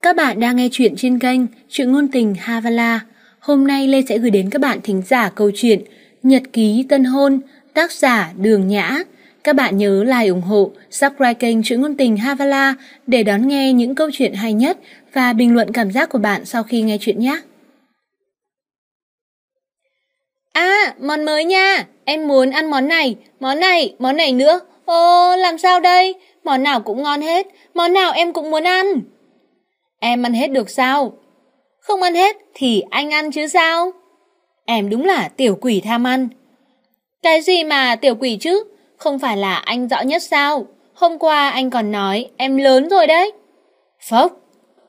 Các bạn đang nghe chuyện trên kênh Truyện Ngôn Tình Havala. Hôm nay Lê sẽ gửi đến các bạn thính giả câu chuyện Nhật ký tân hôn, tác giả Đường Nhã. Các bạn nhớ like, ủng hộ, subscribe kênh Truyện Ngôn Tình Havala để đón nghe những câu chuyện hay nhất và bình luận cảm giác của bạn sau khi nghe chuyện nhé. Món mới nha, em muốn ăn món này nữa. Làm sao đây? Món nào cũng ngon hết, món nào em cũng muốn ăn. Em ăn hết được sao? Không ăn hết thì anh ăn chứ sao? Em đúng là tiểu quỷ tham ăn. Cái gì mà tiểu quỷ chứ? Không phải là anh rõ nhất sao? Hôm qua anh còn nói em lớn rồi đấy. Phốc.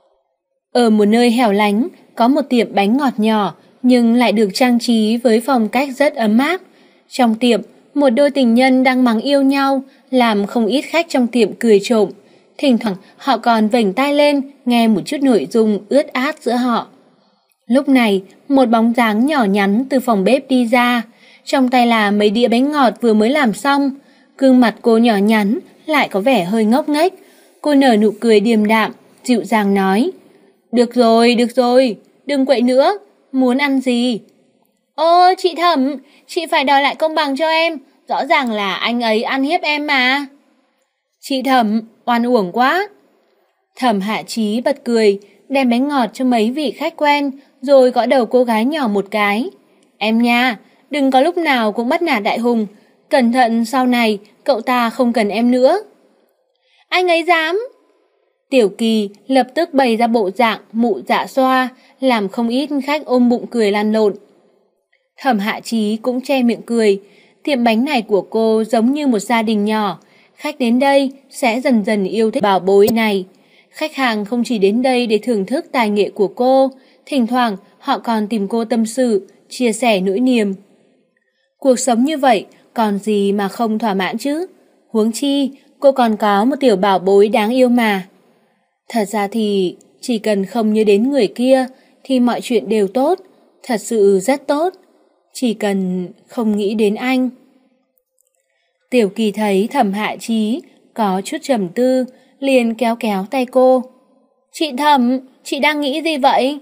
Ở một nơi hẻo lánh, có một tiệm bánh ngọt nhỏ nhưng lại được trang trí với phong cách rất ấm áp. Trong tiệm, một đôi tình nhân đang mắng yêu nhau, làm không ít khách trong tiệm cười trộm. Thỉnh thoảng họ còn vểnh tai lên nghe một chút nội dung ướt át giữa họ. Lúc này, một bóng dáng nhỏ nhắn từ phòng bếp đi ra, trong tay là mấy đĩa bánh ngọt vừa mới làm xong. Gương mặt cô nhỏ nhắn lại có vẻ hơi ngốc nghếch. Cô nở nụ cười điềm đạm, dịu dàng nói: được rồi, đừng quậy nữa, muốn ăn gì? Chị Thẩm, chị phải đòi lại công bằng cho em, rõ ràng là anh ấy ăn hiếp em mà. Chị Thẩm, oan uổng quá. Thẩm Hạ Chí bật cười, đem bánh ngọt cho mấy vị khách quen, rồi gõ đầu cô gái nhỏ một cái. Em nha, đừng có lúc nào cũng bắt nạt Đại Hùng, cẩn thận sau này cậu ta không cần em nữa. Anh ấy dám. Tiểu Kỳ lập tức bày ra bộ dạng mụ dạ xoa, làm không ít khách ôm bụng cười lăn lộn. Thẩm Hạ Chí cũng che miệng cười, tiệm bánh này của cô giống như một gia đình nhỏ, khách đến đây sẽ dần dần yêu thích bảo bối này. Khách hàng không chỉ đến đây để thưởng thức tài nghệ của cô, thỉnh thoảng họ còn tìm cô tâm sự, chia sẻ nỗi niềm. Cuộc sống như vậy còn gì mà không thỏa mãn chứ? Huống chi cô còn có một tiểu bảo bối đáng yêu mà. Thật ra thì chỉ cần không nhớ đến người kia thì mọi chuyện đều tốt, thật sự rất tốt. Chỉ cần không nghĩ đến anh. Tiểu Kỳ thấy Thẩm Hạ Chí có chút trầm tư, liền kéo kéo tay cô. Chị Thẩm, chị đang nghĩ gì vậy?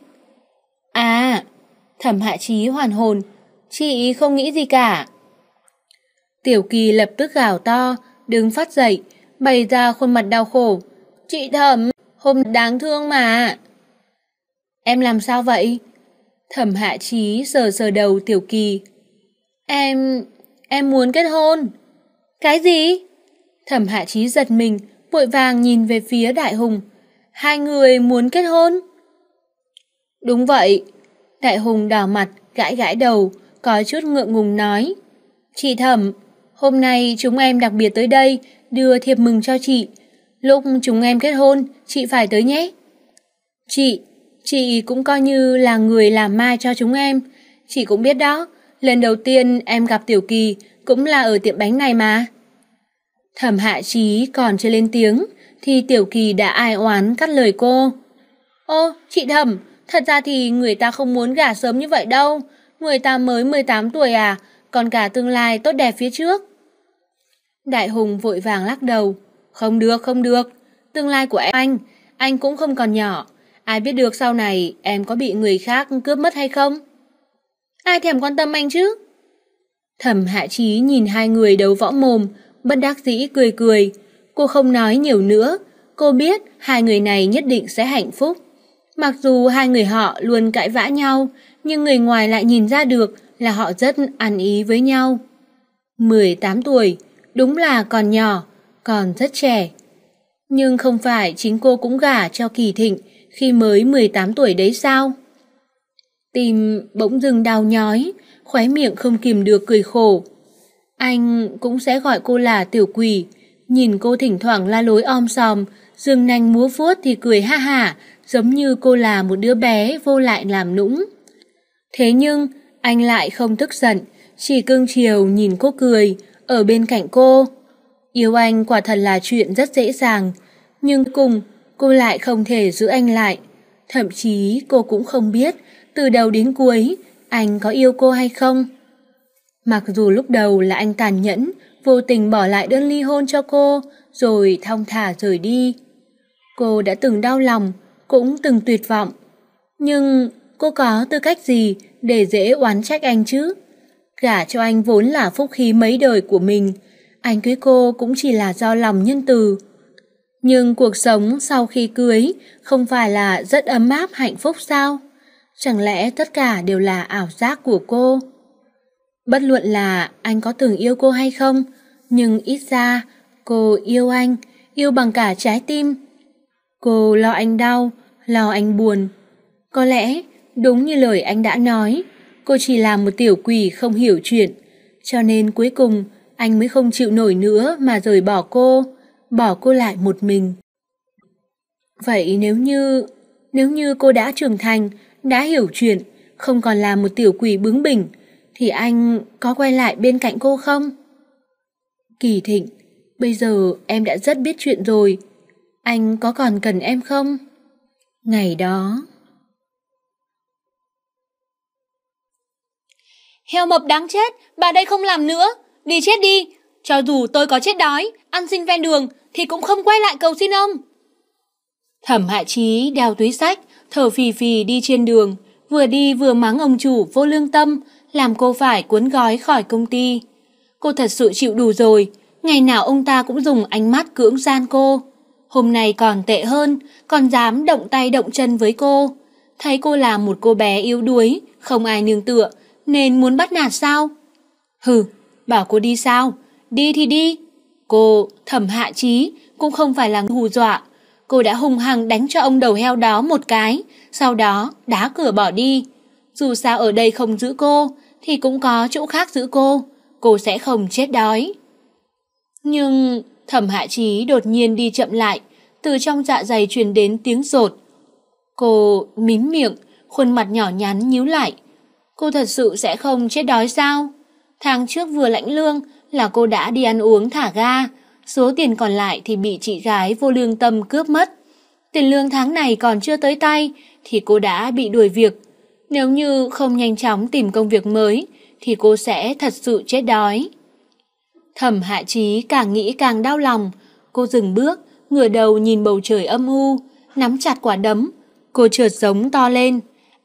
Thẩm Hạ Chí hoàn hồn, chị không nghĩ gì cả. Tiểu Kỳ lập tức gào to, đứng phát dậy, bày ra khuôn mặt đau khổ. Chị Thẩm, hôm đáng thương mà. Em làm sao vậy? Thẩm Hạ Chí sờ sờ đầu Tiểu Kỳ. Em muốn kết hôn. Cái gì? Thẩm Hạ Chí giật mình, vội vàng nhìn về phía Đại Hùng. Hai người muốn kết hôn? Đúng vậy. Đại Hùng đỏ mặt, gãi gãi đầu, có chút ngượng ngùng nói. Chị Thẩm, hôm nay chúng em đặc biệt tới đây đưa thiệp mừng cho chị. Lúc chúng em kết hôn, chị phải tới nhé. Chị cũng coi như là người làm mai cho chúng em. Chị cũng biết đó, lần đầu tiên em gặp Tiểu Kỳ cũng là ở tiệm bánh này mà. Thẩm Hạ Chí còn chưa lên tiếng thì Tiểu Kỳ đã ai oán cắt lời cô. Chị Thẩm, thật ra thì người ta không muốn gả sớm như vậy đâu. Người ta mới 18 tuổi à, còn cả tương lai tốt đẹp phía trước. Đại Hùng vội vàng lắc đầu. Không được, tương lai của anh cũng không còn nhỏ. Ai biết được sau này em có bị người khác cướp mất hay không? Ai thèm quan tâm anh chứ? Thẩm Hạ Chí nhìn hai người đấu võ mồm, bất đắc dĩ cười cười. Cô không nói nhiều nữa, cô biết hai người này nhất định sẽ hạnh phúc. Mặc dù hai người họ luôn cãi vã nhau, nhưng người ngoài lại nhìn ra được là họ rất ăn ý với nhau. 18 tuổi, đúng là còn nhỏ, còn rất trẻ. Nhưng không phải chính cô cũng gả cho Kỳ Thịnh khi mới 18 tuổi đấy sao? Tim bỗng dưng đau nhói, khóe miệng không kìm được cười khổ. Anh cũng sẽ gọi cô là Tiểu Quỷ, nhìn cô thỉnh thoảng la lối om sòm, giương nanh múa vuốt thì cười ha hả, giống như cô là một đứa bé vô lại làm nũng. Thế nhưng anh lại không tức giận, chỉ cưng chiều nhìn cô cười, ở bên cạnh cô. Yêu anh quả thật là chuyện rất dễ dàng, nhưng cùng cô lại không thể giữ anh lại. Thậm chí cô cũng không biết từ đầu đến cuối anh có yêu cô hay không. Mặc dù lúc đầu là anh tàn nhẫn, vô tình bỏ lại đơn ly hôn cho cô, rồi thong thả rời đi. Cô đã từng đau lòng, cũng từng tuyệt vọng. Nhưng cô có tư cách gì để dễ oán trách anh chứ? Gả cho anh vốn là phúc khí mấy đời của mình, anh cưới cô cũng chỉ là do lòng nhân từ. Nhưng cuộc sống sau khi cưới không phải là rất ấm áp hạnh phúc sao? Chẳng lẽ tất cả đều là ảo giác của cô? Bất luận là anh có từng yêu cô hay không, nhưng ít ra cô yêu anh, yêu bằng cả trái tim. Cô lo anh đau, lo anh buồn. Có lẽ đúng như lời anh đã nói, cô chỉ là một tiểu quỷ không hiểu chuyện, cho nên cuối cùng anh mới không chịu nổi nữa mà rời bỏ cô lại một mình. Vậy nếu như cô đã trưởng thành, đã hiểu chuyện, không còn là một tiểu quỷ bướng bỉnh, thì anh có quay lại bên cạnh cô không? Kỳ Thịnh, bây giờ em đã rất biết chuyện rồi, anh có còn cần em không? Ngày đó. Heo mập đáng chết, bà đây không làm nữa, đi chết đi. Cho dù tôi có chết đói, ăn xin ven đường thì cũng không quay lại cầu xin ông. Thẩm Hạ Chí đeo túi xách, thở phì phì đi trên đường, vừa đi vừa mắng ông chủ vô lương tâm, làm cô phải cuốn gói khỏi công ty. Cô thật sự chịu đủ rồi, ngày nào ông ta cũng dùng ánh mắt cưỡng gian cô. Hôm nay còn tệ hơn, còn dám động tay động chân với cô. Thấy cô là một cô bé yếu đuối, không ai nương tựa, nên muốn bắt nạt sao? Hừ, bảo cô đi sao? Đi thì đi. Cô, Thẩm Hạ Chí, cũng không phải là hù dọa. Cô đã hung hăng đánh cho ông đầu heo đó một cái, sau đó đá cửa bỏ đi. Dù sao ở đây không giữ cô, thì cũng có chỗ khác giữ cô sẽ không chết đói. Nhưng Thẩm Hạ Chí đột nhiên đi chậm lại, từ trong dạ dày truyền đến tiếng rột. Cô mím miệng, khuôn mặt nhỏ nhắn nhíu lại. Cô thật sự sẽ không chết đói sao? Tháng trước vừa lãnh lương là cô đã đi ăn uống thả ga, số tiền còn lại thì bị chị gái vô lương tâm cướp mất. Tiền lương tháng này còn chưa tới tay thì cô đã bị đuổi việc. Nếu như không nhanh chóng tìm công việc mới thì cô sẽ thật sự chết đói. Thẩm Hạ Chí càng nghĩ càng đau lòng. Cô dừng bước, ngửa đầu nhìn bầu trời âm u, nắm chặt quả đấm. Cô chợt giống to lên.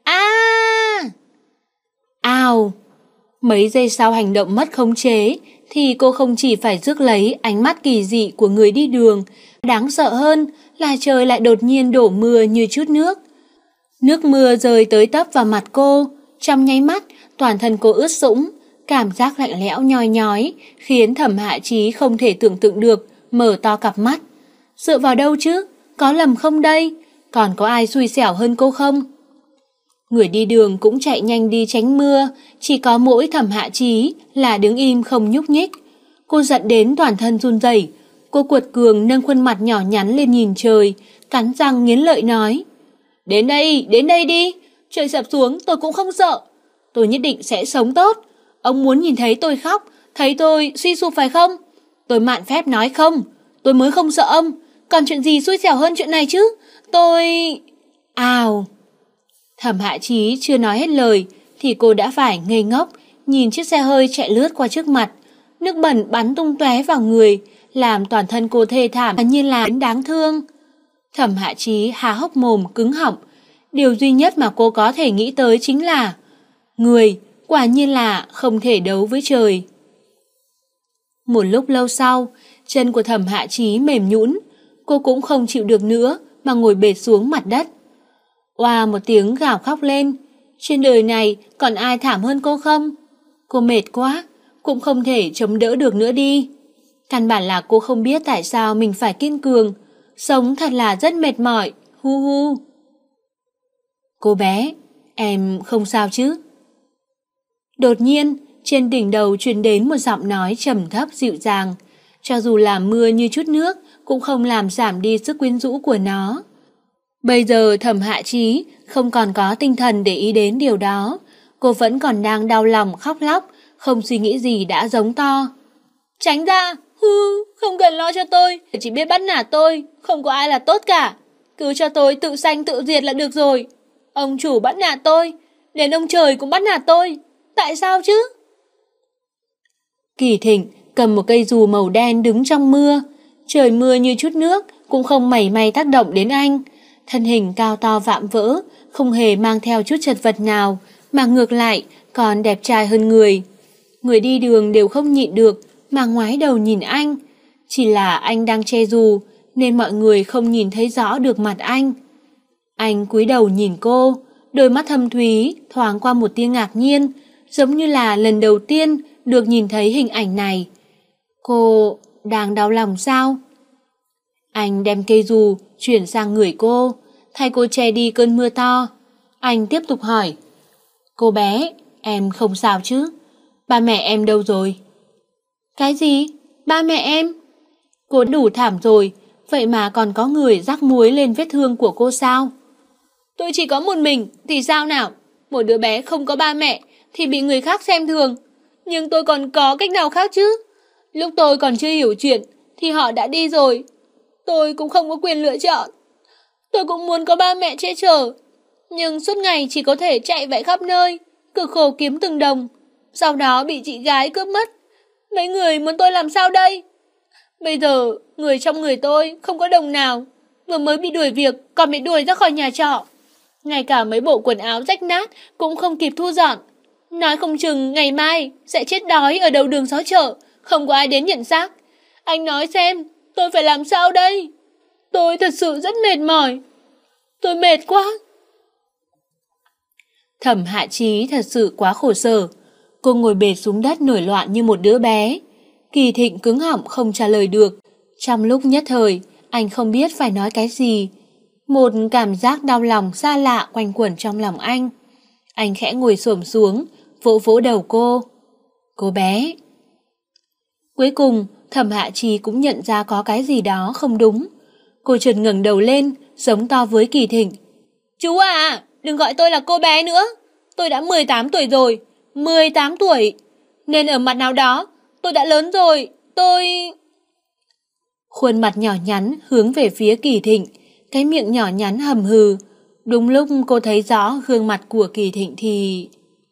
Ào! Mấy giây sau hành động mất khống chế thì cô không chỉ phải rước lấy ánh mắt kỳ dị của người đi đường, đáng sợ hơn là trời lại đột nhiên đổ mưa như chút nước. Nước mưa rơi tới tấp vào mặt cô, trong nháy mắt toàn thân cô ướt sũng, cảm giác lạnh lẽo nhoi nhói khiến Thẩm Hạ Chí không thể tưởng tượng được, mở to cặp mắt. Dựa vào đâu chứ? Có lầm không đây? Còn có ai xui xẻo hơn cô không? Người đi đường cũng chạy nhanh đi tránh mưa, chỉ có mỗi Thẩm Hạ Chí là đứng im không nhúc nhích. Cô giận đến toàn thân run rẩy. Cô cuột cường nâng khuôn mặt nhỏ nhắn lên nhìn trời, cắn răng nghiến lợi nói: đến đây đi, trời sập xuống tôi cũng không sợ. Tôi nhất định sẽ sống tốt. Ông muốn nhìn thấy tôi khóc, thấy tôi suy sụp phải không? Tôi mạn phép nói không, tôi mới không sợ ông. Còn chuyện gì xui xẻo hơn chuyện này chứ? Tôi... Ào! Thẩm Hạ Chí chưa nói hết lời thì cô đã phải ngây ngốc nhìn chiếc xe hơi chạy lướt qua trước mặt. Nước bẩn bắn tung tóe vào người, làm toàn thân cô thê thảm như là đáng thương. Thẩm Hạ Chí há hốc mồm cứng họng. Điều duy nhất mà cô có thể nghĩ tới chính là người quả nhiên là không thể đấu với trời. Một lúc lâu sau, chân của Thẩm Hạ Chí mềm nhũn, cô cũng không chịu được nữa mà ngồi bệt xuống mặt đất. Oa một tiếng gào khóc lên. Trên đời này còn ai thảm hơn cô không? Cô mệt quá, cũng không thể chống đỡ được nữa đi. Căn bản là cô không biết tại sao mình phải kiên cường. Sống thật là rất mệt mỏi. Hu hu. Cô bé, em không sao chứ? Đột nhiên, trên đỉnh đầu truyền đến một giọng nói trầm thấp dịu dàng. Cho dù là mưa như chút nước, cũng không làm giảm đi sức quyến rũ của nó. Bây giờ Thẩm Hạ Chí không còn có tinh thần để ý đến điều đó. Cô vẫn còn đang đau lòng khóc lóc, không suy nghĩ gì đã giống to. Tránh ra, không cần lo cho tôi, chỉ biết bắt nạt tôi, không có ai là tốt cả. Cứ cho tôi tự sanh tự diệt là được rồi. Ông chủ bắt nạt tôi, đến ông trời cũng bắt nạt tôi. Tại sao chứ? Kỳ Thịnh cầm một cây dù màu đen đứng trong mưa. Trời mưa như chút nước, cũng không mảy may tác động đến anh. thân hình cao to vạm vỡ, không hề mang theo chút chật vật nào, mà ngược lại còn đẹp trai hơn người. Người đi đường đều không nhịn được mà ngoái đầu nhìn anh. Chỉ là anh đang che dù nên mọi người không nhìn thấy rõ được mặt anh. Anh cúi đầu nhìn cô, đôi mắt thâm thúy thoáng qua một tia ngạc nhiên, giống như là lần đầu tiên được nhìn thấy hình ảnh này. Cô đang đau lòng sao? Anh đem cây dù chuyển sang người cô, thay cô che đi cơn mưa to. Anh tiếp tục hỏi, cô bé, em không sao chứ? Ba mẹ em đâu rồi? Cái gì? Ba mẹ em? Cô đủ thảm rồi, vậy mà còn có người rắc muối lên vết thương của cô sao? Tôi chỉ có một mình, thì sao nào? Một đứa bé không có ba mẹ thì bị người khác xem thường. Nhưng tôi còn có cách nào khác chứ? Lúc tôi còn chưa hiểu chuyện thì họ đã đi rồi. Tôi cũng không có quyền lựa chọn. Tôi cũng muốn có ba mẹ che chở, nhưng suốt ngày chỉ có thể chạy vạy khắp nơi, cực khổ kiếm từng đồng. Sau đó bị chị gái cướp mất. Mấy người muốn tôi làm sao đây? Bây giờ người trong người tôi không có đồng nào, vừa mới bị đuổi việc còn bị đuổi ra khỏi nhà trọ. Ngay cả mấy bộ quần áo rách nát cũng không kịp thu dọn. Nói không chừng ngày mai sẽ chết đói ở đầu đường xó chợ, không có ai đến nhận xác. Anh nói xem, tôi phải làm sao đây? Tôi thật sự rất mệt mỏi. Tôi mệt quá. Thẩm Hạ Chí thật sự quá khổ sở. Cô ngồi bệt xuống đất nổi loạn như một đứa bé. Kỳ Thịnh cứng họng không trả lời được. Trong lúc nhất thời, anh không biết phải nói cái gì. Một cảm giác đau lòng xa lạ quanh quẩn trong lòng anh. Anh khẽ ngồi xổm xuống, vỗ vỗ đầu cô. Cô bé. Cuối cùng, Thẩm Hạ Chí cũng nhận ra có cái gì đó không đúng. Cô chợt ngẩng đầu lên, giống to với Kỳ Thịnh. Chú à, đừng gọi tôi là cô bé nữa. Tôi đã 18 tuổi rồi. 18 tuổi. Nên ở mặt nào đó, tôi đã lớn rồi. Khuôn mặt nhỏ nhắn hướng về phía Kỳ Thịnh, cái miệng nhỏ nhắn hầm hừ. Đúng lúc cô thấy rõ gương mặt của Kỳ Thịnh thì...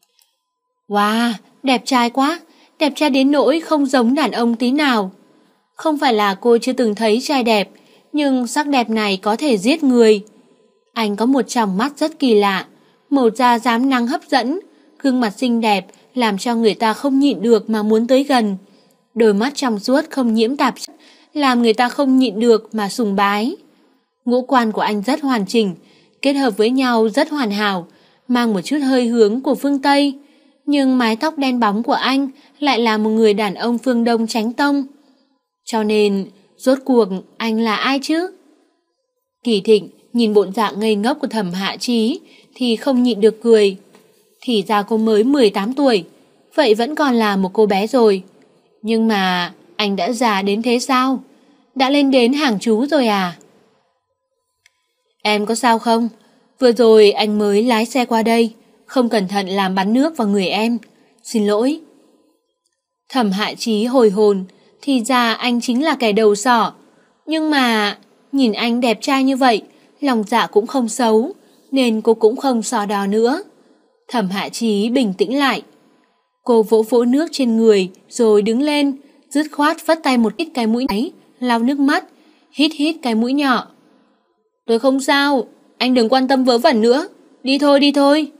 Wow, đẹp trai quá. Đẹp trai đến nỗi không giống đàn ông tí nào. Không phải là cô chưa từng thấy trai đẹp, nhưng sắc đẹp này có thể giết người. Anh có một tròng mắt rất kỳ lạ, màu da rám nắng hấp dẫn, gương mặt xinh đẹp làm cho người ta không nhịn được mà muốn tới gần. Đôi mắt trong suốt không nhiễm tạp chất làm người ta không nhịn được mà sùng bái. Ngũ quan của anh rất hoàn chỉnh, kết hợp với nhau rất hoàn hảo, mang một chút hơi hướng của phương Tây. Nhưng mái tóc đen bóng của anh lại là một người đàn ông phương Đông tránh tông. Cho nên, rốt cuộc anh là ai chứ? Kỳ Thịnh nhìn bộ dạng ngây ngốc của Thẩm Hạ Chí thì không nhịn được cười. Thì ra cô mới 18 tuổi, vậy vẫn còn là một cô bé rồi. Nhưng mà anh đã già đến thế sao? Đã lên đến hàng chú rồi à? Em có sao không? Vừa rồi anh mới lái xe qua đây, không cẩn thận làm bắn nước vào người em. Xin lỗi. Thẩm Hạ Chí hồi hồn, thì ra anh chính là kẻ đầu sỏ. Nhưng mà nhìn anh đẹp trai như vậy, lòng dạ cũng không xấu, nên cô cũng không so đo nữa. Thẩm Hạ Chí bình tĩnh lại. Cô vỗ vỗ nước trên người rồi đứng lên, dứt khoát vất tay một ít cái mũi ấy, lau nước mắt, hít hít cái mũi nhỏ. Tôi không sao, anh đừng quan tâm vớ vẩn nữa. Đi thôi, đi thôi.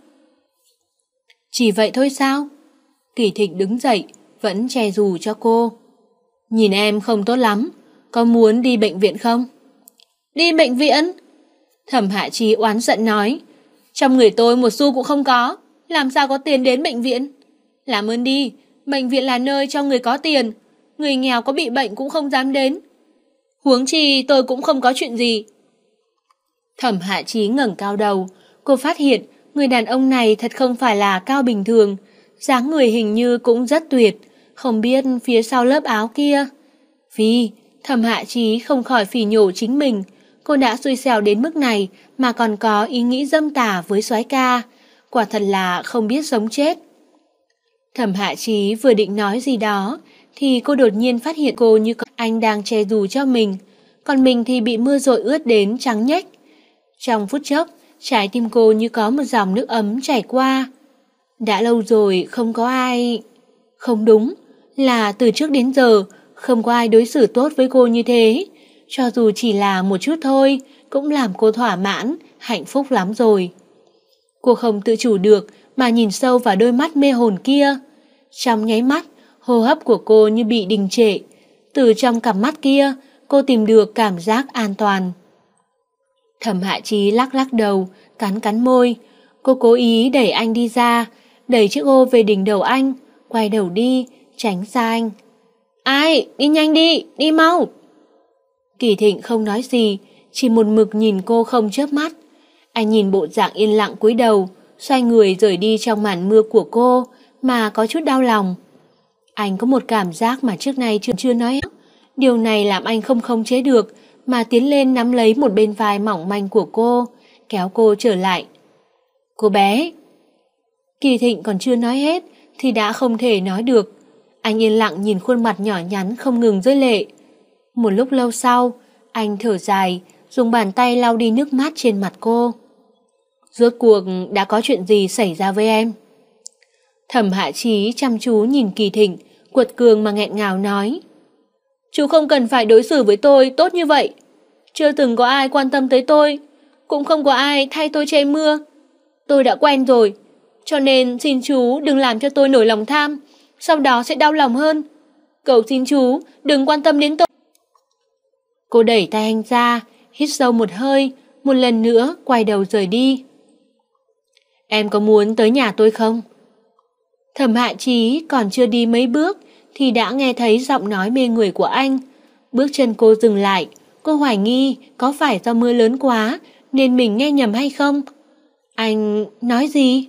Chỉ vậy thôi sao? Kỳ Thịnh đứng dậy, vẫn che dù cho cô. Nhìn em không tốt lắm, có muốn đi bệnh viện không? Đi bệnh viện? Thẩm Hạ Chí oán giận nói. Trong người tôi một xu cũng không có, làm sao có tiền đến bệnh viện? Làm ơn đi, bệnh viện là nơi cho người có tiền, người nghèo có bị bệnh cũng không dám đến. Huống chi tôi cũng không có chuyện gì. Thẩm Hạ Chí ngẩng cao đầu, cô phát hiện người đàn ông này thật không phải là cao bình thường, dáng người hình như cũng rất tuyệt, không biết phía sau lớp áo kia. Thẩm Hạ Chí không khỏi phỉ nhổ chính mình, cô đã xui xẻo đến mức này mà còn có ý nghĩ dâm tà với soái ca, quả thật là không biết sống chết. Thẩm Hạ Chí vừa định nói gì đó thì cô đột nhiên phát hiện cô như anh đang che dù cho mình, còn mình thì bị mưa dội ướt đến trắng nhách. Trong phút chốc, trái tim cô như có một dòng nước ấm chảy qua. Đã lâu rồi không có ai... Không đúng, là từ trước đến giờ không có ai đối xử tốt với cô như thế. Cho dù chỉ là một chút thôi, cũng làm cô thỏa mãn, hạnh phúc lắm rồi. Cô không tự chủ được mà nhìn sâu vào đôi mắt mê hồn kia. Trong nháy mắt, hô hấp của cô như bị đình trệ. Từ trong cặp mắt kia, cô tìm được cảm giác an toàn. Thẩm Hạ Chí lắc lắc đầu, cắn cắn môi. Cô cố ý đẩy anh đi ra, đẩy chiếc ô về đỉnh đầu anh, quay đầu đi, tránh xa anh. Ai, đi nhanh đi, đi mau. Kỳ Thịnh không nói gì, chỉ một mực nhìn cô không chớp mắt. Anh nhìn bộ dạng yên lặng cúi đầu, xoay người rời đi trong màn mưa của cô mà có chút đau lòng. Anh có một cảm giác mà trước nay chưa nói. Điều này làm anh không khống chế được mà tiến lên nắm lấy một bên vai mỏng manh của cô, kéo cô trở lại. Cô bé. Kỳ Thịnh còn chưa nói hết thì đã không thể nói được. Anh yên lặng nhìn khuôn mặt nhỏ nhắn không ngừng rơi lệ. Một lúc lâu sau, anh thở dài, dùng bàn tay lau đi nước mắt trên mặt cô. Rốt cuộc đã có chuyện gì xảy ra với em? Thẩm Hạ Chí chăm chú nhìn Kỳ Thịnh, quật cường mà nghẹn ngào nói. Chú không cần phải đối xử với tôi tốt như vậy. Chưa từng có ai quan tâm tới tôi, cũng không có ai thay tôi che mưa. Tôi đã quen rồi, cho nên xin chú đừng làm cho tôi nổi lòng tham, sau đó sẽ đau lòng hơn. Cầu xin chú đừng quan tâm đến tôi. Cô đẩy tay anh ra, hít sâu một hơi, một lần nữa quay đầu rời đi. Em có muốn tới nhà tôi không? Thẩm Hạ Chí còn chưa đi mấy bước thì đã nghe thấy giọng nói mê người của anh. Bước chân cô dừng lại, cô hoài nghi có phải do mưa lớn quá nên mình nghe nhầm hay không? Anh nói gì?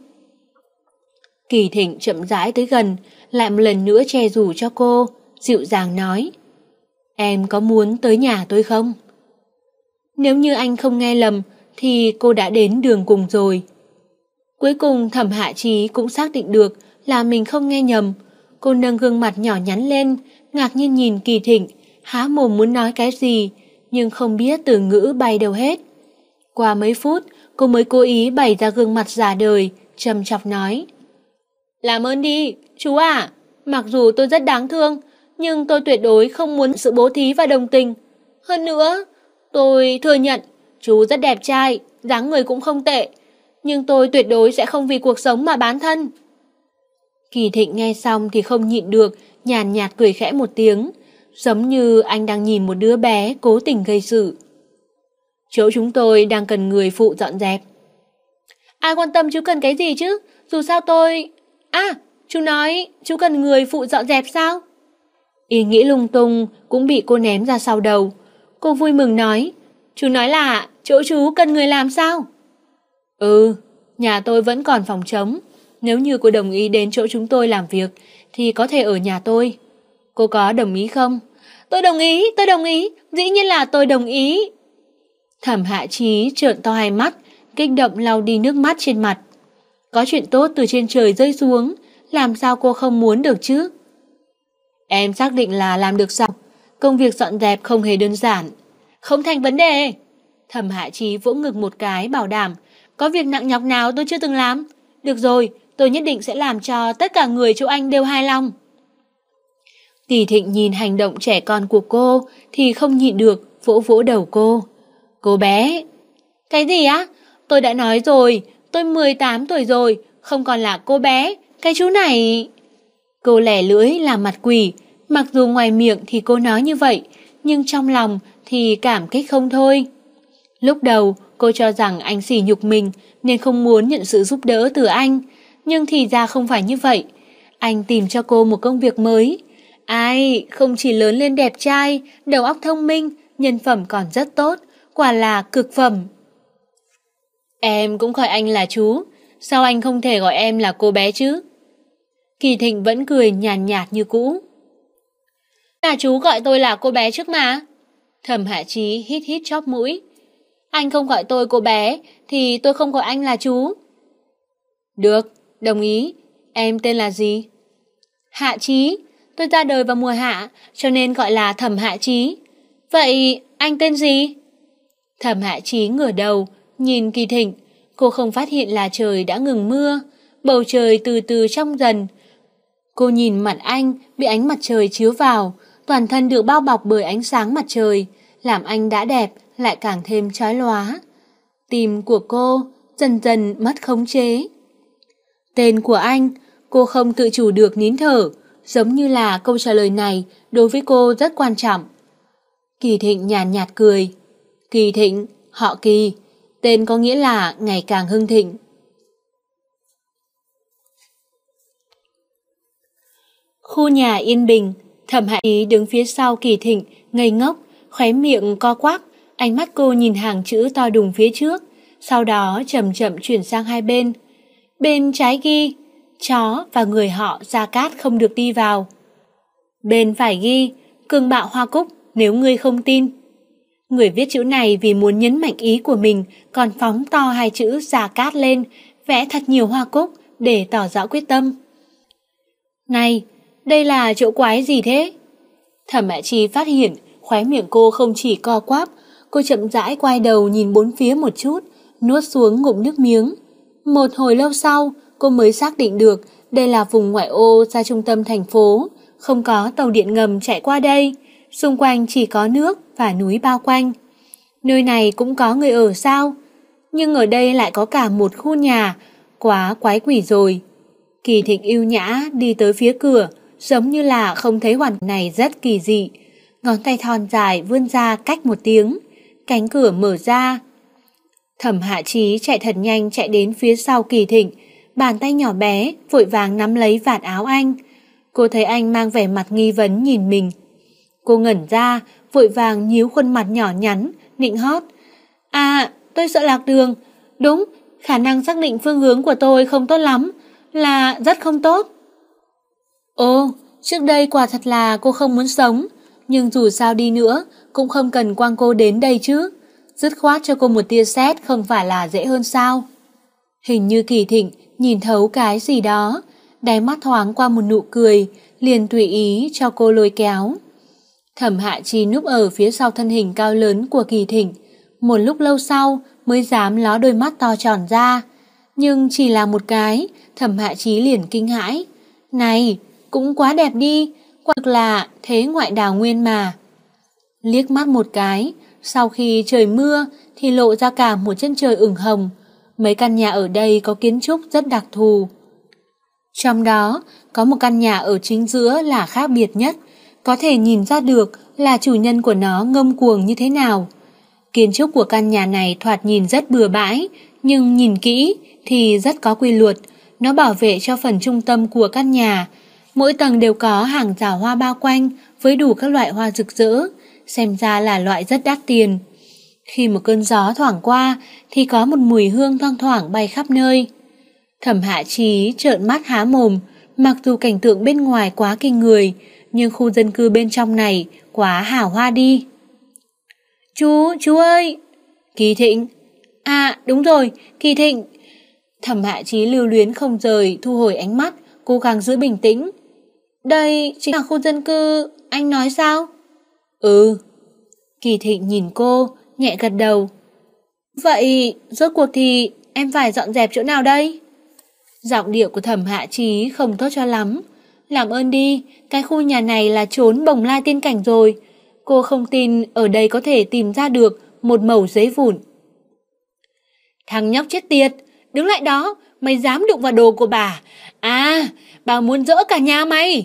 Kỳ Thịnh chậm rãi tới gần, lại một lần nữa che dù cho cô, dịu dàng nói. Em có muốn tới nhà tôi không? Nếu như anh không nghe lầm thì cô đã đến đường cùng rồi. Cuối cùng Thẩm Hạ Chí cũng xác định được là mình không nghe nhầm. Cô nâng gương mặt nhỏ nhắn lên, ngạc nhiên nhìn Kỳ Thịnh, há mồm muốn nói cái gì, nhưng không biết từ ngữ bay đâu hết. Qua mấy phút, cô mới cố ý bày ra gương mặt già đời, trầm chọc nói. Làm ơn đi, chú à, mặc dù tôi rất đáng thương, nhưng tôi tuyệt đối không muốn sự bố thí và đồng tình. Hơn nữa, tôi thừa nhận, chú rất đẹp trai, dáng người cũng không tệ, nhưng tôi tuyệt đối sẽ không vì cuộc sống mà bán thân. Kỳ Thịnh nghe xong thì không nhịn được, nhàn nhạt cười khẽ một tiếng, giống như anh đang nhìn một đứa bé cố tình gây sự. Chỗ chúng tôi đang cần người phụ dọn dẹp. Ai quan tâm chú cần cái gì chứ, dù sao tôi... chú nói chú cần người phụ dọn dẹp sao? Ý nghĩ lung tung cũng bị cô ném ra sau đầu. Cô vui mừng nói, chú nói là chỗ chú cần người làm sao? Ừ, nhà tôi vẫn còn phòng trống. Nếu như cô đồng ý đến chỗ chúng tôi làm việc thì có thể ở nhà tôi. Cô có đồng ý không? Tôi đồng ý, dĩ nhiên là tôi đồng ý. Thẩm Hạ Chí trợn to hai mắt, kích động lau đi nước mắt trên mặt. Có chuyện tốt từ trên trời rơi xuống, làm sao cô không muốn được chứ? Em xác định là làm được sao? Công việc dọn dẹp không hề đơn giản. Không thành vấn đề. Thẩm Hạ Chí vỗ ngực một cái bảo đảm, có việc nặng nhọc nào tôi chưa từng làm. Được rồi, tôi nhất định sẽ làm cho tất cả người chỗ anh đều hài lòng. Kỳ Thịnh nhìn hành động trẻ con của cô thì không nhịn được, vỗ vỗ đầu cô. Cô bé. Cái gì á? Tôi đã nói rồi, tôi 18 tuổi rồi, không còn là cô bé. Cái chú này... Cô lẻ lưỡi làm mặt quỷ, mặc dù ngoài miệng thì cô nói như vậy, nhưng trong lòng thì cảm kích không thôi. Lúc đầu cô cho rằng anh sỉ nhục mình nên không muốn nhận sự giúp đỡ từ anh, nhưng thì ra không phải như vậy. Anh tìm cho cô một công việc mới. Ai, không chỉ lớn lên đẹp trai, đầu óc thông minh, nhân phẩm còn rất tốt, quả là cực phẩm. Em cũng gọi anh là chú, sao anh không thể gọi em là cô bé chứ? Kỳ Thịnh vẫn cười nhàn nhạt như cũ. Là chú gọi tôi là cô bé trước mà. Thẩm Hạ Chí hít hít chóp mũi. Anh không gọi tôi cô bé thì tôi không gọi anh là chú. Được, đồng ý. Em tên là gì? Hạ Chí. Tôi ra đời vào mùa hạ cho nên gọi là Thẩm Hạ Chí. Vậy anh tên gì? Thẩm Hạ Chí ngửa đầu nhìn Kỳ Thịnh. Cô không phát hiện là trời đã ngừng mưa, bầu trời từ từ trong dần. Cô nhìn mặt anh bị ánh mặt trời chiếu vào, toàn thân được bao bọc bởi ánh sáng mặt trời, làm anh đã đẹp lại càng thêm chói lóa. Tim của cô dần dần mất khống chế. Tên của anh, cô không tự chủ được nín thở, giống như là câu trả lời này đối với cô rất quan trọng. Kỳ Thịnh nhàn nhạt cười. Kỳ Thịnh, họ Kỳ, tên có nghĩa là ngày càng hưng thịnh. Khu nhà yên bình, Thẩm Hạ Ý đứng phía sau Kỳ Thịnh, ngây ngốc, khóe miệng co quắp, ánh mắt cô nhìn hàng chữ to đùng phía trước, sau đó chậm chậm chuyển sang hai bên. Bên trái ghi, chó và người họ Gia Cát không được đi vào. Bên phải ghi, cường bạo Hoa Cúc nếu ngươi không tin. Người viết chữ này vì muốn nhấn mạnh ý của mình còn phóng to hai chữ Gia Cát lên, vẽ thật nhiều hoa cúc để tỏ rõ quyết tâm. Này, đây là chỗ quái gì thế? Thẩm Mã Chi phát hiện khóe miệng cô không chỉ co quắp, cô chậm rãi quay đầu nhìn bốn phía một chút, nuốt xuống ngụm nước miếng. Một hồi lâu sau, cô mới xác định được đây là vùng ngoại ô xa trung tâm thành phố, không có tàu điện ngầm chạy qua đây, xung quanh chỉ có nước và núi bao quanh. Nơi này cũng có người ở sao? Nhưng ở đây lại có cả một khu nhà, quá quái quỷ rồi. Kỳ Thịnh yêu nhã đi tới phía cửa, giống như là không thấy hoàn cảnh này rất kỳ dị. Ngón tay thon dài vươn ra cách một tiếng, cánh cửa mở ra. Thẩm Hạ Chí chạy thật nhanh chạy đến phía sau Kỳ Thịnh, bàn tay nhỏ bé vội vàng nắm lấy vạt áo anh. Cô thấy anh mang vẻ mặt nghi vấn nhìn mình. Cô ngẩn ra, vội vàng nhíu khuôn mặt nhỏ nhắn, nịnh hót. À, tôi sợ lạc đường. Đúng, khả năng xác định phương hướng của tôi không tốt lắm, là rất không tốt. Ồ, trước đây quả thật là cô không muốn sống, nhưng dù sao đi nữa cũng không cần quăng cô đến đây chứ. Dứt khoát cho cô một tia sét không phải là dễ hơn sao? Hình như Kỳ Thịnh nhìn thấu cái gì đó, đáy mắt thoáng qua một nụ cười, liền tùy ý cho cô lôi kéo. Thẩm Hạ Chi núp ở phía sau thân hình cao lớn của Kỳ Thịnh, một lúc lâu sau mới dám ló đôi mắt to tròn ra. Nhưng chỉ là một cái, Thẩm Hạ Chí liền kinh hãi. Này, cũng quá đẹp đi, quả thực là thế ngoại đào nguyên mà. Liếc mắt một cái, sau khi trời mưa thì lộ ra cả một chân trời ửng hồng. Mấy căn nhà ở đây có kiến trúc rất đặc thù. Trong đó, có một căn nhà ở chính giữa là khác biệt nhất, có thể nhìn ra được là chủ nhân của nó ngông cuồng như thế nào. Kiến trúc của căn nhà này thoạt nhìn rất bừa bãi, nhưng nhìn kỹ thì rất có quy luật. Nó bảo vệ cho phần trung tâm của căn nhà. Mỗi tầng đều có hàng rào hoa bao quanh với đủ các loại hoa rực rỡ, xem ra là loại rất đắt tiền. Khi một cơn gió thoảng qua thì có một mùi hương thoang thoảng bay khắp nơi. Thẩm Hạ Chí trợn mắt há mồm, mặc dù cảnh tượng bên ngoài quá kinh người, nhưng khu dân cư bên trong này quá hào hoa đi. Chú ơi! Kỳ Thịnh! À, đúng rồi, Kỳ Thịnh! Thẩm Hạ Chí lưu luyến không rời, thu hồi ánh mắt, cố gắng giữ bình tĩnh. Đây chính là khu dân cư, anh nói sao? Ừ. Kỳ Thịnh nhìn cô, nhẹ gật đầu. Vậy, rốt cuộc thì em phải dọn dẹp chỗ nào đây? Giọng điệu của Thẩm Hạ Chí không tốt cho lắm. Làm ơn đi, cái khu nhà này là chốn bồng lai tiên cảnh rồi. Cô không tin ở đây có thể tìm ra được một mẩu giấy vụn. Thằng nhóc chết tiệt, đứng lại đó, mày dám đụng vào đồ của bà. À, bà muốn dỡ cả nhà mày.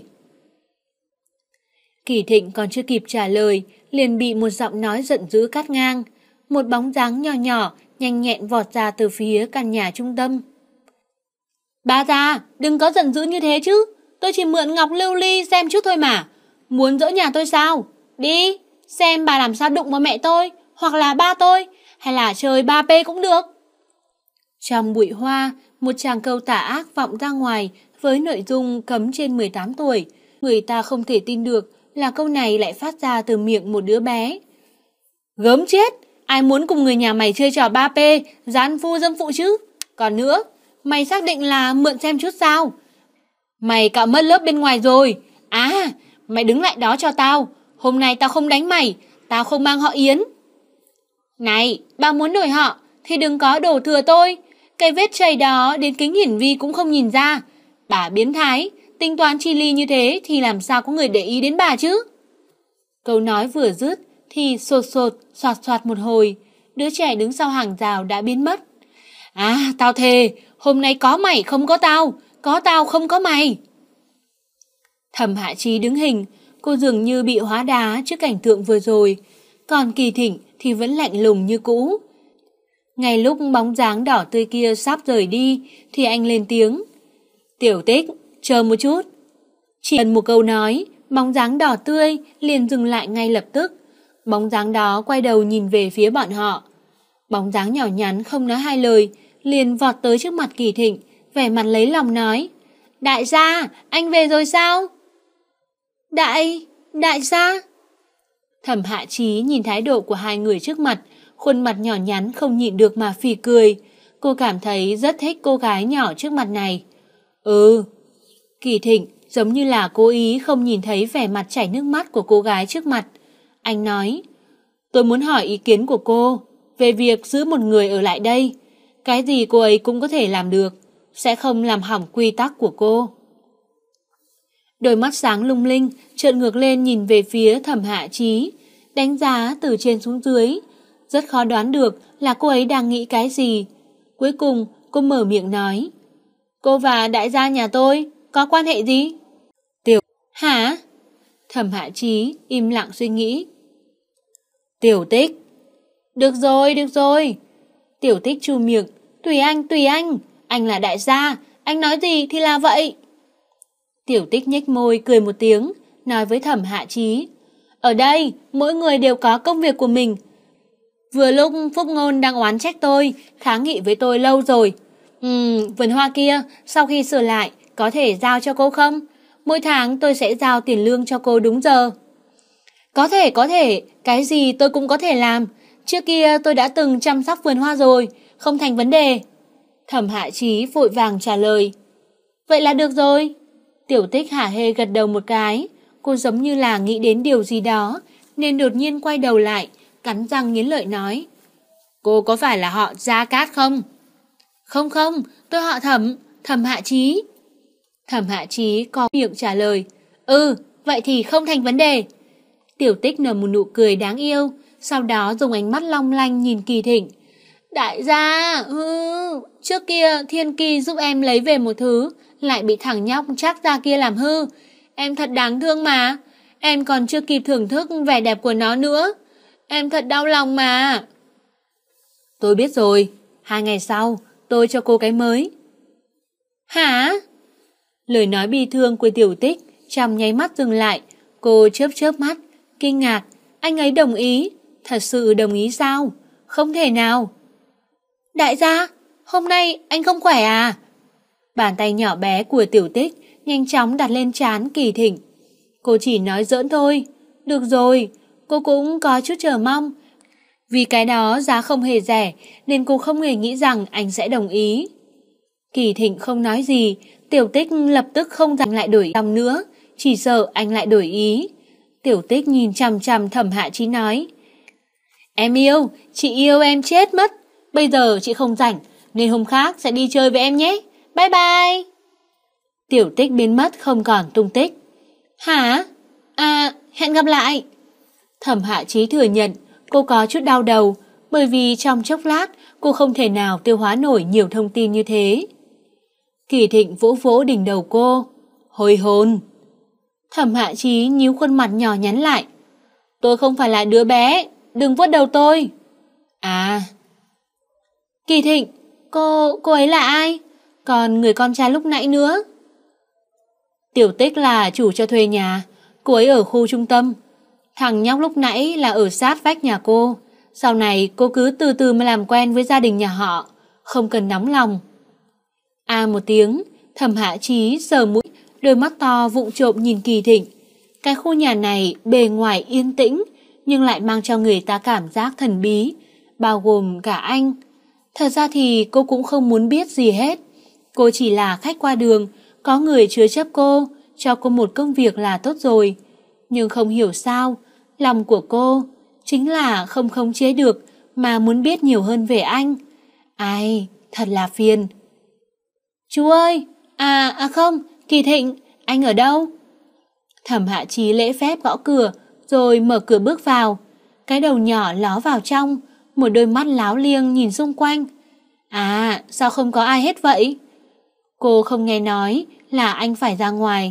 Kỳ Thịnh còn chưa kịp trả lời, liền bị một giọng nói giận dữ cắt ngang. Một bóng dáng nhỏ nhỏ, nhanh nhẹn vọt ra từ phía căn nhà trung tâm. Bà già, đừng có giận dữ như thế chứ. Tôi chỉ mượn ngọc lưu ly xem chút thôi mà. Muốn dỡ nhà tôi sao? Đi, xem bà làm sao đụng vào mẹ tôi, hoặc là ba tôi, hay là chơi 3P cũng được. Trong bụi hoa, một tràng câu tà ác vọng ra ngoài với nội dung cấm trên 18 tuổi. Người ta không thể tin được là câu này lại phát ra từ miệng một đứa bé. Gớm chết, ai muốn cùng người nhà mày chơi trò 3P, gián phu dâm phụ chứ? Còn nữa, mày xác định là mượn xem chút sao? Mày cạo mất lớp bên ngoài rồi. À, mày đứng lại đó cho tao. Hôm nay tao không đánh mày, tao không mang họ Yến. Này, bà muốn đổi họ thì đừng có đổ thừa tôi. Cái vết chày đó đến kính hiển vi cũng không nhìn ra. Bà biến thái, tính toán chi ly như thế thì làm sao có người để ý đến bà chứ? Câu nói vừa dứt thì sột sột, soạt soạt một hồi, đứa trẻ đứng sau hàng rào đã biến mất. À, tao thề, hôm nay có mày không có tao không có mày. Thẩm Hạ Chí đứng hình, cô dường như bị hóa đá trước cảnh tượng vừa rồi, còn Kỳ Thịnh thì vẫn lạnh lùng như cũ. Ngay lúc bóng dáng đỏ tươi kia sắp rời đi thì anh lên tiếng. Tiểu Tích, chờ một chút. Chỉ cần một câu nói, bóng dáng đỏ tươi liền dừng lại ngay lập tức. Bóng dáng đó quay đầu nhìn về phía bọn họ. Bóng dáng nhỏ nhắn không nói hai lời, liền vọt tới trước mặt Kỳ Thịnh, vẻ mặt lấy lòng nói. Đại gia, anh về rồi sao? Đại gia? Thẩm Hạ Chí nhìn thái độ của hai người trước mặt, khuôn mặt nhỏ nhắn không nhịn được mà phì cười. Cô cảm thấy rất thích cô gái nhỏ trước mặt này. Kỳ Thịnh giống như là cố ý không nhìn thấy vẻ mặt chảy nước mắt của cô gái trước mặt. Anh nói, tôi muốn hỏi ý kiến của cô về việc giữ một người ở lại đây. Cái gì cô ấy cũng có thể làm được, sẽ không làm hỏng quy tắc của cô. Đôi mắt sáng lung linh trợn ngược lên nhìn về phía Thẩm Hạ Chí, đánh giá từ trên xuống dưới. Rất khó đoán được là cô ấy đang nghĩ cái gì. Cuối cùng cô mở miệng nói, cô và đại gia nhà tôi có quan hệ gì? Hả? Thẩm Hạ Chí im lặng suy nghĩ. Tiểu Tích. Được rồi. Tiểu Tích chu miệng. Tùy anh là đại gia, anh nói gì thì là vậy. Tiểu Tích nhếch môi cười một tiếng, nói với Thẩm Hạ Chí. Ở đây, mỗi người đều có công việc của mình. Vừa lúc Phúc Ngôn đang oán trách tôi, kháng nghị với tôi lâu rồi. Vườn hoa kia, sau khi sửa lại, có thể giao cho cô không? Mỗi tháng tôi sẽ giao tiền lương cho cô đúng giờ. Có thể, cái gì tôi cũng có thể làm. Trước kia tôi đã từng chăm sóc vườn hoa rồi, không thành vấn đề. Thẩm Hạ Chí vội vàng trả lời. Vậy là được rồi. Tiểu Tích hả hê gật đầu một cái. Cô giống như là nghĩ đến điều gì đó, nên đột nhiên quay đầu lại, cắn răng nghiến lợi nói. Cô có phải là họ Gia Cát không? Không, tôi họ Thẩm, Thẩm Hạ Chí. Thẩm Hạ Chí có miệng trả lời. Vậy thì không thành vấn đề. Tiểu Tích nở một nụ cười đáng yêu, sau đó dùng ánh mắt long lanh nhìn Kỳ Thịnh. Đại gia, trước kia Thiên Kỳ giúp em lấy về một thứ, lại bị thằng nhóc Trác Gia kia làm hư. Em thật đáng thương mà, em còn chưa kịp thưởng thức vẻ đẹp của nó nữa. Em thật đau lòng mà. Tôi biết rồi, 2 ngày sau tôi cho cô cái mới. Hả? Lời nói bi thương của Tiểu Tích trong nháy mắt dừng lại. Cô chớp mắt, kinh ngạc. Anh ấy đồng ý? Thật sự đồng ý sao? Không thể nào. Đại gia, hôm nay anh không khỏe à? Bàn tay nhỏ bé của Tiểu Tích nhanh chóng đặt lên trán Kỳ Thịnh. Cô chỉ nói giỡn thôi. Được rồi, cô cũng có chút chờ mong. Vì cái đó giá không hề rẻ, nên cô không hề nghĩ rằng anh sẽ đồng ý. Kỳ Thịnh không nói gì. Tiểu Tích lập tức không dành lại đổi lòng nữa, chỉ sợ anh lại đổi ý. Tiểu Tích nhìn chằm chằm Thẩm Hạ Chí nói. Em yêu, chị yêu em chết mất. Bây giờ chị không rảnh, nên hôm khác sẽ đi chơi với em nhé. Bye bye. Tiểu Tích biến mất không còn tung tích. Hả? Hẹn gặp lại. Thẩm Hạ Chí thừa nhận cô có chút đau đầu, bởi vì trong chốc lát cô không thể nào tiêu hóa nổi nhiều thông tin như thế. Kỳ Thịnh vỗ vỗ đỉnh đầu cô. Hồi hồn. Thẩm Hạ Chí nhíu khuôn mặt nhỏ nhắn lại. Tôi không phải là đứa bé, đừng vuốt đầu tôi. À. Kỳ Thịnh, cô ấy là ai? Còn người con trai lúc nãy nữa? Tiểu Tích là chủ cho thuê nhà, cô ấy ở khu trung tâm. Thằng nhóc lúc nãy là ở sát vách nhà cô. Sau này cô cứ từ từ mà làm quen với gia đình nhà họ, không cần nóng lòng. Một tiếng, Thẩm Hạ Chí sờ mũi, đôi mắt to vụng trộm nhìn Kỳ Thịnh. Cái khu nhà này bề ngoài yên tĩnh, nhưng lại mang cho người ta cảm giác thần bí, bao gồm cả anh. Thật ra thì cô cũng không muốn biết gì hết. Cô chỉ là khách qua đường, có người chứa chấp cô, cho cô một công việc là tốt rồi. Nhưng không hiểu sao, lòng của cô chính là không khống chế được mà muốn biết nhiều hơn về anh. Ai, thật là phiền. Chú ơi, không, Kỳ Thịnh, anh ở đâu? Thẩm Hạ Chí lễ phép gõ cửa, rồi mở cửa bước vào. cái đầu nhỏ ló vào trong, một đôi mắt láo liêng nhìn xung quanh. À, sao không có ai hết vậy? Cô không nghe nói là anh phải ra ngoài.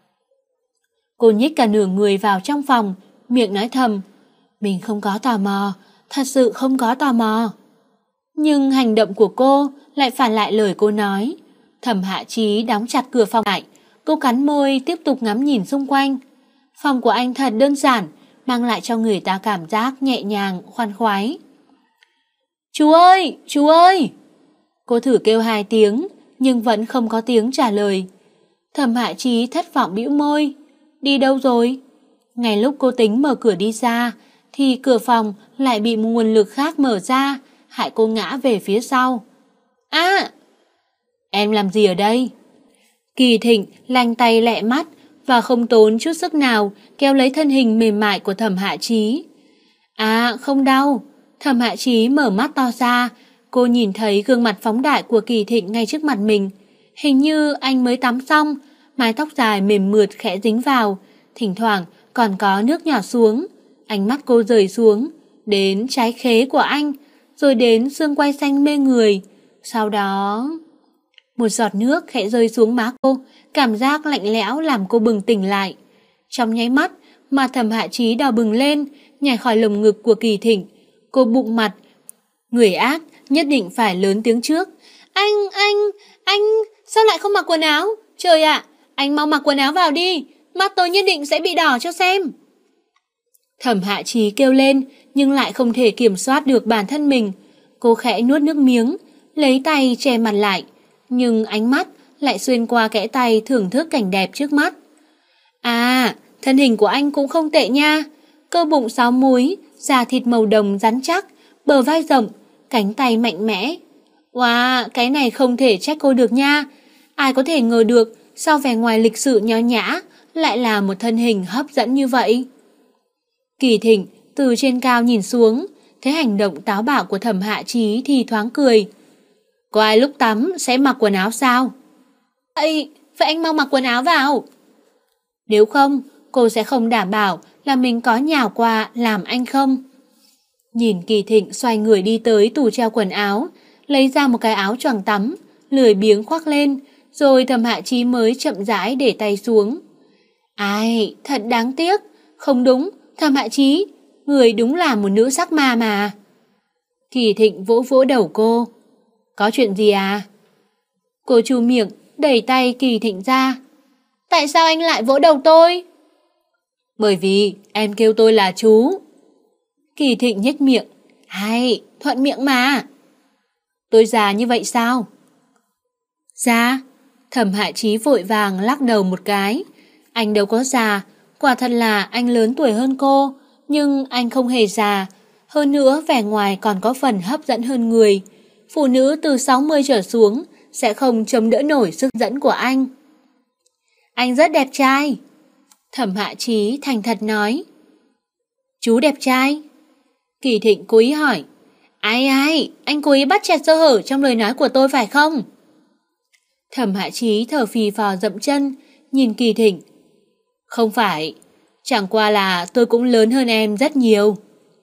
Cô nhích cả nửa người vào trong phòng, miệng nói thầm. Mình không có tò mò, thật sự không có tò mò. Nhưng hành động của cô lại phản lại lời cô nói. Thẩm Hạ Chí đóng chặt cửa phòng lại, cô cắn môi tiếp tục ngắm nhìn xung quanh. Phòng của anh thật đơn giản, mang lại cho người ta cảm giác nhẹ nhàng, khoan khoái. Chú ơi, chú ơi! Cô thử kêu 2 tiếng, nhưng vẫn không có tiếng trả lời. Thẩm Hạ Chí thất vọng bĩu môi. Đi đâu rồi? Ngay lúc cô tính mở cửa đi ra, thì cửa phòng lại bị một nguồn lực khác mở ra, hại cô ngã về phía sau. À! Em làm gì ở đây? Kỳ Thịnh lanh tay lẹ mắt và không tốn chút sức nào kéo lấy thân hình mềm mại của Thẩm Hạ Chí. À, không đau. Thẩm Hạ Chí mở mắt to ra, cô nhìn thấy gương mặt phóng đại của Kỳ Thịnh ngay trước mặt mình. Hình như anh mới tắm xong, mái tóc dài mềm mượt khẽ dính vào, thỉnh thoảng còn có nước nhỏ xuống. Ánh mắt cô rời xuống, đến trái khế của anh, rồi đến xương quai xanh mê người. Sau đó... Một giọt nước khẽ rơi xuống má cô, cảm giác lạnh lẽo làm cô bừng tỉnh lại. Trong nháy mắt mà Thẩm Hạ Chí đỏ bừng lên, nhảy khỏi lồng ngực của Kỳ Thịnh. Cô bụng mặt. Người ác nhất định phải lớn tiếng trước. Anh, sao lại không mặc quần áo? Trời ạ, anh mau mặc quần áo vào đi, mắt tôi nhất định sẽ bị đỏ cho xem. Thẩm Hạ Chí kêu lên, nhưng lại không thể kiểm soát được bản thân mình. Cô khẽ nuốt nước miếng, lấy tay che mặt lại, nhưng ánh mắt lại xuyên qua kẽ tay thưởng thức cảnh đẹp trước mắt. À, thân hình của anh cũng không tệ nha. Cơ bụng 6 múi, da thịt màu đồng rắn chắc, bờ vai rộng, cánh tay mạnh mẽ. Wow, cái này không thể trách cô được nha. Ai có thể ngờ được sau vẻ ngoài lịch sự nho nhã lại là một thân hình hấp dẫn như vậy. Kỳ Thịnh từ trên cao nhìn xuống, thấy hành động táo bạo của Thẩm Hạ Chí thì thoáng cười. Có ai lúc tắm sẽ mặc quần áo sao? Vậy anh mau mặc quần áo vào. Nếu không, cô sẽ không đảm bảo là mình có nhào qua làm anh không. Nhìn Kỳ Thịnh xoay người đi tới tủ treo quần áo, lấy ra một cái áo choàng tắm, lười biếng khoác lên, rồi Thẩm Hạ Chí mới chậm rãi để tay xuống. Ai, thật đáng tiếc. Không đúng, Thẩm Hạ Chí, người đúng là một nữ sắc ma mà. Kỳ Thịnh vỗ vỗ đầu cô. Có chuyện gì à? Cô chu miệng, đẩy tay Kỳ Thịnh ra. Tại sao anh lại vỗ đầu tôi? Bởi vì em kêu tôi là chú. Kỳ Thịnh nhếch miệng. Hay, thuận miệng mà. Tôi già như vậy sao? Già? Thẩm Hạ Chí vội vàng lắc đầu một cái. Anh đâu có già, quả thật là anh lớn tuổi hơn cô, nhưng anh không hề già. Hơn nữa vẻ ngoài còn có phần hấp dẫn hơn người. Phụ nữ từ 60 trở xuống sẽ không chống đỡ nổi sức dẫn của anh. Anh rất đẹp trai. Thẩm Hạ Chí thành thật nói. Chú đẹp trai? Kỳ Thịnh cố ý hỏi. Ai, anh cố ý bắt chẹt sơ hở trong lời nói của tôi phải không? Thẩm Hạ Chí thở phì phò dậm chân, nhìn Kỳ Thịnh. Không phải, chẳng qua là tôi cũng lớn hơn em rất nhiều.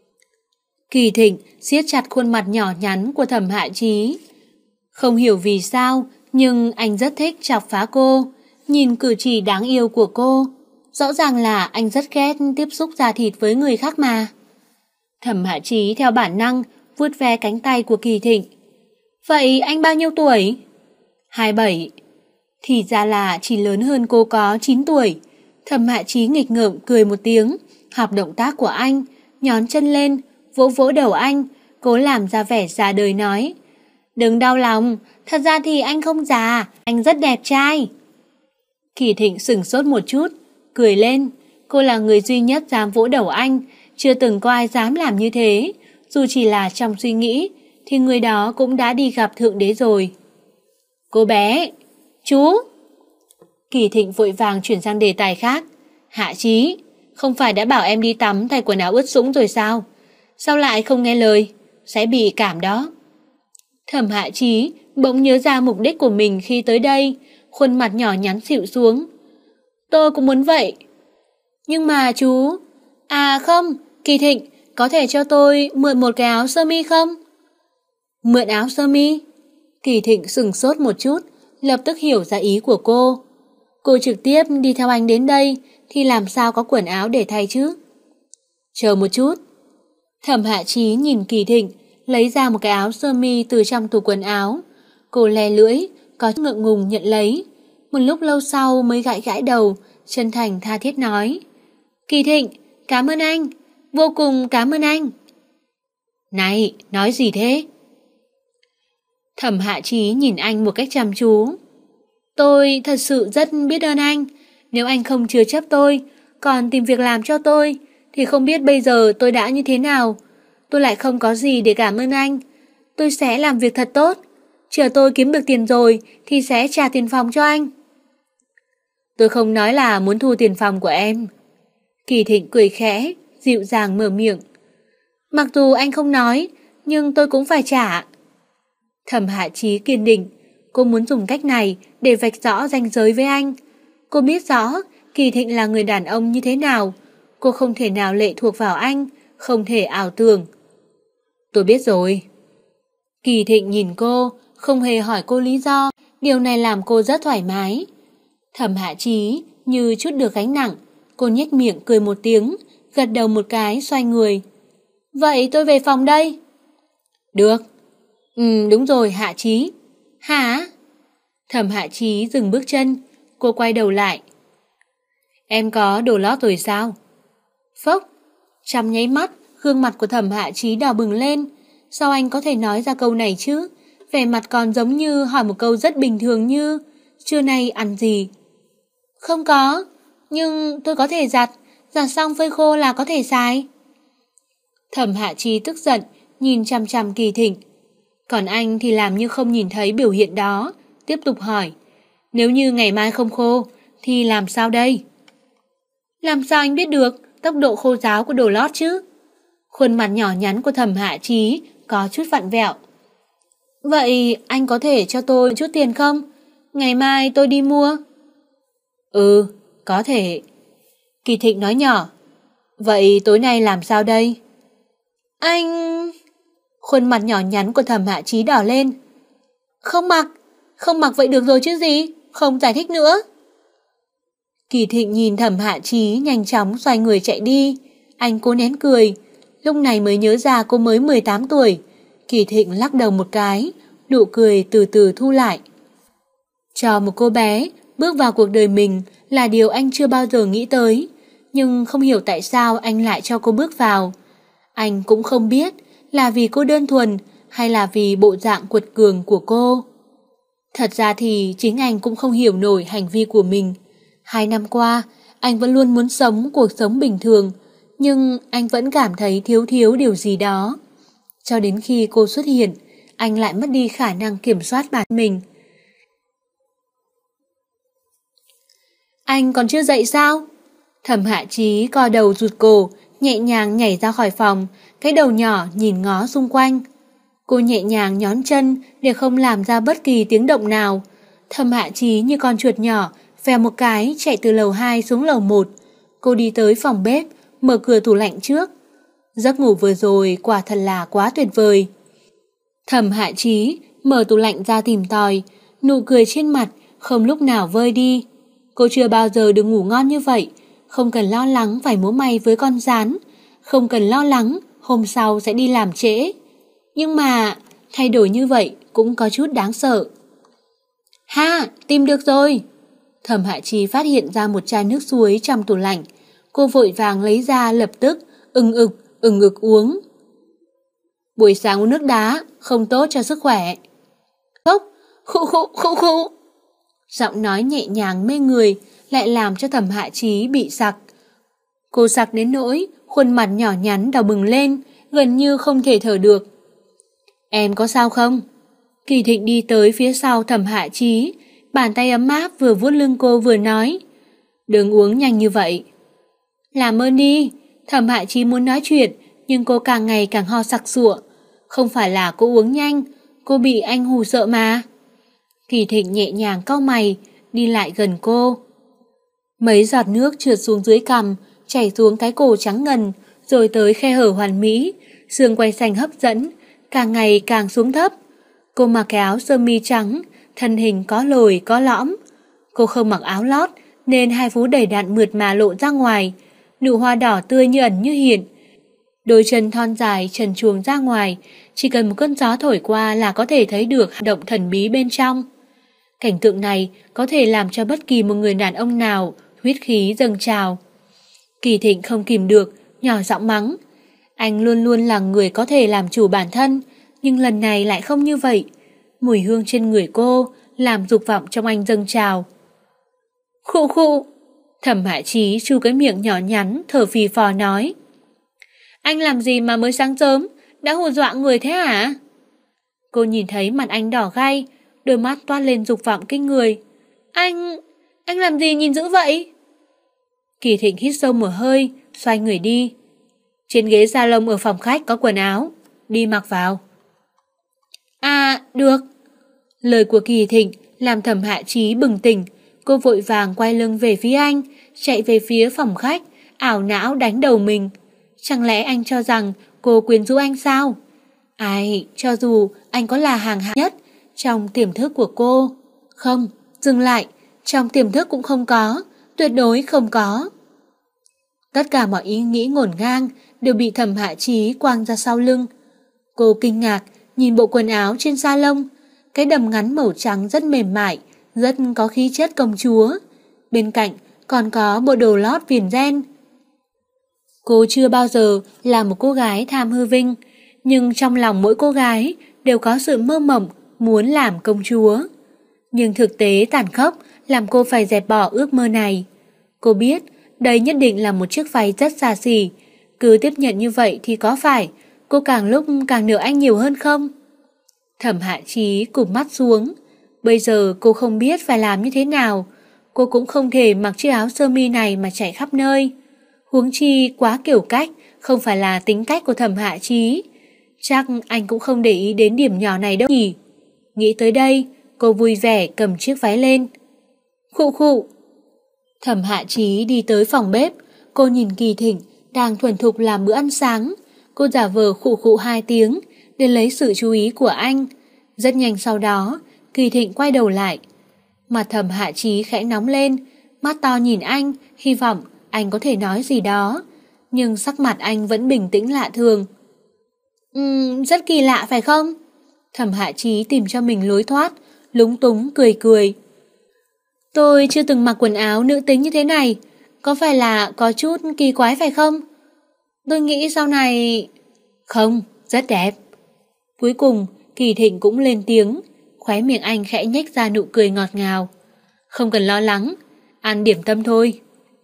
Kỳ Thịnh siết chặt khuôn mặt nhỏ nhắn của Thẩm Hạ Chí. Không hiểu vì sao, nhưng anh rất thích chọc phá cô, nhìn cử chỉ đáng yêu của cô. Rõ ràng là anh rất ghét tiếp xúc da thịt với người khác mà. Thẩm Hạ Chí theo bản năng vuốt ve cánh tay của Kỳ Thịnh. Vậy anh bao nhiêu tuổi? 27. Thì ra là chỉ lớn hơn cô có 9 tuổi. Thẩm Hạ Chí nghịch ngợm cười một tiếng, học động tác của anh, nhón chân lên, vỗ vỗ đầu anh, cố làm ra vẻ già đời nói. Đừng đau lòng, thật ra thì anh không già, anh rất đẹp trai. Kỳ Thịnh sửng sốt một chút, cười lên. Cô là người duy nhất dám vỗ đầu anh, chưa từng có ai dám làm như thế. Dù chỉ là trong suy nghĩ, thì người đó cũng đã đi gặp Thượng Đế rồi. Cô bé, chú. Kỳ Thịnh vội vàng chuyển sang đề tài khác. Hạ Chí, không phải đã bảo em đi tắm thay quần áo ướt sũng rồi sao? Sao lại không nghe lời? Sẽ bị cảm đó. Thẩm Hạ Chí bỗng nhớ ra mục đích của mình khi tới đây, khuôn mặt nhỏ nhắn xịu xuống. Tôi cũng muốn vậy. Nhưng mà chú... À không, Kỳ Thịnh, có thể cho tôi mượn một cái áo sơ mi không? Mượn áo sơ mi? Kỳ Thịnh sửng sốt một chút, lập tức hiểu ra ý của cô. Cô trực tiếp đi theo anh đến đây thì làm sao có quần áo để thay chứ? Chờ một chút. Thẩm Hạ Chí nhìn Kỳ Thịnh, lấy ra một cái áo sơ mi từ trong tủ quần áo. Cô le lưỡi, có ngượng ngùng nhận lấy. Một lúc lâu sau mới gãi gãi đầu, chân thành tha thiết nói. Kỳ Thịnh, cảm ơn anh, vô cùng cảm ơn anh. Này, nói gì thế? Thẩm Hạ Chí nhìn anh một cách chăm chú. Tôi thật sự rất biết ơn anh. Nếu anh không chứa chấp tôi, còn tìm việc làm cho tôi, thì không biết bây giờ tôi đã như thế nào. Tôi lại không có gì để cảm ơn anh. Tôi sẽ làm việc thật tốt. Chờ tôi kiếm được tiền rồi thì sẽ trả tiền phòng cho anh. Tôi không nói là muốn thu tiền phòng của em. Kỳ Thịnh cười khẽ, dịu dàng mở miệng. Mặc dù anh không nói, nhưng tôi cũng phải trả. Thẩm Hạ Chí kiên định. Cô muốn dùng cách này để vạch rõ ranh giới với anh. Cô biết rõ Kỳ Thịnh là người đàn ông như thế nào. Cô không thể nào lệ thuộc vào anh, không thể ảo tưởng. Tôi biết rồi. Kỳ Thịnh nhìn cô, không hề hỏi cô lý do. Điều này làm cô rất thoải mái. Thẩm Hạ Chí như chút được gánh nặng. Cô nhếch miệng cười một tiếng, gật đầu một cái xoay người. Vậy tôi về phòng đây. Được. Đúng rồi Hạ Chí. Hả? Thẩm Hạ Chí dừng bước chân. Cô quay đầu lại. Em có đồ lót rồi sao? Phốc. Trong nháy mắt, gương mặt của Thẩm Hạ Chí đỏ bừng lên. Sao anh có thể nói ra câu này chứ? Vẻ mặt còn giống như hỏi một câu rất bình thường như trưa nay ăn gì? Không có, nhưng tôi có thể giặt xong phơi khô là có thể xài. Thẩm Hạ Chí tức giận, nhìn chằm chằm Kỳ Thịnh. Còn anh thì làm như không nhìn thấy biểu hiện đó, tiếp tục hỏi. Nếu như ngày mai không khô, thì làm sao đây? Làm sao anh biết được tốc độ khô ráo của đồ lót chứ? Khuôn mặt nhỏ nhắn của Thẩm Hạ Chí có chút vặn vẹo. Vậy anh có thể cho tôi chút tiền không? Ngày mai tôi đi mua. Ừ, có thể. Kỳ Thịnh nói nhỏ. Vậy tối nay làm sao đây? Anh... Khuôn mặt nhỏ nhắn của Thẩm Hạ Chí đỏ lên. Không mặc vậy được rồi chứ gì, không giải thích nữa. Kỳ Thịnh nhìn Thẩm Hạ Chí nhanh chóng xoay người chạy đi. Anh cố nén cười, lúc này mới nhớ ra cô mới 18 tuổi. Kỳ Thịnh lắc đầu một cái, nụ cười từ từ thu lại. Cho một cô bé bước vào cuộc đời mình là điều anh chưa bao giờ nghĩ tới, nhưng không hiểu tại sao anh lại cho cô bước vào. Anh cũng không biết là vì cô đơn thuần hay là vì bộ dạng quật cường của cô. Thật ra thì chính anh cũng không hiểu nổi hành vi của mình. 2 năm qua, anh vẫn luôn muốn sống cuộc sống bình thường, nhưng anh vẫn cảm thấy thiếu điều gì đó. Cho đến khi cô xuất hiện, anh lại mất đi khả năng kiểm soát bản mình. Anh còn chưa dậy sao? Thẩm Hạ Chí co đầu rụt cổ, nhẹ nhàng nhảy ra khỏi phòng, cái đầu nhỏ nhìn ngó xung quanh. Cô nhẹ nhàng nhón chân để không làm ra bất kỳ tiếng động nào. Thẩm Hạ Chí như con chuột nhỏ, vèo một cái chạy từ lầu 2 xuống lầu 1. Cô đi tới phòng bếp, mở cửa tủ lạnh trước. Giấc ngủ vừa rồi quả thật là quá tuyệt vời. Thẩm Hạ Chí mở tủ lạnh ra tìm tòi, nụ cười trên mặt không lúc nào vơi đi. Cô chưa bao giờ được ngủ ngon như vậy, không cần lo lắng phải múa may với con gián, không cần lo lắng hôm sau sẽ đi làm trễ. Nhưng mà thay đổi như vậy cũng có chút đáng sợ. Ha, tìm được rồi. Thẩm Hạ Chí phát hiện ra một chai nước suối trong tủ lạnh. Cô vội vàng lấy ra lập tức ừng ực uống. Buổi sáng uống nước đá không tốt cho sức khỏe. Khụ. Giọng nói nhẹ nhàng mê người lại làm cho Thẩm Hạ Chí bị sặc. Cô sặc đến nỗi khuôn mặt nhỏ nhắn đỏ bừng lên, gần như không thể thở được. Em có sao không? Kỳ Thịnh đi tới phía sau Thẩm Hạ Chí, bàn tay ấm áp vừa vuốt lưng cô vừa nói. Đừng uống nhanh như vậy. Làm ơn đi. Thẩm Hạ Chí muốn nói chuyện, nhưng cô càng ngày càng ho sặc sụa. Không phải là cô uống nhanh, cô bị anh hù sợ mà. Kỳ Thịnh nhẹ nhàng cau mày, đi lại gần cô. Mấy giọt nước trượt xuống dưới cằm, chảy xuống cái cổ trắng ngần, rồi tới khe hở hoàn mỹ, xương quai xanh hấp dẫn, càng ngày càng xuống thấp. Cô mặc cái áo sơ mi trắng, thân hình có lồi có lõm. Cô không mặc áo lót nên hai vú đầy đặn mượt mà lộ ra ngoài, nụ hoa đỏ tươi như ẩn như hiện. Đôi chân thon dài trần truồng ra ngoài, chỉ cần một cơn gió thổi qua là có thể thấy được động thần bí bên trong. Cảnh tượng này có thể làm cho bất kỳ một người đàn ông nào huyết khí dâng trào. Kỳ Thịnh không kìm được, nhỏ giọng mắng. Anh luôn luôn là người có thể làm chủ bản thân, nhưng lần này lại không như vậy. Mùi hương trên người cô làm dục vọng trong anh dâng trào. Khụ khụ. Thẩm Hạ Chí chu cái miệng nhỏ nhắn thở phì phò nói. Anh làm gì mà mới sáng sớm đã hù dọa người thế hả? Cô nhìn thấy mặt anh đỏ gay, đôi mắt toát lên dục vọng kinh người. Anh làm gì nhìn dữ vậy? Kỳ Thịnh hít sâu một hơi, xoay người đi. Trên ghế salon ở phòng khách có quần áo, đi mặc vào. À, được. Lời của Kỳ Thịnh làm Thẩm Hạ Chí bừng tỉnh. Cô vội vàng quay lưng về phía anh, chạy về phía phòng khách, ảo não đánh đầu mình. Chẳng lẽ anh cho rằng cô quyến rũ anh sao? Ai, cho dù anh có là hàng hạng nhất trong tiềm thức của cô. Không, dừng lại, trong tiềm thức cũng không có, tuyệt đối không có. Tất cả mọi ý nghĩ ngổn ngang đều bị Thẩm Hạ Chí quăng ra sau lưng. Cô kinh ngạc nhìn bộ quần áo trên salon, cái đầm ngắn màu trắng rất mềm mại, rất có khí chất công chúa. Bên cạnh còn có bộ đồ lót viền ren. Cô chưa bao giờ là một cô gái tham hư vinh, nhưng trong lòng mỗi cô gái đều có sự mơ mộng muốn làm công chúa. Nhưng thực tế tàn khốc làm cô phải dẹp bỏ ước mơ này. Cô biết đây nhất định là một chiếc váy rất xa xỉ. Cứ tiếp nhận như vậy thì có phải cô càng lúc càng nợ anh nhiều hơn không? Thẩm Hạ Chí cụp mắt xuống. Bây giờ cô không biết phải làm như thế nào. Cô cũng không thể mặc chiếc áo sơ mi này mà chạy khắp nơi. Huống chi quá kiểu cách không phải là tính cách của Thẩm Hạ Chí. Chắc anh cũng không để ý đến điểm nhỏ này đâu nhỉ. Nghĩ tới đây, cô vui vẻ cầm chiếc váy lên. Khụ khụ. Thẩm Hạ Chí đi tới phòng bếp. Cô nhìn Kỳ Thịnh đang thuần thục làm bữa ăn sáng. Cô giả vờ khụ khụ 2 tiếng để lấy sự chú ý của anh. Rất nhanh sau đó, Kỳ Thịnh quay đầu lại. Mặt Thẩm Hạ Chí khẽ nóng lên, mắt to nhìn anh, hy vọng anh có thể nói gì đó. Nhưng sắc mặt anh vẫn bình tĩnh lạ thường. Rất kỳ lạ phải không? Thẩm Hạ Chí tìm cho mình lối thoát, lúng túng cười cười. Tôi chưa từng mặc quần áo nữ tính như thế này, có phải là có chút kỳ quái phải không? Tôi nghĩ sau này... Không, rất đẹp. Cuối cùng, Kỳ Thịnh cũng lên tiếng, khóe miệng anh khẽ nhếch ra nụ cười ngọt ngào. Không cần lo lắng, ăn điểm tâm thôi.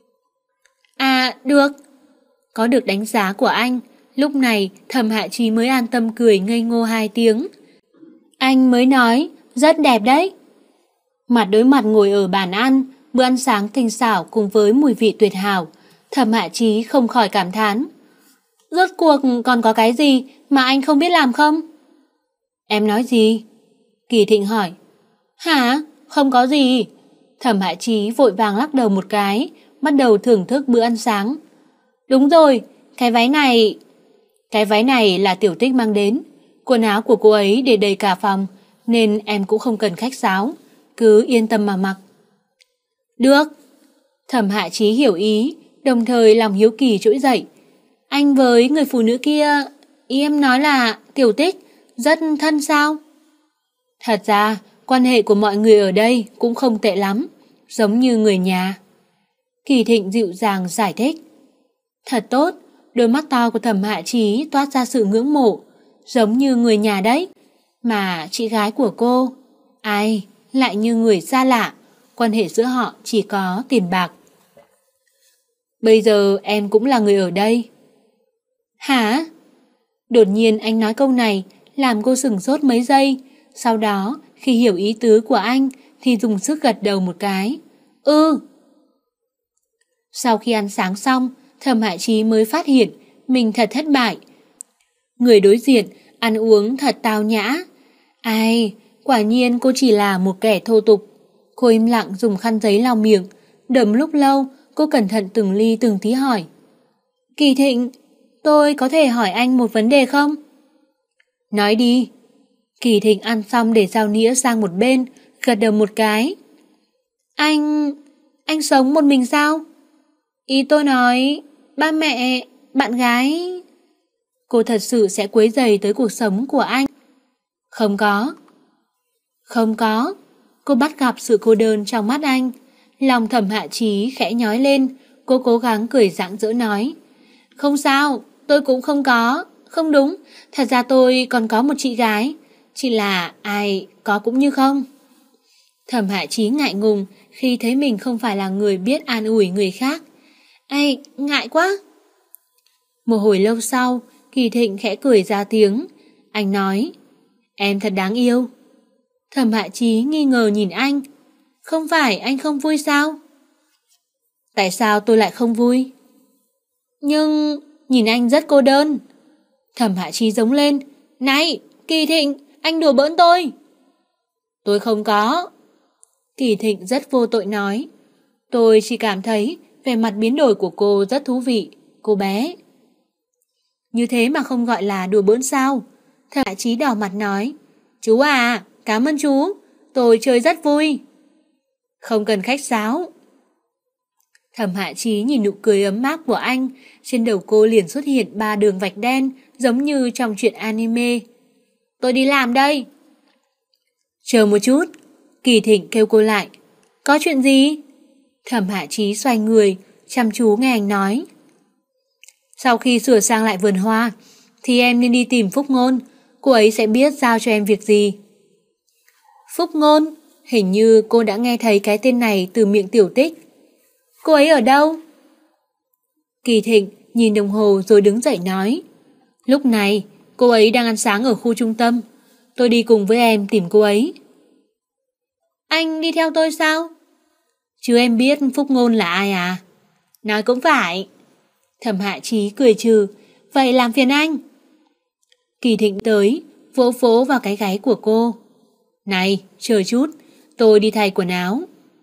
À, được. Có được đánh giá của anh, lúc này Thẩm Hạ Chí mới an tâm cười ngây ngô 2 tiếng. Anh mới nói, rất đẹp đấy. Mặt đối mặt ngồi ở bàn ăn, bữa ăn sáng tinh xảo cùng với mùi vị tuyệt hảo, Thẩm Hạ Chí không khỏi cảm thán. Rốt cuộc còn có cái gì mà anh không biết làm không? Em nói gì? Kỳ Thịnh hỏi. Hả? Không có gì. Thẩm Hạ Chí vội vàng lắc đầu một cái, bắt đầu thưởng thức bữa ăn sáng. Đúng rồi, cái váy này là Tiểu Tích mang đến. Quần áo của cô ấy để đầy cả phòng, nên em cũng không cần khách sáo. Cứ yên tâm mà mặc. Được. Thẩm Hạ Chí hiểu ý, đồng thời lòng hiếu kỳ trỗi dậy. Anh với người phụ nữ kia, ý em nói là Tiểu Tích, rất thân sao? Thật ra, quan hệ của mọi người ở đây cũng không tệ lắm, giống như người nhà. Kỳ Thịnh dịu dàng giải thích. Thật tốt, đôi mắt to của Thẩm Hạ Chí toát ra sự ngưỡng mộ, giống như người nhà đấy. Mà chị gái của cô, ai lại như người xa lạ, quan hệ giữa họ chỉ có tiền bạc. Bây giờ em cũng là người ở đây. Hả? Đột nhiên anh nói câu này làm cô sửng sốt mấy giây. Sau đó khi hiểu ý tứ của anh thì dùng sức gật đầu một cái. Sau khi ăn sáng xong, Thẩm Hạ Chí mới phát hiện mình thật thất bại. Người đối diện ăn uống thật tao nhã. Ai, quả nhiên cô chỉ là một kẻ thô tục. Cô im lặng dùng khăn giấy lau miệng. Đợi một lúc lâu, cô cẩn thận từng ly từng tí hỏi. Kỳ Thịnh, Tôi có thể hỏi anh một vấn đề không? Nói đi. Kỳ Thịnh ăn xong để dao nĩa sang một bên, gật đầu một cái. Anh sống một mình sao? Ý tôi nói, ba mẹ, bạn gái... Cô thật sự sẽ quấy rầy tới cuộc sống của anh? Không có. Không có. Cô bắt gặp sự cô đơn trong mắt anh. Lòng Thẩm Hạ Chí khẽ nhói lên. Cô cố gắng cười rạng rỡ nói. Không sao, tôi cũng không có. Không đúng, thật ra tôi còn có một chị gái. Chỉ là ai có cũng như không. Thẩm Hạ Chí ngại ngùng khi thấy mình không phải là người biết an ủi người khác. Ây, ngại quá. Một hồi lâu sau, Kỳ Thịnh khẽ cười ra tiếng. Anh nói, em thật đáng yêu. Thẩm Hạ Chí nghi ngờ nhìn anh. Không phải anh không vui sao? Tại sao tôi lại không vui? Nhưng nhìn anh rất cô đơn. Thẩm Hạ Chí giống lên. Này, Kỳ Thịnh, anh đùa bỡn tôi. Tôi không có. Kỳ Thịnh rất vô tội nói. Tôi chỉ cảm thấy vẻ mặt biến đổi của cô rất thú vị, cô bé. Như thế mà không gọi là đùa bỡn sao? Thẩm Hạ Chí đỏ mặt nói. Chú à, cảm ơn chú, tôi chơi rất vui. Không cần khách sáo. Thẩm Hạ Chí nhìn nụ cười ấm áp của anh, trên đầu cô liền xuất hiện 3 đường vạch đen giống như trong truyện anime. Tôi đi làm đây. Chờ một chút, Kỳ Thịnh kêu cô lại. Có chuyện gì? Thẩm Hạ Chí xoay người, chăm chú nghe anh nói. Sau khi sửa sang lại vườn hoa, thì em nên đi tìm Phúc Ngôn, cô ấy sẽ biết giao cho em việc gì. Phúc Ngôn, hình như cô đã nghe thấy cái tên này từ miệng Tiểu Tích. Cô ấy ở đâu? Kỳ Thịnh nhìn đồng hồ rồi đứng dậy nói. Lúc này, cô ấy đang ăn sáng ở khu trung tâm. Tôi đi cùng với em tìm cô ấy. Anh đi theo tôi sao? Chứ em biết Phúc Ngôn là ai à? Nói cũng phải. Thẩm Hạ Chí cười trừ. Vậy làm phiền anh. Kỳ Thịnh tới, vỗ vỗ vào cái gáy của cô. Này, chờ chút, tôi đi thay quần áo.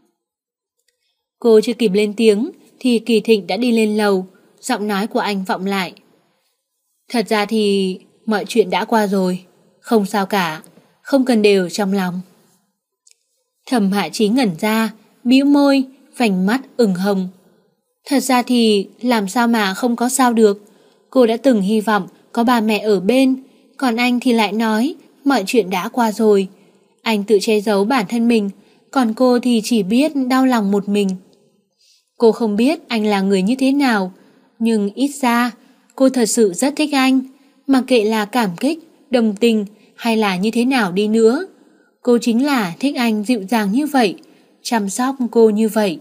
Cô chưa kịp lên tiếng thì Kỳ Thịnh đã đi lên lầu, giọng nói của anh vọng lại. Thật ra thì mọi chuyện đã qua rồi, không sao cả, không cần đều trong lòng. Thẩm Hạ Chí ngẩn ra, bĩu môi, vành mắt ửng hồng. Thật ra thì làm sao mà không có sao được. Cô đã từng hy vọng có ba mẹ ở bên, còn anh thì lại nói mọi chuyện đã qua rồi. Anh tự che giấu bản thân mình, còn cô thì chỉ biết đau lòng một mình. Cô không biết anh là người như thế nào, nhưng ít ra cô thật sự rất thích anh, mặc kệ là cảm kích, đồng tình hay là như thế nào đi nữa. Cô chính là thích anh dịu dàng như vậy, chăm sóc cô như vậy.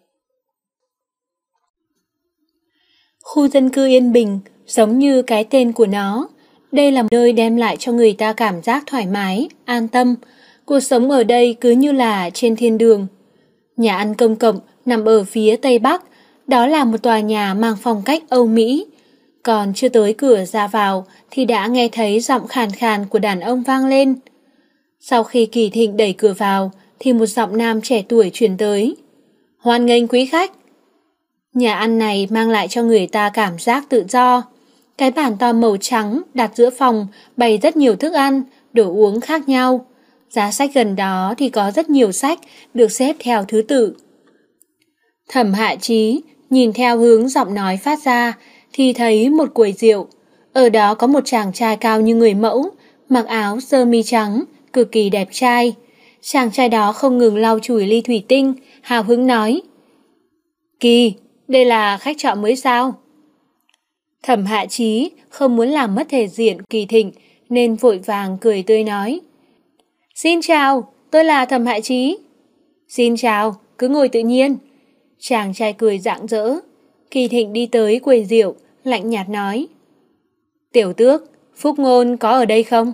Khu dân cư yên bình, giống như cái tên của nó. Đây là nơi đem lại cho người ta cảm giác thoải mái, an tâm. Cuộc sống ở đây cứ như là trên thiên đường. Nhà ăn công cộng nằm ở phía tây bắc. Đó là một tòa nhà mang phong cách Âu Mỹ. Còn chưa tới cửa ra vào thì đã nghe thấy giọng khàn khàn của đàn ông vang lên. Sau khi Kỳ Thịnh đẩy cửa vào thì một giọng nam trẻ tuổi truyền tới. Hoan nghênh quý khách. Nhà ăn này mang lại cho người ta cảm giác tự do. Cái bàn to màu trắng đặt giữa phòng bày rất nhiều thức ăn, đồ uống khác nhau. Giá sách gần đó thì có rất nhiều sách được xếp theo thứ tự. Thẩm Hạ Chí nhìn theo hướng giọng nói phát ra thì thấy một quầy rượu. Ở đó có một chàng trai cao như người mẫu, mặc áo sơ mi trắng, cực kỳ đẹp trai. Chàng trai đó không ngừng lau chùi ly thủy tinh, hào hứng nói. Kỳ, đây là khách trọ mới sao? Thẩm Hạ Chí không muốn làm mất thể diện Kỳ Thịnh nên vội vàng cười tươi nói. Xin chào, tôi là Thẩm Hạ Chí. Xin chào, cứ ngồi tự nhiên. Chàng trai cười rạng rỡ. Kỳ Thịnh đi tới quầy rượu, lạnh nhạt nói. Tiểu Tước, Phúc Ngôn có ở đây không?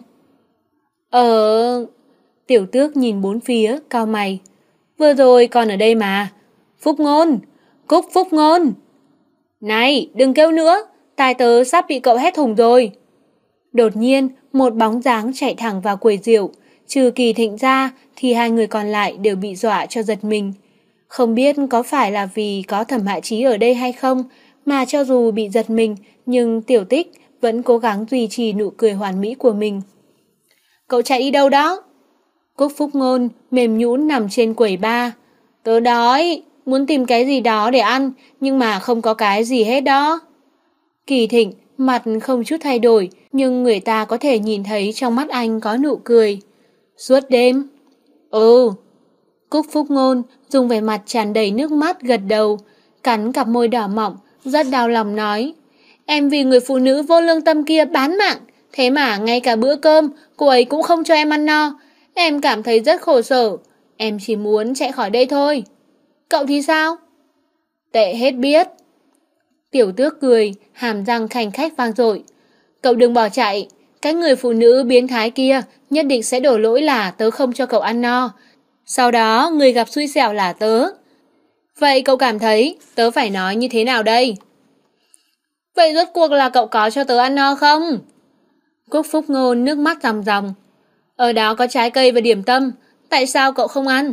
Tiểu Tước nhìn bốn phía, cau mày. Vừa rồi còn ở đây mà. Phúc Ngôn, Cúc Phúc Ngôn. Này, đừng kêu nữa, tai tớ sắp bị cậu hét thủng rồi. Đột nhiên, một bóng dáng chạy thẳng vào quầy rượu. Trừ Kỳ Thịnh ra thì hai người còn lại đều bị dọa cho giật mình. Không biết có phải là vì có Thẩm Hạ Chí ở đây hay không Mà cho dù bị giật mình, nhưng Tiểu Tích vẫn cố gắng duy trì nụ cười hoàn mỹ của mình. Cậu chạy đi đâu đó? Cúc Phúc Ngôn mềm nhũn nằm trên quầy bar. Tớ đói, muốn tìm cái gì đó để ăn, nhưng mà không có cái gì hết đó. Kỳ Thịnh mặt không chút thay đổi, nhưng người ta có thể nhìn thấy trong mắt anh có nụ cười. Suốt đêm? Ừ. Cúc Phúc Ngôn dùng vẻ mặt tràn đầy nước mắt gật đầu, cắn cặp môi đỏ mọng, rất đau lòng nói. Em vì người phụ nữ vô lương tâm kia bán mạng, thế mà ngay cả bữa cơm cô ấy cũng không cho em ăn no. Em cảm thấy rất khổ sở, em chỉ muốn chạy khỏi đây thôi. Cậu thì sao? Tệ hết biết. Tiểu Tước cười, hàm răng khanh khách vang dội. Cậu đừng bỏ chạy, cái người phụ nữ biến thái kia nhất định sẽ đổ lỗi là tớ không cho cậu ăn no. Sau đó người gặp xui xẻo là tớ. Vậy cậu cảm thấy tớ phải nói như thế nào đây? Vậy rốt cuộc là cậu có cho tớ ăn no không? Cúc Phúc Ngôn nước mắt ròng ròng. Ở đó có trái cây và điểm tâm, tại sao cậu không ăn?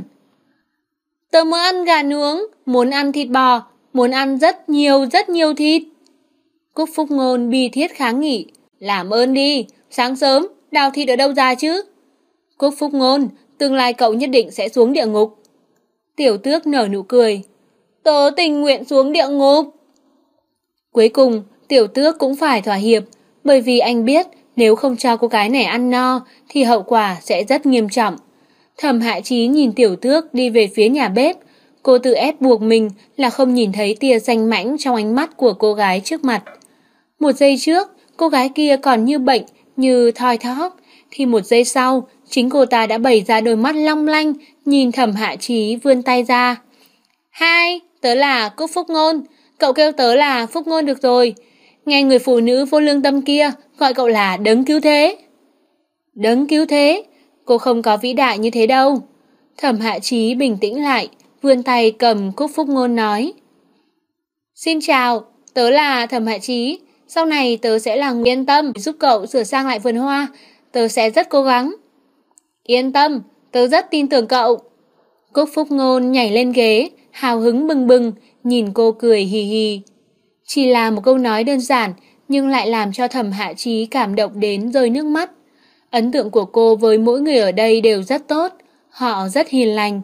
Tớ muốn ăn gà nướng, muốn ăn thịt bò, muốn ăn rất nhiều thịt. Cúc Phúc Ngôn bi thiết kháng nghị. Làm ơn đi, sáng sớm, đào thịt ở đâu ra chứ? Cúc Phúc Ngôn, tương lai cậu nhất định sẽ xuống địa ngục. Tiểu Tước nở nụ cười. Tớ tình nguyện xuống địa ngục. Cuối cùng, Tiểu Tước cũng phải thỏa hiệp, bởi vì anh biết nếu không cho cô gái này ăn no thì hậu quả sẽ rất nghiêm trọng. Thẩm Hạ Chí nhìn Tiểu Tước đi về phía nhà bếp. Cô tự ép buộc mình là không nhìn thấy tia danh mãnh trong ánh mắt của cô gái trước mặt. Một giây trước, cô gái kia còn như bệnh, như thoi thóp, thì một giây sau, chính cô ta đã bày ra đôi mắt long lanh, nhìn Thẩm Hạ Chí vươn tay ra. Hai, tớ là Cúc Phúc Ngôn, cậu kêu tớ là Phúc Ngôn được rồi. Nghe người phụ nữ vô lương tâm kia gọi cậu là đấng cứu thế. Đấng cứu thế? Cô không có vĩ đại như thế đâu. Thẩm Hạ Chí bình tĩnh lại, vươn tay cầm Cúc Phúc Ngôn nói. Xin chào, tớ là Thẩm Hạ Chí. Sau này tớ sẽ là người yên tâm giúp cậu sửa sang lại vườn hoa. Tớ sẽ rất cố gắng. Yên tâm, tớ rất tin tưởng cậu. Cúc Phúc Ngôn nhảy lên ghế, hào hứng bừng bừng, nhìn cô cười hì hì. Chỉ là một câu nói đơn giản, nhưng lại làm cho Thẩm Hạ Chí cảm động đến rơi nước mắt. Ấn tượng của cô với mỗi người ở đây đều rất tốt, họ rất hiền lành.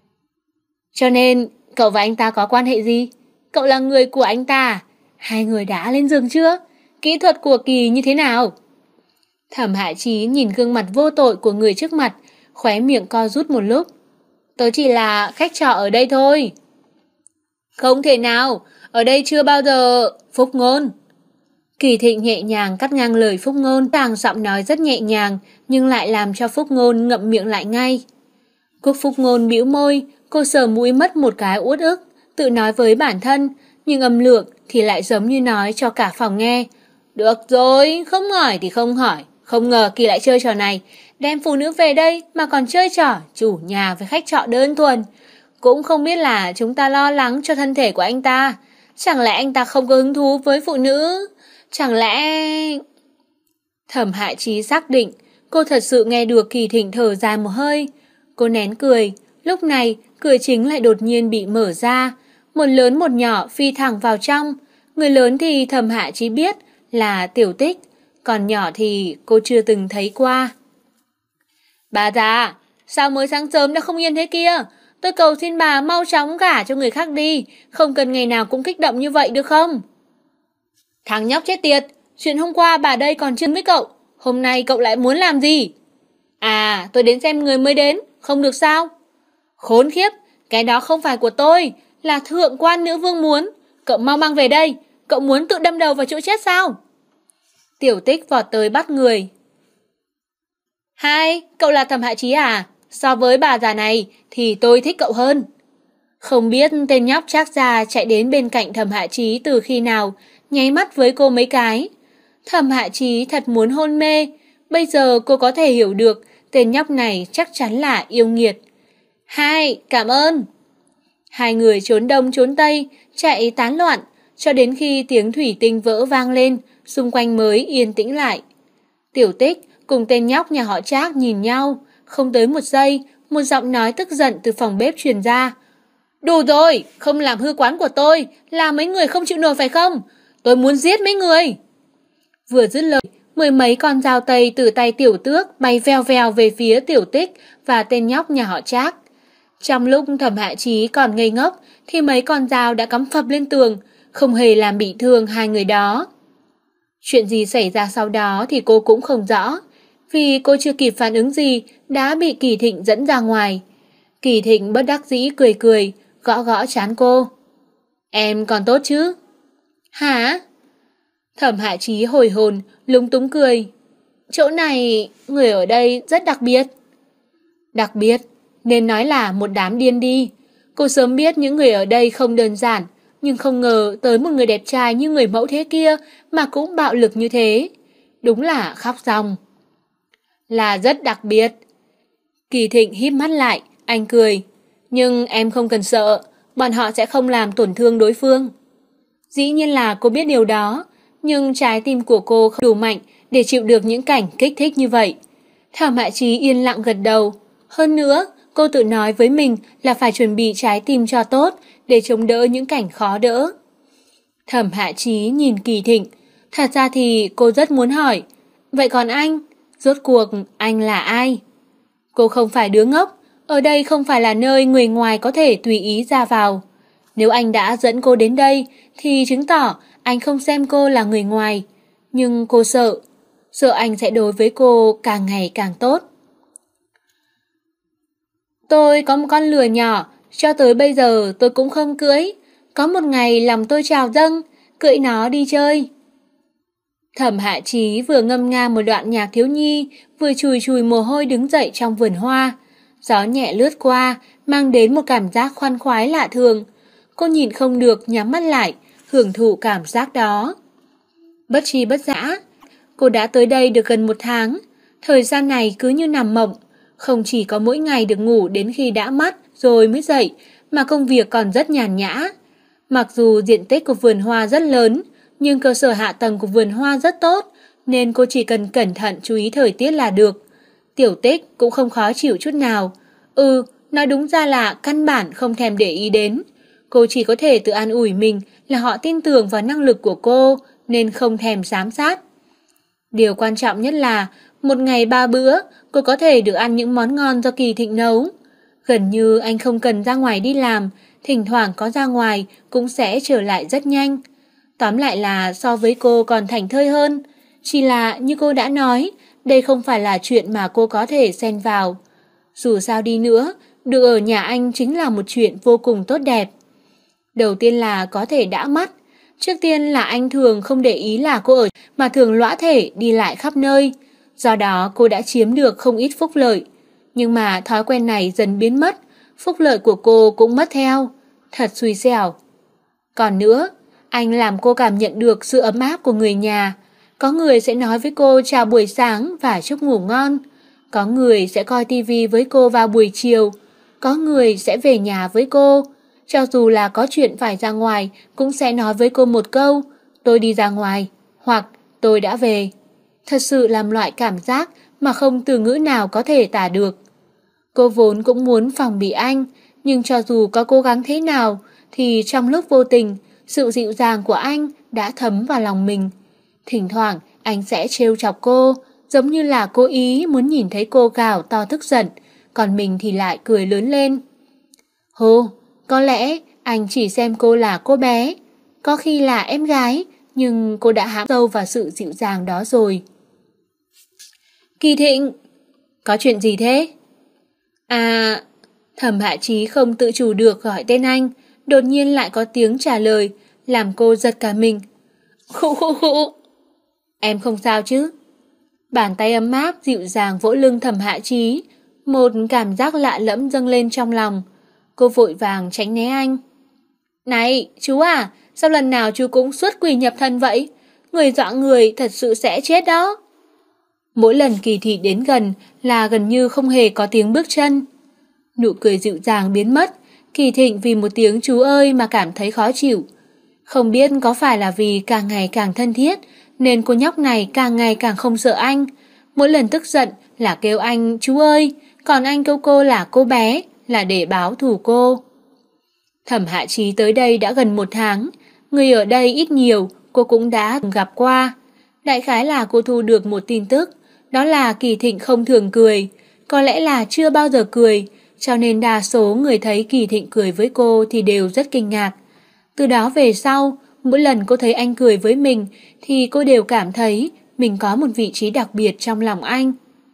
Cho nên, cậu và anh ta có quan hệ gì? Cậu là người của anh ta. Hai người đã lên giường chưa? Kỹ thuật của Kỳ như thế nào? Thẩm Hạ Chí nhìn gương mặt vô tội của người trước mặt, khóe miệng co rút một lúc. Tớ chỉ là khách trọ ở đây thôi. Không thể nào, ở đây chưa bao giờ. Phúc Ngôn. Kỳ Thịnh nhẹ nhàng cắt ngang lời Phúc Ngôn, tàng giọng nói rất nhẹ nhàng, nhưng lại làm cho Phúc Ngôn ngậm miệng lại ngay. Cúc Phúc Ngôn bĩu môi, cô sờ mũi mất một cái uất ức, tự nói với bản thân, nhưng âm lượng thì lại giống như nói cho cả phòng nghe. Được rồi, không hỏi thì không hỏi, không ngờ Kỳ lại chơi trò này, đem phụ nữ về đây mà còn chơi trò chủ nhà với khách trọ đơn thuần. Cũng không biết là chúng ta lo lắng cho thân thể của anh ta. Chẳng lẽ anh ta không có hứng thú với phụ nữ? Chẳng lẽ... Thẩm Hạ Chí xác định, cô thật sự nghe được Kỳ Thịnh thở dài một hơi. Cô nén cười, lúc này cửa chính lại đột nhiên bị mở ra. Một lớn một nhỏ phi thẳng vào trong. Người lớn thì Thẩm Hạ Chí biết là Tiểu Tích, còn nhỏ thì cô chưa từng thấy qua. Bà già, sao mới sáng sớm đã không yên thế kia? Tôi cầu xin bà mau chóng gả cho người khác đi, không cần ngày nào cũng kích động như vậy được không? Thằng nhóc chết tiệt, chuyện hôm qua bà đây còn chưa với cậu, hôm nay cậu lại muốn làm gì? À, tôi đến xem người mới đến, không được sao? Khốn khiếp, cái đó không phải của tôi, là thượng quan nữ vương muốn. Cậu mau mang về đây, cậu muốn tự đâm đầu vào chỗ chết sao? Tiểu Tích vọt tới bắt người. Hai, cậu là Thẩm Hạ Chí à? So với bà già này thì tôi thích cậu hơn. Không biết tên nhóc Trác Gia chạy đến bên cạnh Thẩm Hạ Chí từ khi nào, nháy mắt với cô mấy cái. Thẩm Hạ Chí thật muốn hôn mê. Bây giờ cô có thể hiểu được tên nhóc này chắc chắn là yêu nghiệt. Hai, cảm ơn. Hai người trốn đông trốn tây, chạy tán loạn, cho đến khi tiếng thủy tinh vỡ vang lên, xung quanh mới yên tĩnh lại. Tiểu Tích cùng tên nhóc nhà họ Trác nhìn nhau, không tới một giây, một giọng nói tức giận từ phòng bếp truyền ra. Đủ rồi, không làm hư quán của tôi, là mấy người không chịu nổi phải không? Tôi muốn giết mấy người. Vừa dứt lời, 10 mấy con dao tây từ tay Tiểu Tước bay vèo vèo về phía Tiểu Tích và tên nhóc nhà họ Trác. Trong lúc Thẩm Hạ Chí còn ngây ngốc thì mấy con dao đã cắm phập lên tường, không hề làm bị thương hai người đó. Chuyện gì xảy ra sau đó thì cô cũng không rõ, vì cô chưa kịp phản ứng gì đã bị Kỳ Thịnh dẫn ra ngoài. Kỳ Thịnh bất đắc dĩ cười cười, gõ gõ trán cô. Em còn tốt chứ? Hả? Thẩm Hạ Chí hồi hồn, lúng túng cười. Chỗ này, người ở đây rất đặc biệt. Đặc biệt, nên nói là một đám điên đi. Cô sớm biết những người ở đây không đơn giản, nhưng không ngờ tới một người đẹp trai như người mẫu thế kia mà cũng bạo lực như thế. Đúng là khóc ròng. Là rất đặc biệt. Kỳ Thịnh híp mắt lại, anh cười. Nhưng em không cần sợ, bọn họ sẽ không làm tổn thương đối phương. Dĩ nhiên là cô biết điều đó, nhưng trái tim của cô không đủ mạnh để chịu được những cảnh kích thích như vậy. Thẩm Hạ Chí yên lặng gật đầu. Hơn nữa, cô tự nói với mình là phải chuẩn bị trái tim cho tốt để chống đỡ những cảnh khó đỡ. Thẩm Hạ Chí nhìn Kỳ Thịnh. Thật ra thì cô rất muốn hỏi, vậy còn anh? Rốt cuộc anh là ai? Cô không phải đứa ngốc, ở đây không phải là nơi người ngoài có thể tùy ý ra vào. Nếu anh đã dẫn cô đến đây thì chứng tỏ anh không xem cô là người ngoài. Nhưng cô sợ anh sẽ đối với cô càng ngày càng tốt. Tôi có một con lừa nhỏ, cho tới bây giờ tôi cũng không cưỡi. Có một ngày lòng tôi trào dâng, cưỡi nó đi chơi. Thẩm Hạ Chí vừa ngâm nga một đoạn nhạc thiếu nhi, vừa chùi chùi mồ hôi đứng dậy trong vườn hoa. Gió nhẹ lướt qua, mang đến một cảm giác khoan khoái lạ thường. Cô nhìn không được nhắm mắt lại, hưởng thụ cảm giác đó. Bất tri bất dã, cô đã tới đây được gần 1 tháng. Thời gian này cứ như nằm mộng. Không chỉ có mỗi ngày được ngủ đến khi đã mắt rồi mới dậy, mà công việc còn rất nhàn nhã. Mặc dù diện tích của vườn hoa rất lớn, nhưng cơ sở hạ tầng của vườn hoa rất tốt, nên cô chỉ cần cẩn thận chú ý thời tiết là được. Tiểu Tích cũng không khó chịu chút nào. Nói đúng ra là căn bản không thèm để ý đến. Cô chỉ có thể tự an ủi mình là họ tin tưởng vào năng lực của cô, nên không thèm giám sát. Điều quan trọng nhất là, một ngày 3 bữa, cô có thể được ăn những món ngon do Kỳ Thịnh nấu. Gần như anh không cần ra ngoài đi làm, thỉnh thoảng có ra ngoài cũng sẽ trở lại rất nhanh. Tóm lại là so với cô còn thảnh thơi hơn. Chỉ là như cô đã nói, đây không phải là chuyện mà cô có thể xen vào. Dù sao đi nữa, được ở nhà anh chính là một chuyện vô cùng tốt đẹp. Đầu tiên là có thể đã mắt. Trước tiên là anh thường không để ý là cô ở, mà thường lõa thể đi lại khắp nơi. Do đó cô đã chiếm được không ít phúc lợi. Nhưng mà thói quen này dần biến mất, phúc lợi của cô cũng mất theo. Thật xui xẻo. Còn nữa, anh làm cô cảm nhận được sự ấm áp của người nhà. Có người sẽ nói với cô chào buổi sáng và chúc ngủ ngon. Có người sẽ coi tivi với cô vào buổi chiều. Có người sẽ về nhà với cô. Cho dù là có chuyện phải ra ngoài, cũng sẽ nói với cô một câu, tôi đi ra ngoài, hoặc tôi đã về. Thật sự làm loại cảm giác mà không từ ngữ nào có thể tả được. Cô vốn cũng muốn phòng bị anh, nhưng cho dù có cố gắng thế nào, thì trong lúc vô tình, sự dịu dàng của anh đã thấm vào lòng mình. Thỉnh thoảng anh sẽ trêu chọc cô, giống như là cố ý muốn nhìn thấy cô gào to tức giận, còn mình thì lại cười lớn lên. Có lẽ anh chỉ xem cô là cô bé, có khi là em gái, nhưng cô đã hãm sâu vào sự dịu dàng đó rồi. Kỳ Thịnh, có chuyện gì thế? Thẩm Hạ Chí không tự chủ được gọi tên anh, đột nhiên lại có tiếng trả lời, làm cô giật cả mình. Khụ. Em không sao chứ? Bàn tay ấm áp dịu dàng vỗ lưng Thẩm Hạ Chí, một cảm giác lạ lẫm dâng lên trong lòng. Cô vội vàng tránh né anh. Này, chú à, sao lần nào chú cũng xuất quỷ nhập thần vậy? Người dọa người thật sự sẽ chết đó. Mỗi lần Kỳ Thị đến gần là gần như không hề có tiếng bước chân. Nụ cười dịu dàng biến mất, Kỳ Thịnh vì một tiếng chú ơi mà cảm thấy khó chịu. Không biết có phải là vì càng ngày càng thân thiết, nên cô nhóc này càng ngày càng không sợ anh. Mỗi lần tức giận là kêu anh chú ơi, còn anh kêu cô là cô bé, là để báo thù cô. Thẩm Hạ Chí tới đây đã gần 1 tháng, người ở đây ít nhiều cô cũng đã gặp qua. Đại khái là cô thu được một tin tức, đó là Kỳ Thịnh không thường cười, có lẽ là chưa bao giờ cười, cho nên đa số người thấy Kỳ Thịnh cười với cô thì đều rất kinh ngạc. Từ đó về sau, mỗi lần cô thấy anh cười với mình thì cô đều cảm thấy mình có một vị trí đặc biệt trong lòng anh.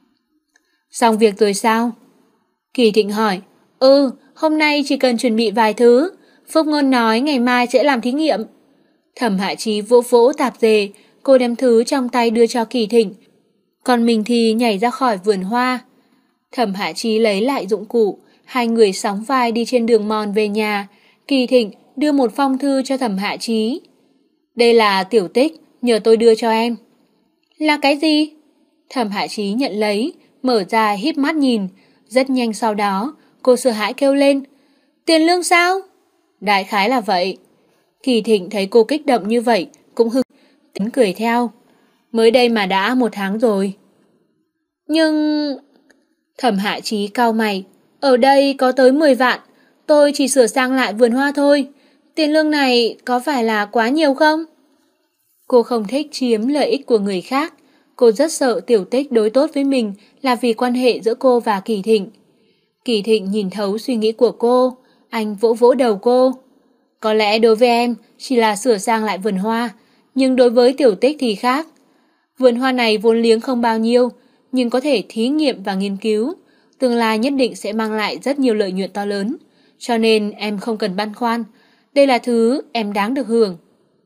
Xong việc rồi sao? Kỳ Thịnh hỏi. Hôm nay chỉ cần chuẩn bị vài thứ. Phúc Ngôn nói ngày mai sẽ làm thí nghiệm. Thẩm Hạ Chí vỗ vỗ tạp dề, cô đem thứ trong tay đưa cho Kỳ Thịnh, còn mình thì nhảy ra khỏi vườn hoa. Thẩm Hạ Chí lấy lại dụng cụ, hai người sóng vai đi trên đường mòn về nhà. Kỳ Thịnh đưa một phong thư cho Thẩm Hạ Chí. Đây là tiểu tích, nhờ tôi đưa cho em. Là cái gì? Thẩm Hạ Chí nhận lấy, mở ra híp mắt nhìn. Rất nhanh sau đó, cô sợ hãi kêu lên. Tiền lương sao? Đại khái là vậy. Kỳ Thịnh thấy cô kích động như vậy, cũng hưng tính cười theo. Mới đây mà đã 1 tháng rồi. Nhưng... Thẩm Hạ Chí cau mày. Ở đây có tới 10 vạn, tôi chỉ sửa sang lại vườn hoa thôi. Tiền lương này có phải là quá nhiều không? Cô không thích chiếm lợi ích của người khác. Cô rất sợ tiểu tích đối tốt với mình là vì quan hệ giữa cô và Kỳ Thịnh. Kỳ Thịnh nhìn thấu suy nghĩ của cô, anh vỗ vỗ đầu cô. Có lẽ đối với em chỉ là sửa sang lại vườn hoa, nhưng đối với tiểu tích thì khác. Vườn hoa này vốn liếng không bao nhiêu, nhưng có thể thí nghiệm và nghiên cứu. Tương lai nhất định sẽ mang lại rất nhiều lợi nhuận to lớn. Cho nên em không cần băn khoăn. Đây là thứ em đáng được hưởng.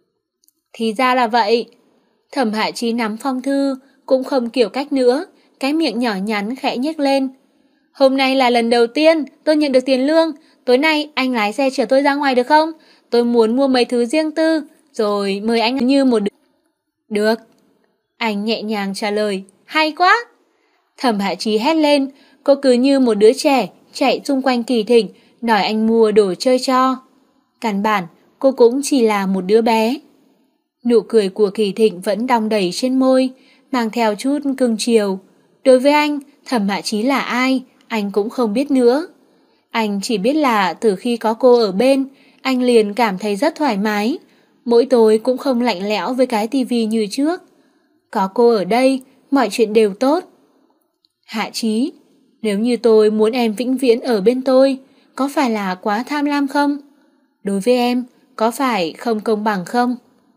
Thì ra là vậy. Thẩm Hạ Chí nắm phong thư, cũng không kiểu cách nữa. Cái miệng nhỏ nhắn khẽ nhếch lên. Hôm nay là lần đầu tiên tôi nhận được tiền lương. Tối nay anh lái xe chở tôi ra ngoài được không? Tôi muốn mua mấy thứ riêng tư, rồi mời anh như một đứa. Được. Anh nhẹ nhàng trả lời. Hay quá. Thẩm Hạ Chí hét lên. Cô cứ như một đứa trẻ chạy xung quanh Kỳ Thịnh, đòi anh mua đồ chơi cho. Căn bản, cô cũng chỉ là một đứa bé. Nụ cười của Kỳ Thịnh vẫn đong đầy trên môi, mang theo chút cưng chiều. Đối với anh, Thẩm Hạ Chí là ai, anh cũng không biết nữa. Anh chỉ biết là từ khi có cô ở bên, anh liền cảm thấy rất thoải mái. Mỗi tối cũng không lạnh lẽo với cái tivi như trước. Có cô ở đây, mọi chuyện đều tốt. Hạ Chí, nếu như tôi muốn em vĩnh viễn ở bên tôi, có phải là quá tham lam không? Đối với em, có phải không công bằng không?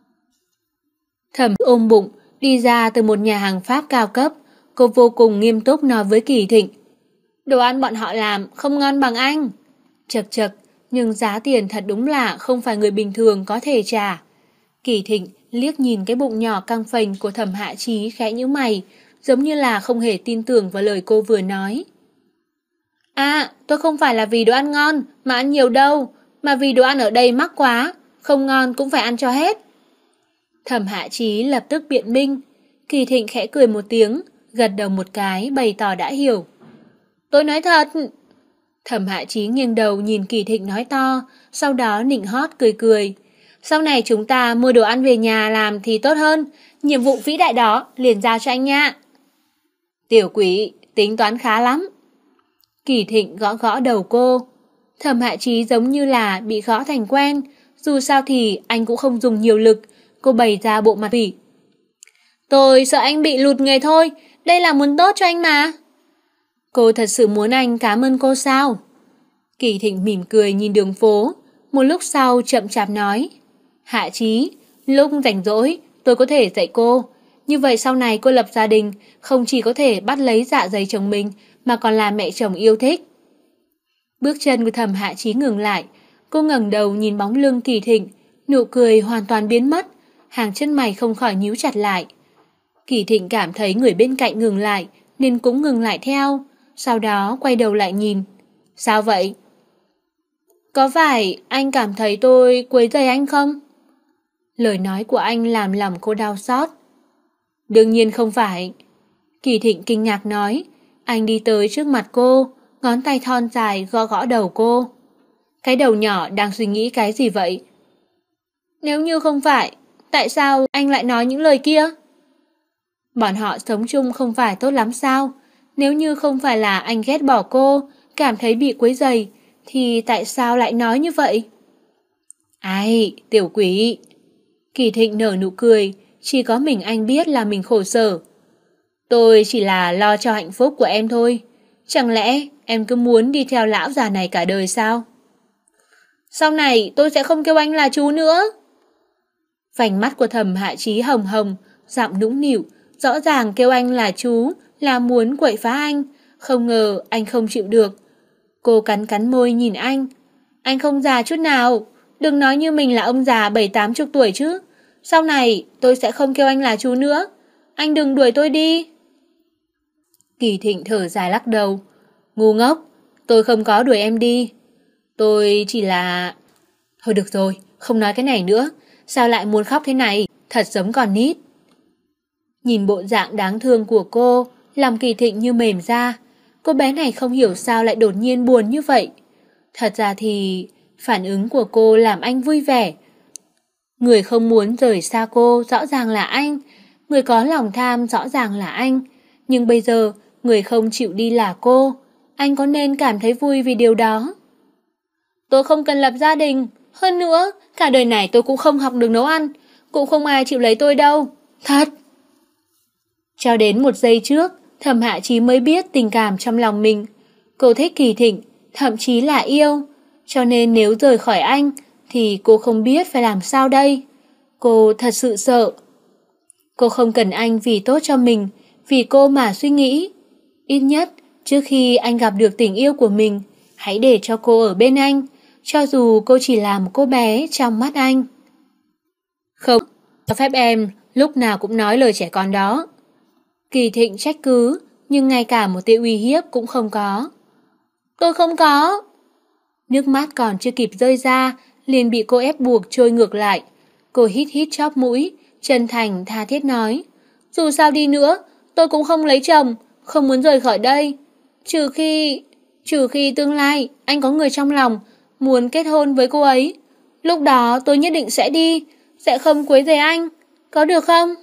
Thẩm ôm bụng, đi ra từ một nhà hàng Pháp cao cấp. Cô vô cùng nghiêm túc nói với Kỳ Thịnh. Đồ ăn bọn họ làm không ngon bằng anh. Chật chật, nhưng giá tiền thật đúng là không phải người bình thường có thể trả. Kỳ Thịnh liếc nhìn cái bụng nhỏ căng phềnh của Thẩm Hạ Chí khẽ nhíu mày, giống như là không hề tin tưởng vào lời cô vừa nói. Tôi không phải là vì đồ ăn ngon mà ăn nhiều đâu, mà vì đồ ăn ở đây mắc quá, không ngon cũng phải ăn cho hết. Thẩm Hạ Chí lập tức biện minh. Kỳ Thịnh khẽ cười một tiếng, gật đầu một cái bày tỏ đã hiểu. Tôi nói thật. Thẩm Hạ Chí nghiêng đầu nhìn Kỳ Thịnh nói to, sau đó nịnh hót cười cười. Sau này chúng ta mua đồ ăn về nhà làm thì tốt hơn, nhiệm vụ vĩ đại đó liền giao cho anh nha. Tiểu quỷ, tính toán khá lắm. Kỳ Thịnh gõ gõ đầu cô. Thẩm Hạ Chí giống như là bị gõ thành quen, dù sao thì anh cũng không dùng nhiều lực. Cô bày ra bộ mặt quỷ. Tôi sợ anh bị lụt nghề thôi, đây là muốn tốt cho anh mà. Cô thật sự muốn anh cảm ơn cô sao? Kỳ Thịnh mỉm cười nhìn đường phố, một lúc sau chậm chạp nói. Hạ Chí, lúc rảnh rỗi tôi có thể dạy cô. Như vậy sau này cô lập gia đình, không chỉ có thể bắt lấy dạ dày chồng mình, mà còn là mẹ chồng yêu thích. Bước chân của Thẩm Hạ Chí ngừng lại, cô ngẩng đầu nhìn bóng lưng Kỳ Thịnh, nụ cười hoàn toàn biến mất, hàng chân mày không khỏi nhíu chặt lại. Kỳ Thịnh cảm thấy người bên cạnh ngừng lại, nên cũng ngừng lại theo, sau đó quay đầu lại nhìn. Sao vậy? Có phải anh cảm thấy tôi quấy rầy anh không? Lời nói của anh làm lòng cô đau xót. Đương nhiên không phải. Kỳ Thịnh kinh ngạc nói. Anh đi tới trước mặt cô, ngón tay thon dài gõ gõ đầu cô. Cái đầu nhỏ đang suy nghĩ cái gì vậy? Nếu như không phải, tại sao anh lại nói những lời kia? Bọn họ sống chung không phải tốt lắm sao? Nếu như không phải là anh ghét bỏ cô, cảm thấy bị quấy rầy, thì tại sao lại nói như vậy? Ai, tiểu quỷ. Kỳ Thịnh nở nụ cười, chỉ có mình anh biết là mình khổ sở. Tôi chỉ là lo cho hạnh phúc của em thôi. Chẳng lẽ em cứ muốn đi theo lão già này cả đời sao? Sau này tôi sẽ không kêu anh là chú nữa. Vành mắt của Thẩm Hạ Chí hồng hồng, giọng nũng nịu, rõ ràng kêu anh là chú là muốn quậy phá anh, không ngờ anh không chịu được. Cô cắn cắn môi nhìn anh. Anh không già chút nào, đừng nói như mình là ông già 70-80 tuổi chứ. Sau này tôi sẽ không kêu anh là chú nữa. Anh đừng đuổi tôi đi. Kỳ Thịnh thở dài lắc đầu. Ngu ngốc, tôi không có đuổi em đi. Tôi chỉ là... Thôi được rồi, không nói cái này nữa. Sao lại muốn khóc thế này? Thật giống còn nít. Nhìn bộ dạng đáng thương của cô, lòng Kỳ Thịnh như mềm ra. Cô bé này không hiểu sao lại đột nhiên buồn như vậy. Thật ra thì phản ứng của cô làm anh vui vẻ. Người không muốn rời xa cô rõ ràng là anh. Người có lòng tham rõ ràng là anh. Nhưng bây giờ người không chịu đi là cô. Anh có nên cảm thấy vui vì điều đó? Tôi không cần lập gia đình. Hơn nữa, cả đời này tôi cũng không học được nấu ăn. Cũng không ai chịu lấy tôi đâu. Thật. Cho đến một giây trước, Thẩm Hạ Chí mới biết tình cảm trong lòng mình. Cô thích Kỳ Thịnh, thậm chí là yêu. Cho nên nếu rời khỏi anh, thì cô không biết phải làm sao đây. Cô thật sự sợ. Cô không cần anh vì tốt cho mình, vì cô mà suy nghĩ. Ít nhất, trước khi anh gặp được tình yêu của mình, hãy để cho cô ở bên anh, cho dù cô chỉ là một cô bé trong mắt anh. Không, cho phép em lúc nào cũng nói lời trẻ con đó. Kỳ Thịnh trách cứ, nhưng ngay cả một tia uy hiếp cũng không có. Tôi không có. Nước mắt còn chưa kịp rơi ra, liền bị cô ép buộc trôi ngược lại. Cô hít hít chóp mũi, chân thành tha thiết nói. Dù sao đi nữa, tôi cũng không lấy chồng, không muốn rời khỏi đây. Trừ khi tương lai anh có người trong lòng, muốn kết hôn với cô ấy. Lúc đó tôi nhất định sẽ đi, sẽ không quấy rầy anh. Có được không?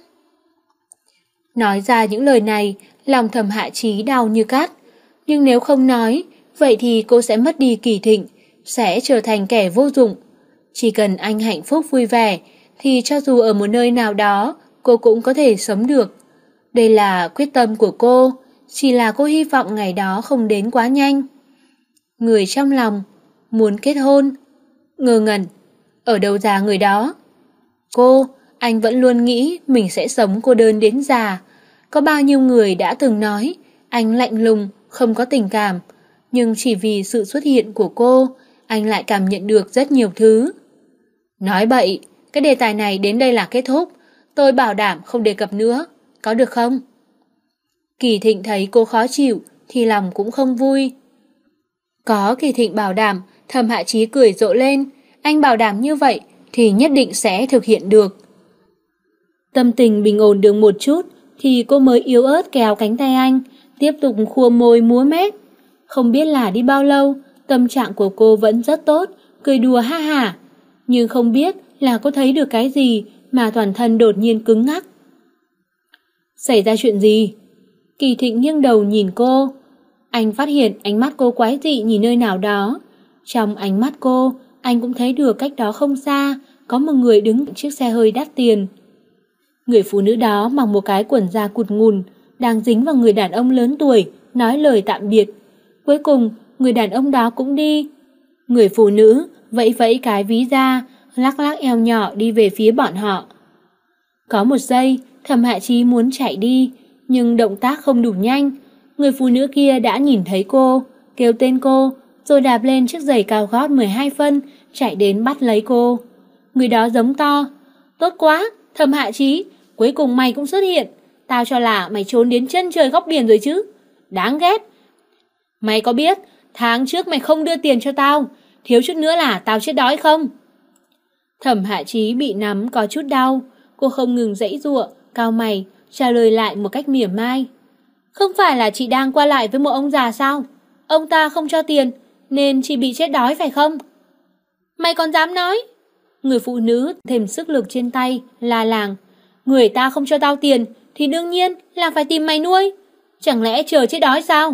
Nói ra những lời này, lòng Thẩm Hạ Chí đau như cắt. Nhưng nếu không nói, vậy thì cô sẽ mất đi Kỳ Thịnh, sẽ trở thành kẻ vô dụng. Chỉ cần anh hạnh phúc vui vẻ, thì cho dù ở một nơi nào đó, cô cũng có thể sống được. Đây là quyết tâm của cô, chỉ là cô hy vọng ngày đó không đến quá nhanh. Người trong lòng, muốn kết hôn. Ngơ ngẩn, ở đâu ra người đó? Cô, anh vẫn luôn nghĩ mình sẽ sống cô đơn đến già. Có bao nhiêu người đã từng nói anh lạnh lùng, không có tình cảm. Nhưng chỉ vì sự xuất hiện của cô, anh lại cảm nhận được rất nhiều thứ. Nói bậy, cái đề tài này đến đây là kết thúc. Tôi bảo đảm không đề cập nữa. Có được không? Kỳ Thịnh thấy cô khó chịu thì lòng cũng không vui. Có Kỳ Thịnh bảo đảm, Thẩm Hạ Chí cười rộ lên. Anh bảo đảm như vậy thì nhất định sẽ thực hiện được. Tâm tình bình ổn được một chút thì cô mới yếu ớt kéo cánh tay anh, tiếp tục khua môi múa mép. Không biết là đi bao lâu, tâm trạng của cô vẫn rất tốt, cười đùa ha hả. Nhưng không biết là cô thấy được cái gì mà toàn thân đột nhiên cứng ngắc. Xảy ra chuyện gì? Kỳ Thịnh nghiêng đầu nhìn cô. Anh phát hiện ánh mắt cô quái dị nhìn nơi nào đó. Trong ánh mắt cô, anh cũng thấy được cách đó không xa, có một người đứng chiếc xe hơi đắt tiền. Người phụ nữ đó mặc một cái quần da cụt ngùn, đang dính vào người đàn ông lớn tuổi, nói lời tạm biệt. Cuối cùng, người đàn ông đó cũng đi. Người phụ nữ vẫy vẫy cái ví da, lắc lắc eo nhỏ đi về phía bọn họ. Có một giây, Thẩm Hạ Chí muốn chạy đi, nhưng động tác không đủ nhanh. Người phụ nữ kia đã nhìn thấy cô, kêu tên cô, rồi đạp lên chiếc giày cao gót 12 phân, chạy đến bắt lấy cô. Người đó giống to. Tốt quá, Thẩm Hạ Chí, cuối cùng mày cũng xuất hiện. Tao cho là mày trốn đến chân trời góc biển rồi chứ. Đáng ghét. Mày có biết, tháng trước mày không đưa tiền cho tao, thiếu chút nữa là tao chết đói không? Thẩm Hạ Chí bị nắm có chút đau. Cô không ngừng giãy giụa, cau mày, trả lời lại một cách mỉa mai. Không phải là chị đang qua lại với một ông già sao? Ông ta không cho tiền, nên chị bị chết đói phải không? Mày còn dám nói? Người phụ nữ thêm sức lực trên tay, la làng. Người ta không cho tao tiền, thì đương nhiên là phải tìm mày nuôi. Chẳng lẽ chờ chết đói sao?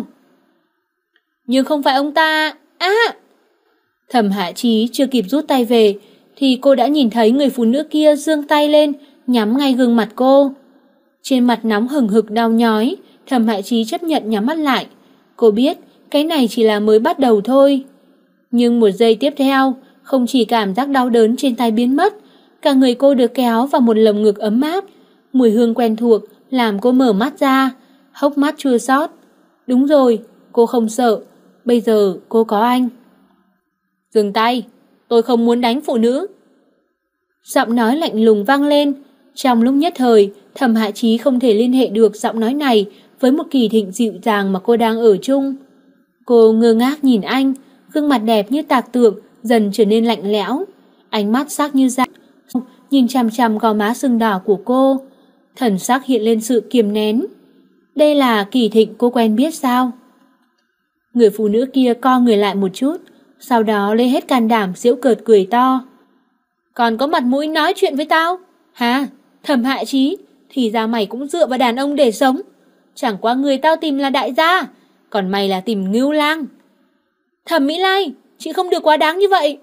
Nhưng không phải ông ta... Thẩm Hạ Chí chưa kịp rút tay về, thì cô đã nhìn thấy người phụ nữ kia giương tay lên, nhắm ngay gương mặt cô. Trên mặt nóng hừng hực đau nhói, Thẩm Hại Chí chấp nhận nhắm mắt lại. Cô biết cái này chỉ là mới bắt đầu thôi. Nhưng một giây tiếp theo, không chỉ cảm giác đau đớn trên tay biến mất, cả người cô được kéo vào một lồng ngực ấm áp. Mùi hương quen thuộc làm cô mở mắt ra, hốc mắt chua xót. Đúng rồi, cô không sợ, bây giờ cô có anh. Dừng tay, tôi không muốn đánh phụ nữ. Giọng nói lạnh lùng vang lên. Trong lúc nhất thời, Thẩm Hại Chí không thể liên hệ được giọng nói này với một Kỳ Thịnh dịu dàng mà cô đang ở chung. Cô ngơ ngác nhìn anh, gương mặt đẹp như tạc tượng dần trở nên lạnh lẽo, ánh mắt sắc như dao nhìn chằm chằm gò má sưng đỏ của cô, thần sắc hiện lên sự kiềm nén. Đây là Kỳ Thịnh cô quen biết sao? Người phụ nữ kia co người lại một chút, sau đó lấy hết can đảm giễu cợt cười to. Còn có mặt mũi nói chuyện với tao? Hả? Thẩm Hại Chí, thì ra mày cũng dựa vào đàn ông để sống. Chẳng qua người tao tìm là đại gia, còn mày là tìm ngưu lang. Thẩm Mỹ Lai, chị không được quá đáng như vậy.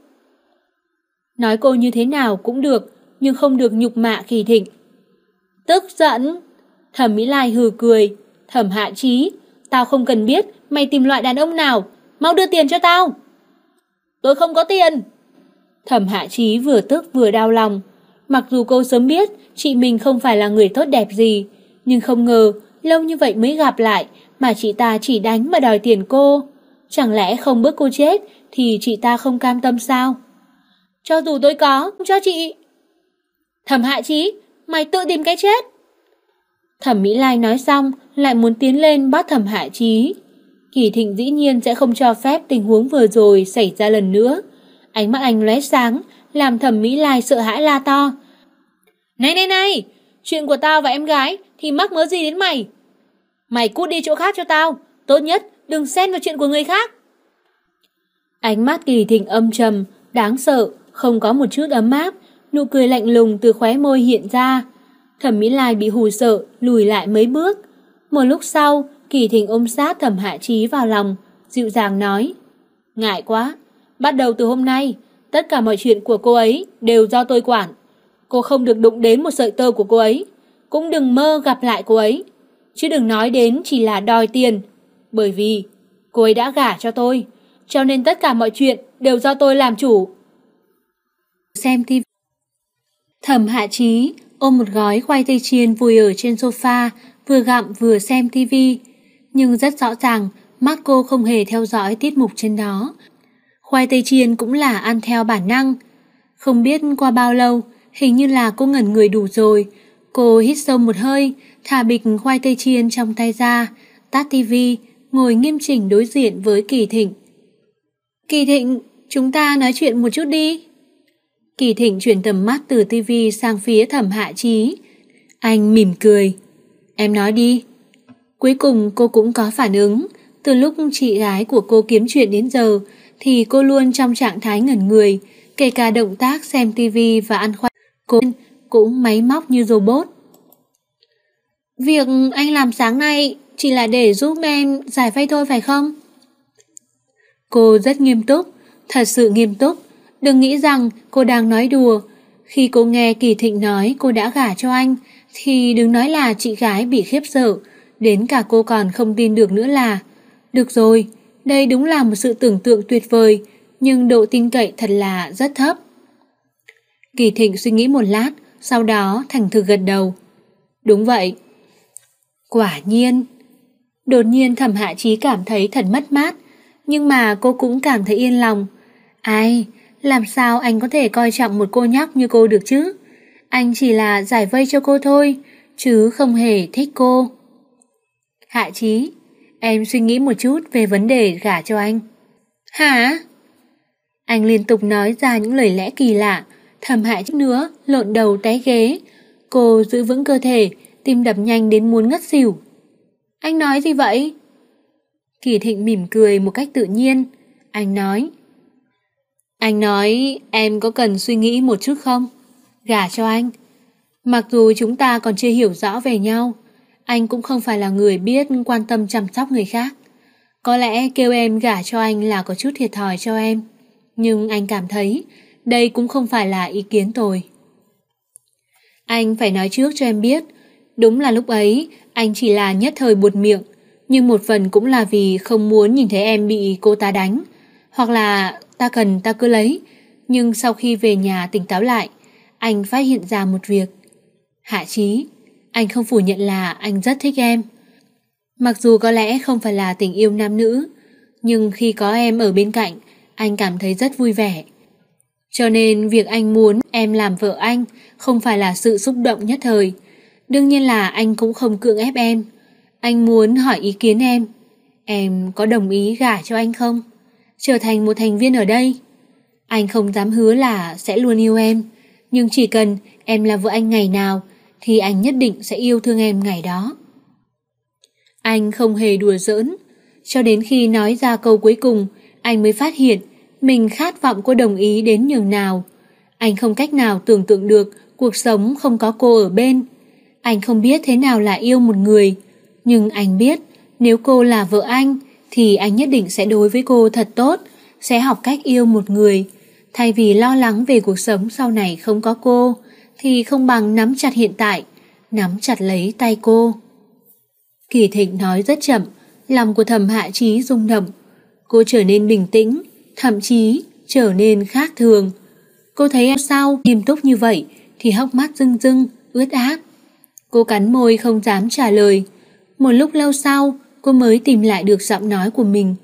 Nói cô như thế nào cũng được, nhưng không được nhục mạ Kỳ Thịnh. Tức giận. Thẩm Mỹ Lai hừ cười. Thẩm Hạ Chí, tao không cần biết mày tìm loại đàn ông nào, mau đưa tiền cho tao. Tôi không có tiền. Thẩm Hạ Chí vừa tức vừa đau lòng. Mặc dù cô sớm biết chị mình không phải là người tốt đẹp gì, nhưng không ngờ lâu như vậy mới gặp lại mà chị ta chỉ đánh mà đòi tiền cô. Chẳng lẽ không bước cô chết thì chị ta không cam tâm sao? Cho dù tôi có, không cho chị. Thẩm Hạ Chí, mày tự tìm cái chết. Thẩm Mỹ Lai nói xong lại muốn tiến lên bắt Thẩm Hạ Chí. Kỳ Thịnh dĩ nhiên sẽ không cho phép tình huống vừa rồi xảy ra lần nữa. Ánh mắt anh lóe sáng, làm Thẩm Mỹ Lai sợ hãi la to. Này, chuyện của tao và em gái thì mắc mớ gì đến mày? Mày cút đi chỗ khác cho tao, tốt nhất đừng xen vào chuyện của người khác. Ánh mắt Kỳ Thịnh âm trầm, đáng sợ, không có một chút ấm áp, nụ cười lạnh lùng từ khóe môi hiện ra. Thẩm Mỹ Lai bị hù sợ, lùi lại mấy bước. Một lúc sau, Kỳ Thịnh ôm sát Thẩm Hạ Chí vào lòng, dịu dàng nói. Ngại quá, bắt đầu từ hôm nay, tất cả mọi chuyện của cô ấy đều do tôi quản. Cô không được đụng đến một sợi tơ của cô ấy, cũng đừng mơ gặp lại cô ấy. Chứ đừng nói đến chỉ là đòi tiền, bởi vì cô ấy đã gả cho tôi, cho nên tất cả mọi chuyện đều do tôi làm chủ. Xem TV. Thẩm Hạ Chí ôm một gói khoai tây chiên vùi ở trên sofa, vừa gặm vừa xem TV. Nhưng rất rõ ràng, mắt cô không hề theo dõi tiết mục trên đó. Khoai tây chiên cũng là ăn theo bản năng. Không biết qua bao lâu, hình như là cô ngẩn người đủ rồi. Cô hít sâu một hơi, thả bịch khoai tây chiên trong tay ra, tắt TV, ngồi nghiêm chỉnh đối diện với Kỳ Thịnh. Kỳ Thịnh, chúng ta nói chuyện một chút đi. Kỳ Thịnh chuyển tầm mắt từ TV sang phía Thẩm Hạ Chí. Anh mỉm cười. Em nói đi. Cuối cùng cô cũng có phản ứng. Từ lúc chị gái của cô kiếm chuyện đến giờ thì cô luôn trong trạng thái ngẩn người, kể cả động tác xem TV và ăn khoai. Cô cũng máy móc như robot. Việc anh làm sáng nay chỉ là để giúp em giải vây thôi phải không? Cô rất nghiêm túc, thật sự nghiêm túc. Đừng nghĩ rằng cô đang nói đùa. Khi cô nghe Kỳ Thịnh nói cô đã gả cho anh thì đừng nói là chị gái bị khiếp sợ, đến cả cô còn không tin được nữa là. Được rồi, đây đúng là một sự tưởng tượng tuyệt vời, nhưng độ tin cậy thật là rất thấp. Kỳ Thịnh suy nghĩ một lát, sau đó thành thực gật đầu. Đúng vậy. Quả nhiên. Đột nhiên Thẩm Hạ Chí cảm thấy thật mất mát, nhưng mà cô cũng cảm thấy yên lòng. Ai, làm sao anh có thể coi trọng một cô nhóc như cô được chứ? Anh chỉ là giải vây cho cô thôi, chứ không hề thích cô. Hạ Chí, em suy nghĩ một chút về vấn đề gả cho anh. Hả? Anh liên tục nói ra những lời lẽ kỳ lạ. Thẩm Hạ Chí nữa lộn đầu té ghế. Cô giữ vững cơ thể, tim đập nhanh đến muốn ngất xỉu. Anh nói gì vậy? Kỳ Thịnh mỉm cười một cách tự nhiên. Anh nói em có cần suy nghĩ một chút không? Gả cho anh. Mặc dù chúng ta còn chưa hiểu rõ về nhau, anh cũng không phải là người biết quan tâm chăm sóc người khác. Có lẽ kêu em gả cho anh là có chút thiệt thòi cho em, nhưng anh cảm thấy Đây cũng không phải là ý kiến tồi. Anh phải nói trước cho em biết, đúng là lúc ấy anh chỉ là nhất thời buột miệng, nhưng một phần cũng là vì không muốn nhìn thấy em bị cô ta đánh. Hoặc là ta cần ta cứ lấy. Nhưng sau khi về nhà tỉnh táo lại, anh phát hiện ra một việc. Hạ Chí, anh không phủ nhận là anh rất thích em. Mặc dù có lẽ không phải là tình yêu nam nữ, nhưng khi có em ở bên cạnh, anh cảm thấy rất vui vẻ. Cho nên việc anh muốn em làm vợ anh không phải là sự xúc động nhất thời. Đương nhiên là anh cũng không cưỡng ép em. Anh muốn hỏi ý kiến em có đồng ý gả cho anh không? Trở thành một thành viên ở đây. Anh không dám hứa là sẽ luôn yêu em, nhưng chỉ cần em là vợ anh ngày nào thì anh nhất định sẽ yêu thương em ngày đó. Anh không hề đùa giỡn. Cho đến khi nói ra câu cuối cùng, anh mới phát hiện mình khát vọng cô đồng ý đến nhường nào. Anh không cách nào tưởng tượng được cuộc sống không có cô ở bên. Anh không biết thế nào là yêu một người, nhưng anh biết nếu cô là vợ anh thì anh nhất định sẽ đối với cô thật tốt, sẽ học cách yêu một người. Thay vì lo lắng về cuộc sống sau này không có cô, thì không bằng nắm chặt hiện tại, nắm chặt lấy tay cô. Kỳ Thịnh nói rất chậm, lòng của Thẩm Hạ Chí rung động. Cô trở nên bình tĩnh, thậm chí trở nên khác thường. Cô thấy em sau nghiêm túc như vậy thì hốc mắt rưng rưng, ướt át. Cô cắn môi không dám trả lời. Một lúc lâu sau, cô mới tìm lại được giọng nói của mình.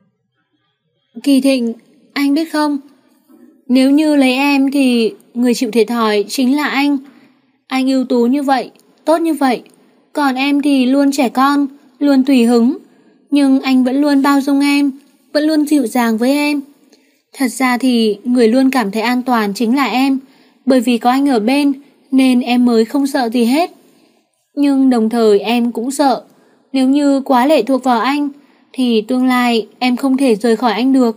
Kỳ Thịnh, anh biết không? Nếu như lấy em thì người chịu thiệt thòi chính là anh. Anh ưu tú như vậy, tốt như vậy. Còn em thì luôn trẻ con, luôn tùy hứng. Nhưng anh vẫn luôn bao dung em, vẫn luôn dịu dàng với em. Thật ra thì người luôn cảm thấy an toàn chính là em. Bởi vì có anh ở bên nên em mới không sợ gì hết. Nhưng đồng thời em cũng sợ, nếu như quá lệ thuộc vào anh thì tương lai em không thể rời khỏi anh được.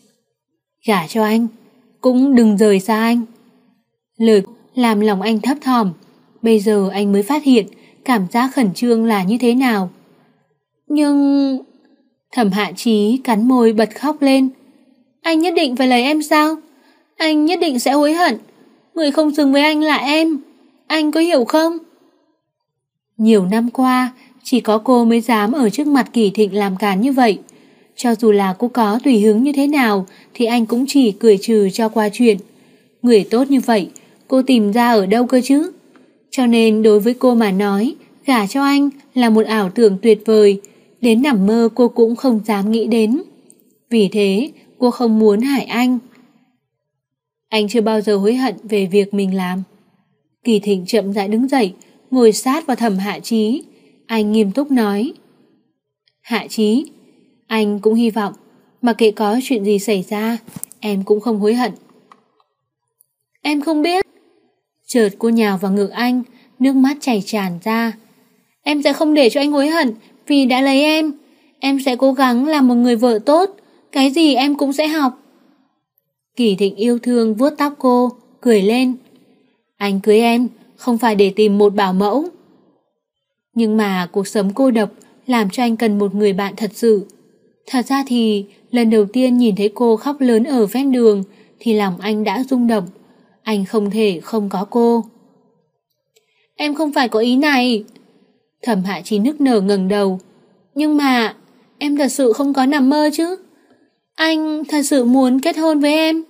Gả cho anh, cũng đừng rời xa anh. Lời làm lòng anh thấp thỏm. Bây giờ anh mới phát hiện cảm giác khẩn trương là như thế nào. Nhưng... Thẩm Hạ Chí cắn môi bật khóc lên. Anh nhất định phải lấy em sao? Anh nhất định sẽ hối hận. Người không xứng với anh là em. Anh có hiểu không? Nhiều năm qua, chỉ có cô mới dám ở trước mặt Kỳ Thịnh làm càn như vậy. Cho dù là cô có tùy hứng như thế nào thì anh cũng chỉ cười trừ cho qua chuyện. Người tốt như vậy, cô tìm ra ở đâu cơ chứ? Cho nên đối với cô mà nói, gả cho anh là một ảo tưởng tuyệt vời, đến nằm mơ cô cũng không dám nghĩ đến. Vì thế, cô không muốn hại anh. Anh chưa bao giờ hối hận về việc mình làm. Kỳ Thịnh chậm rãi đứng dậy, ngồi sát vào Thẩm Hạ Chí. Anh nghiêm túc nói. Hạ Chí, anh cũng hy vọng, mặc kệ có chuyện gì xảy ra, em cũng không hối hận. Em không biết. Chợt cô nhào vào ngực anh, nước mắt chảy tràn ra. Em sẽ không để cho anh hối hận vì đã lấy em. Em sẽ cố gắng làm một người vợ tốt, cái gì em cũng sẽ học. Kỳ Thịnh yêu thương vuốt tóc cô, cười lên. Anh cưới em không phải để tìm một bảo mẫu. Nhưng mà cuộc sống cô độc làm cho anh cần một người bạn thật sự. Thật ra thì lần đầu tiên nhìn thấy cô khóc lớn ở ven đường thì lòng anh đã rung động. Anh không thể không có cô. Em không phải có ý này. Thẩm Hạ Chí nức nở ngẩng đầu. Nhưng mà em thật sự không có nằm mơ chứ. Anh thật sự muốn kết hôn với em.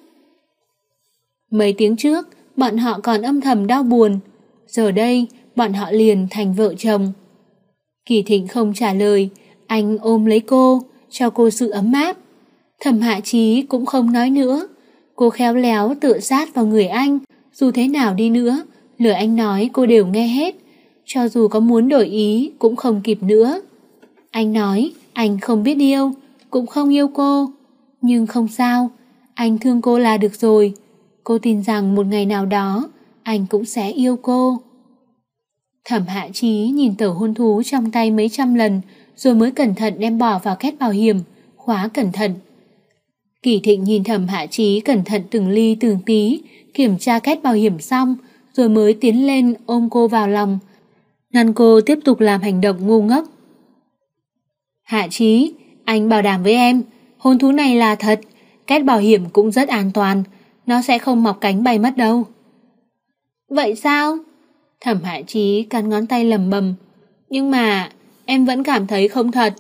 Mấy tiếng trước bọn họ còn âm thầm đau buồn. Giờ đây bọn họ liền thành vợ chồng. Kỳ Thịnh không trả lời. Anh ôm lấy cô, cho cô sự ấm áp. Thẩm Hạ Chí cũng không nói nữa. Cô khéo léo tựa sát vào người anh. Dù thế nào đi nữa, lời anh nói cô đều nghe hết. Cho dù có muốn đổi ý cũng không kịp nữa. Anh nói anh không biết yêu, cũng không yêu cô. Nhưng không sao, anh thương cô là được rồi. Cô tin rằng một ngày nào đó anh cũng sẽ yêu cô. Thẩm Hạ Chí nhìn tờ hôn thú trong tay mấy trăm lần rồi mới cẩn thận đem bỏ vào két bảo hiểm, khóa cẩn thận. Kỳ Thịnh nhìn Thẩm Hạ Chí cẩn thận từng ly từng tí, kiểm tra két bảo hiểm xong rồi mới tiến lên ôm cô vào lòng, ngăn cô tiếp tục làm hành động ngu ngốc. Hạ Chí, anh bảo đảm với em, hôn thú này là thật, két bảo hiểm cũng rất an toàn, nó sẽ không mọc cánh bay mất đâu. Vậy sao? Thẩm Hạ Chí cắn ngón tay lầm bầm. Nhưng mà em vẫn cảm thấy không thật.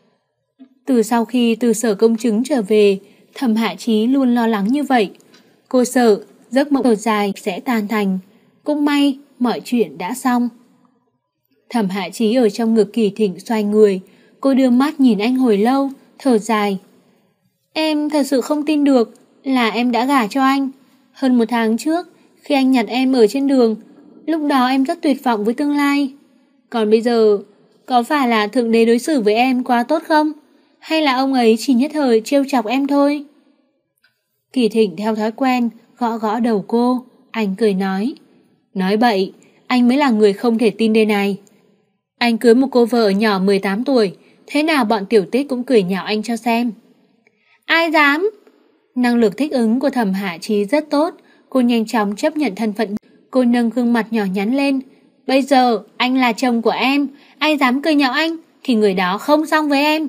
Từ sau khi từ sở công chứng trở về, Thẩm Hạ Chí luôn lo lắng như vậy. Cô sợ giấc mộng dài sẽ tan thành. Cũng may mọi chuyện đã xong. Thẩm Hạ Chí ở trong ngực Kỳ Thịnh xoay người. Cô đưa mắt nhìn anh hồi lâu, thở dài. Em thật sự không tin được là em đã gả cho anh. Hơn 1 tháng trước, khi anh nhặt em ở trên đường, lúc đó em rất tuyệt vọng với tương lai. Còn bây giờ, có phải là Thượng Đế đối xử với em quá tốt không? Hay là ông ấy chỉ nhất thời trêu chọc em thôi? Kỳ Thịnh theo thói quen gõ gõ đầu cô. Anh cười nói. Nói bậy, anh mới là người không thể tin đây này. Anh cưới một cô vợ nhỏ 18 tuổi, thế nào bọn tiểu tích cũng cười nhạo anh cho xem. Ai dám? Năng lực thích ứng của Thẩm Hạ Chí rất tốt. Cô nhanh chóng chấp nhận thân phận. Cô nâng gương mặt nhỏ nhắn lên. Bây giờ anh là chồng của em, ai dám cười nhạo anh thì người đó không xong với em.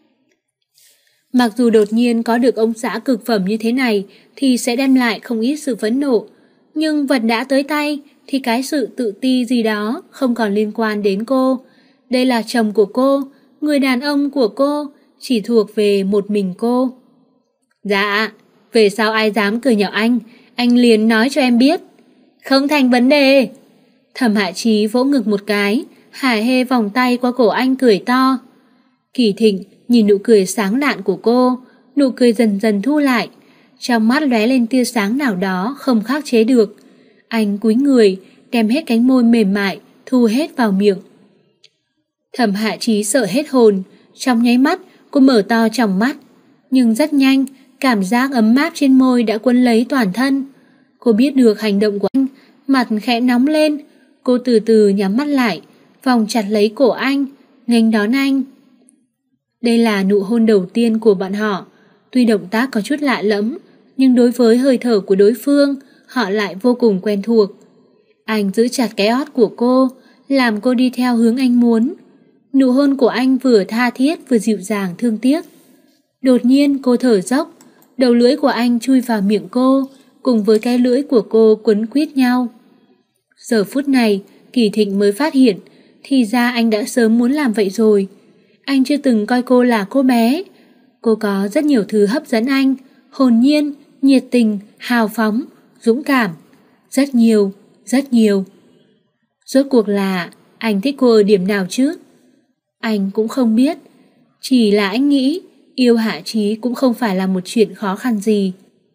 Mặc dù đột nhiên có được ông xã cực phẩm như thế này thì sẽ đem lại không ít sự phẫn nộ, nhưng vật đã tới tay thì cái sự tự ti gì đó không còn liên quan đến cô. Đây là chồng của cô, người đàn ông của cô, chỉ thuộc về một mình cô. Dạ, về sau ai dám cười nhạo anh liền nói cho em biết. Không thành vấn đề. Thẩm Hạ Chí vỗ ngực một cái, hài hê vòng tay qua cổ anh cười to. Kỳ Thịnh nhìn nụ cười sáng lạn của cô, nụ cười dần dần thu lại, trong mắt lóe lên tia sáng nào đó không khắc chế được. Anh cúi người, đem hết cánh môi mềm mại thu hết vào miệng. Thẩm Hạ Chí sợ hết hồn, trong nháy mắt cô mở to tròng mắt, nhưng rất nhanh cảm giác ấm áp trên môi đã quấn lấy toàn thân. Cô biết được hành động của anh, mặt khẽ nóng lên. Cô từ từ nhắm mắt lại, vòng chặt lấy cổ anh, nghênh đón anh. Đây là nụ hôn đầu tiên của bọn họ. Tuy động tác có chút lạ lẫm, nhưng đối với hơi thở của đối phương, họ lại vô cùng quen thuộc. Anh giữ chặt cái ót của cô, làm cô đi theo hướng anh muốn. Nụ hôn của anh vừa tha thiết vừa dịu dàng thương tiếc. Đột nhiên cô thở dốc, đầu lưỡi của anh chui vào miệng cô, cùng với cái lưỡi của cô quấn quýt nhau. Giờ phút này, Kỳ Thịnh mới phát hiện, thì ra anh đã sớm muốn làm vậy rồi. Anh chưa từng coi cô là cô bé. Cô có rất nhiều thứ hấp dẫn anh, hồn nhiên, nhiệt tình, hào phóng, dũng cảm. Rất nhiều, rất nhiều. Rốt cuộc là anh thích cô ở điểm nào chứ? Anh cũng không biết. Chỉ là anh nghĩ yêu Hạ Chí cũng không phải là một chuyện khó khăn gì.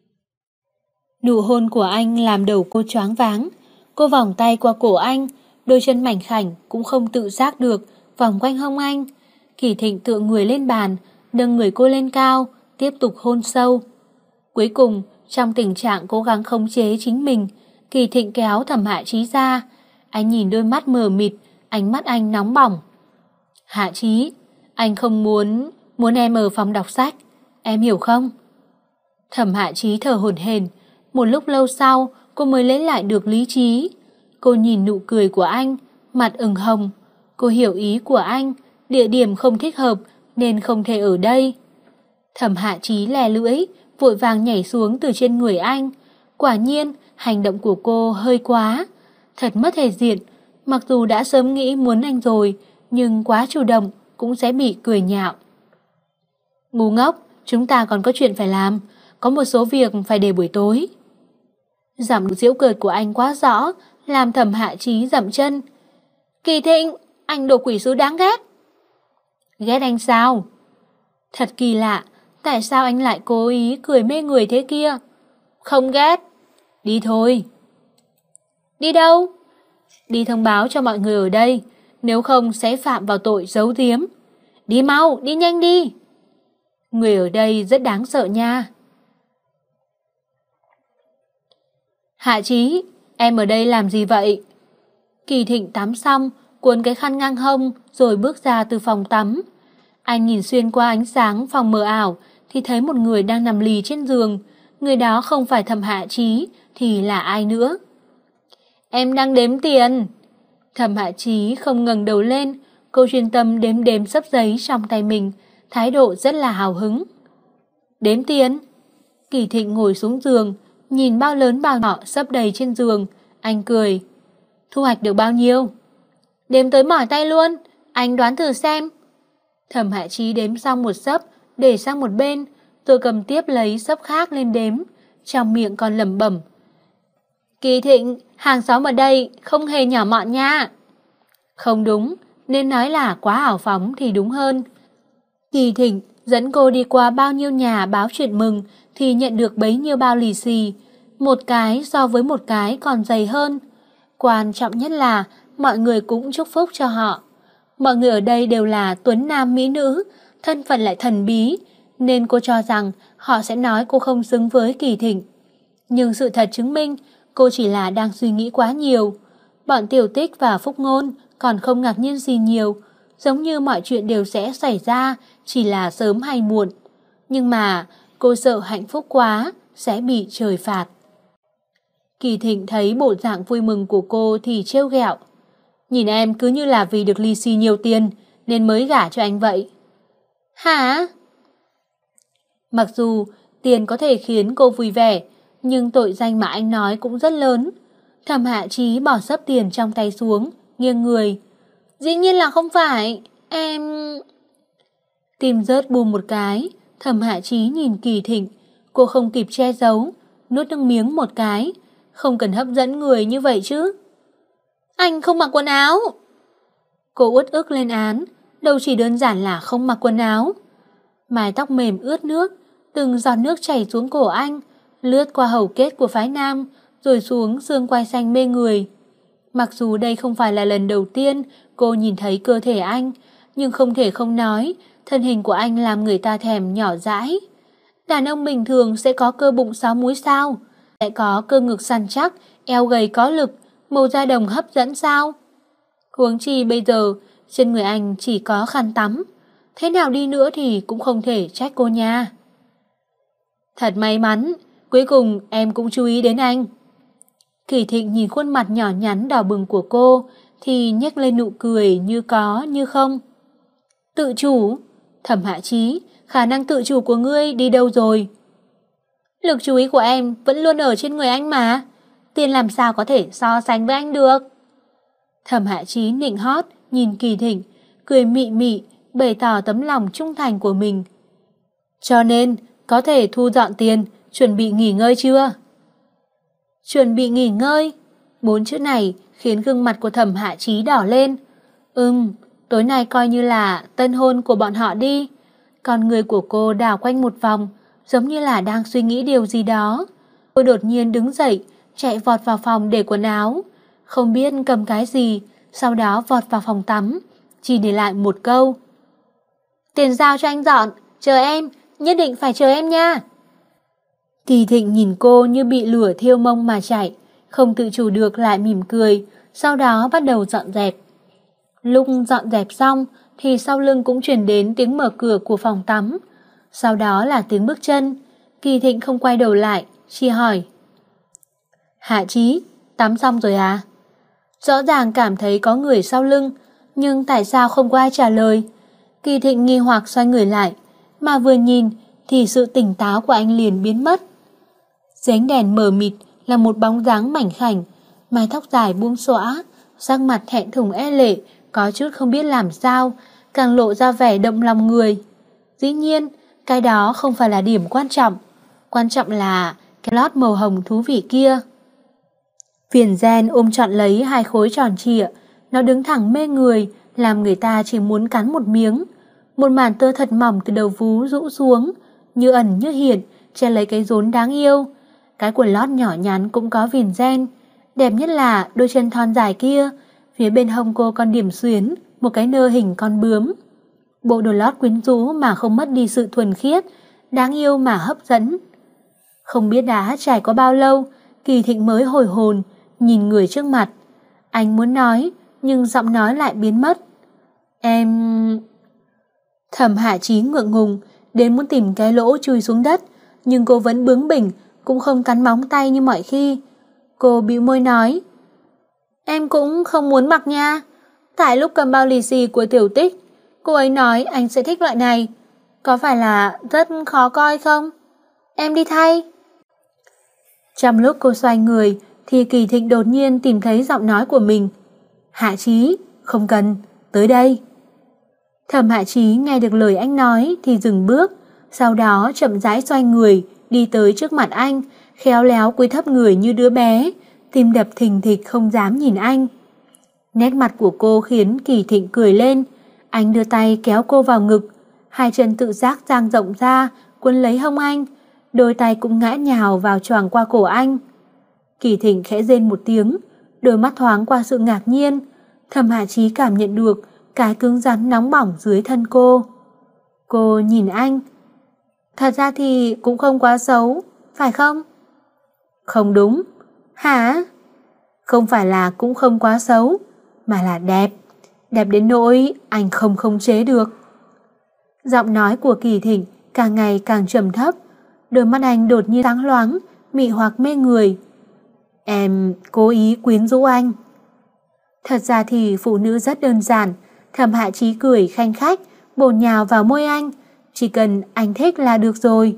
Nụ hôn của anh làm đầu cô choáng váng. Cô vòng tay qua cổ anh, đôi chân mảnh khảnh cũng không tự giác được vòng quanh hông anh. Kỳ Thịnh tựa người lên bàn, nâng người cô lên cao, tiếp tục hôn sâu. Cuối cùng, trong tình trạng cố gắng khống chế chính mình, Kỳ Thịnh kéo Thẩm Hạ Chí ra. Anh nhìn đôi mắt mờ mịt, ánh mắt anh nóng bỏng. Hạ Chí, anh không muốn em ở phòng đọc sách, em hiểu không? Thẩm Hạ Chí thở hổn hển. Một lúc lâu sau, cô mới lấy lại được lý trí. Cô nhìn nụ cười của anh, mặt ửng hồng. Cô hiểu ý của anh, địa điểm không thích hợp nên không thể ở đây. Thẩm Hạ Chí lè lưỡi, vội vàng nhảy xuống từ trên người anh. Quả nhiên, hành động của cô hơi quá. Thật mất thể diện, mặc dù đã sớm nghĩ muốn anh rồi, nhưng quá chủ động cũng sẽ bị cười nhạo. Ngu ngốc, chúng ta còn có chuyện phải làm, có một số việc phải để buổi tối. Giọng giễu cợt của anh quá rõ, làm Thẩm Hạ Chí dậm chân. Kỳ Thịnh, anh đồ quỷ sứ đáng ghét. Ghét anh sao? Thật kỳ lạ, tại sao anh lại cố ý cười mê người thế kia? Không ghét. Đi thôi. Đi đâu? Đi thông báo cho mọi người ở đây, nếu không sẽ phạm vào tội giấu giếm. Đi mau, đi nhanh đi. Người ở đây rất đáng sợ nha. Hạ Chí, em ở đây làm gì vậy? Kỳ Thịnh tắm xong, cuốn cái khăn ngang hông rồi bước ra từ phòng tắm. Anh nhìn xuyên qua ánh sáng phòng mờ ảo thì thấy một người đang nằm lì trên giường. Người đó không phải Thẩm Hạ Chí thì là ai nữa? Em đang đếm tiền. Thẩm Hạ Chí không ngẩng đầu lên, cô chuyên tâm đếm xấp giấy trong tay mình, thái độ rất là hào hứng. Đếm tiền? Kỳ Thịnh ngồi xuống giường, Nhìn bao lớn bao nhỏ xấp đầy trên giường, anh cười. Thu hoạch được bao nhiêu? Đếm tới mỏi tay luôn, anh đoán thử xem. Thẩm Hạ Chí đếm xong một xấp, để sang một bên, rồi cầm tiếp lấy xấp khác lên đếm, trong miệng còn lẩm bẩm. Kỳ Thịnh, hàng xóm ở đây không hề nhỏ mọn nha. Không đúng, nên nói là quá hào phóng thì đúng hơn. Kỳ Thịnh dẫn cô đi qua bao nhiêu nhà báo chuyện mừng thì nhận được bấy nhiêu bao lì xì, một cái so với một cái còn dày hơn. Quan trọng nhất là mọi người cũng chúc phúc cho họ. Mọi người ở đây đều là tuấn nam mỹ nữ, thân phận lại thần bí, nên cô cho rằng họ sẽ nói cô không xứng với Kỳ Thịnh. Nhưng sự thật chứng minh cô chỉ là đang suy nghĩ quá nhiều. Bọn Tiểu Tích và Phúc Ngôn còn không ngạc nhiên gì nhiều, giống như mọi chuyện đều sẽ xảy ra, chỉ là sớm hay muộn. Nhưng mà cô sợ hạnh phúc quá sẽ bị trời phạt. Kỳ Thịnh thấy bộ dạng vui mừng của cô thì trêu ghẹo. Nhìn em cứ như là vì được lì xì nhiều tiền nên mới gả cho anh vậy. Hả? Mặc dù tiền có thể khiến cô vui vẻ, nhưng tội danh mà anh nói cũng rất lớn. Thẩm Hạ Chí bỏ xấp tiền trong tay xuống, nghiêng người. Dĩ nhiên là không phải, em... Tim rớt bùm một cái, Thẩm Hạ Chí nhìn Kỳ Thịnh, cô không kịp che giấu, nuốt nước miếng một cái. Không cần hấp dẫn người như vậy chứ. Anh không mặc quần áo. Cô uất ức lên án, đâu chỉ đơn giản là không mặc quần áo. Mái tóc mềm ướt nước, từng giọt nước chảy xuống cổ anh, lướt qua hầu kết của phái nam, rồi xuống xương quai xanh mê người. Mặc dù đây không phải là lần đầu tiên cô nhìn thấy cơ thể anh, nhưng không thể không nói, thân hình của anh làm người ta thèm nhỏ dãi. Đàn ông bình thường sẽ có cơ bụng 6 múi sao? Sẽ có cơ ngực săn chắc, eo gầy có lực, màu da đồng hấp dẫn sao? Huống chi bây giờ, trên người anh chỉ có khăn tắm. Thế nào đi nữa thì cũng không thể trách cô nha. Thật may mắn, cuối cùng em cũng chú ý đến anh. Kỳ Thịnh nhìn khuôn mặt nhỏ nhắn đỏ bừng của cô thì nhếch lên nụ cười như có như không. Tự chủ? Thẩm Hạ Chí, khả năng tự chủ của ngươi đi đâu rồi? Lực chú ý của em vẫn luôn ở trên người anh mà. Tiền làm sao có thể so sánh với anh được? Thẩm Hạ Chí nịnh hót nhìn Kỳ Thịnh, cười mị mị, bày tỏ tấm lòng trung thành của mình. Cho nên, có thể thu dọn tiền, chuẩn bị nghỉ ngơi chưa? Chuẩn bị nghỉ ngơi? 4 chữ này khiến gương mặt của Thẩm Hạ Chí đỏ lên. Tối nay coi như là tân hôn của bọn họ đi. Con người của cô đảo quanh một vòng, giống như là đang suy nghĩ điều gì đó. Cô đột nhiên đứng dậy, chạy vọt vào phòng để quần áo. Không biết cầm cái gì, sau đó vọt vào phòng tắm, chỉ để lại một câu. Tiền giao cho anh dọn, chờ em, nhất định phải chờ em nha. Kỳ Thịnh nhìn cô như bị lửa thiêu mông mà chạy, không tự chủ được lại mỉm cười, sau đó bắt đầu dọn dẹp. Lúc dọn dẹp xong thì sau lưng cũng truyền đến tiếng mở cửa của phòng tắm, sau đó là tiếng bước chân. Kỳ Thịnh không quay đầu lại, chỉ hỏi. Hạ Chí, tắm xong rồi à? Rõ ràng cảm thấy có người sau lưng, nhưng tại sao không có ai trả lời? Kỳ Thịnh nghi hoặc xoay người lại, mà vừa nhìn thì sự tỉnh táo của anh liền biến mất. Dưới ánh đèn mờ mịt là một bóng dáng mảnh khảnh, mái tóc dài buông xõa, sắc mặt thẹn thùng e lệ, có chút không biết làm sao, càng lộ ra vẻ động lòng người. Dĩ nhiên, cái đó không phải là điểm quan trọng là cái lót màu hồng thú vị kia. Viền ren ôm trọn lấy 2 khối tròn trịa, nó đứng thẳng mê người, làm người ta chỉ muốn cắn một miếng. Một màn tơ thật mỏng từ đầu vú rũ xuống, như ẩn như hiện, che lấy cái rốn đáng yêu. Cái quần lót nhỏ nhắn cũng có viền ren. Đẹp nhất là đôi chân thon dài kia, phía bên hông cô còn điểm xuyến, một cái nơ hình con bướm. Bộ đồ lót quyến rũ mà không mất đi sự thuần khiết, đáng yêu mà hấp dẫn. Không biết đã trải có bao lâu, Kỳ Thịnh mới hồi hồn, nhìn người trước mặt. Anh muốn nói, nhưng giọng nói lại biến mất. Em... Thẩm Hạ Chí ngượng ngùng, đến muốn tìm cái lỗ chui xuống đất, nhưng cô vẫn bướng bỉnh, cũng không cắn móng tay như mọi khi. Cô bĩu môi nói. Em cũng không muốn mặc nha. Tại lúc cầm bao lì xì của Tiểu Tích, cô ấy nói anh sẽ thích loại này. Có phải là rất khó coi không? Em đi thay. Trong lúc cô xoay người thì Kỳ Thịnh đột nhiên tìm thấy giọng nói của mình. Hạ Chí, không cần, tới đây. Thẩm Hạ Chí nghe được lời anh nói thì dừng bước, sau đó chậm rãi xoay người, đi tới trước mặt anh, khéo léo cúi thấp người như đứa bé, tim đập thình thịch không dám nhìn anh. Nét mặt của cô khiến Kỳ Thịnh cười lên, anh đưa tay kéo cô vào ngực, hai chân tự giác dang rộng ra, quấn lấy hông anh, đôi tay cũng ngã nhào vào choàng qua cổ anh. Kỳ Thịnh khẽ rên một tiếng, đôi mắt thoáng qua sự ngạc nhiên. Thẩm Hạ Chí cảm nhận được cái cứng rắn nóng bỏng dưới thân cô. Cô nhìn anh. Thật ra thì cũng không quá xấu, phải không? Không đúng. Hả? Không phải là cũng không quá xấu, mà là đẹp. Đẹp đến nỗi anh không khống chế được. Giọng nói của Kỳ Thịnh càng ngày càng trầm thấp, đôi mắt anh đột nhiên sáng loáng, mị hoặc mê người. Em cố ý quyến rũ anh. Thật ra thì phụ nữ rất đơn giản. Thẩm Hạ Chí cười khanh khách, bổ nhào vào môi anh. Chỉ cần anh thích là được rồi.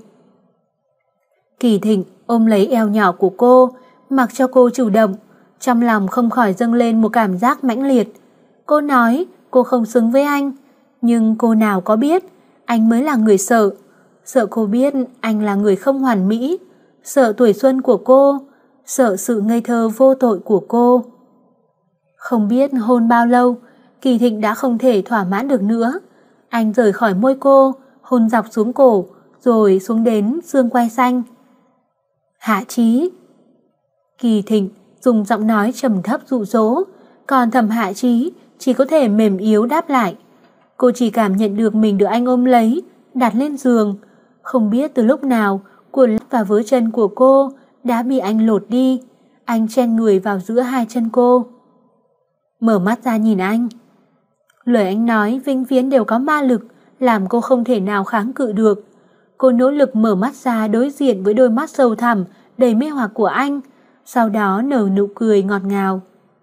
Kỳ Thịnh ôm lấy eo nhỏ của cô, mặc cho cô chủ động. Trong lòng không khỏi dâng lên một cảm giác mãnh liệt. Cô nói cô không xứng với anh, nhưng cô nào có biết anh mới là người sợ. Sợ cô biết anh là người không hoàn mỹ, sợ tuổi xuân của cô, sợ sự ngây thơ vô tội của cô. Không biết hôn bao lâu, Kỳ Thịnh đã không thể thỏa mãn được nữa. Anh rời khỏi môi cô, hôn dọc xuống cổ, rồi xuống đến xương quai xanh. Hạ Chí. Kỳ Thịnh dùng giọng nói trầm thấp dụ dỗ, còn Thẩm Hạ Chí chỉ có thể mềm yếu đáp lại. Cô chỉ cảm nhận được mình được anh ôm lấy, đặt lên giường. Không biết từ lúc nào, quần và vớ chân của cô đã bị anh lột đi. Anh chen người vào giữa hai chân cô. Mở mắt ra nhìn anh. Lời anh nói vĩnh viễn đều có ma lực, làm cô không thể nào kháng cự được. Cô nỗ lực mở mắt ra đối diện với đôi mắt sâu thẳm, đầy mê hoặc của anh, sau đó nở nụ cười ngọt ngào.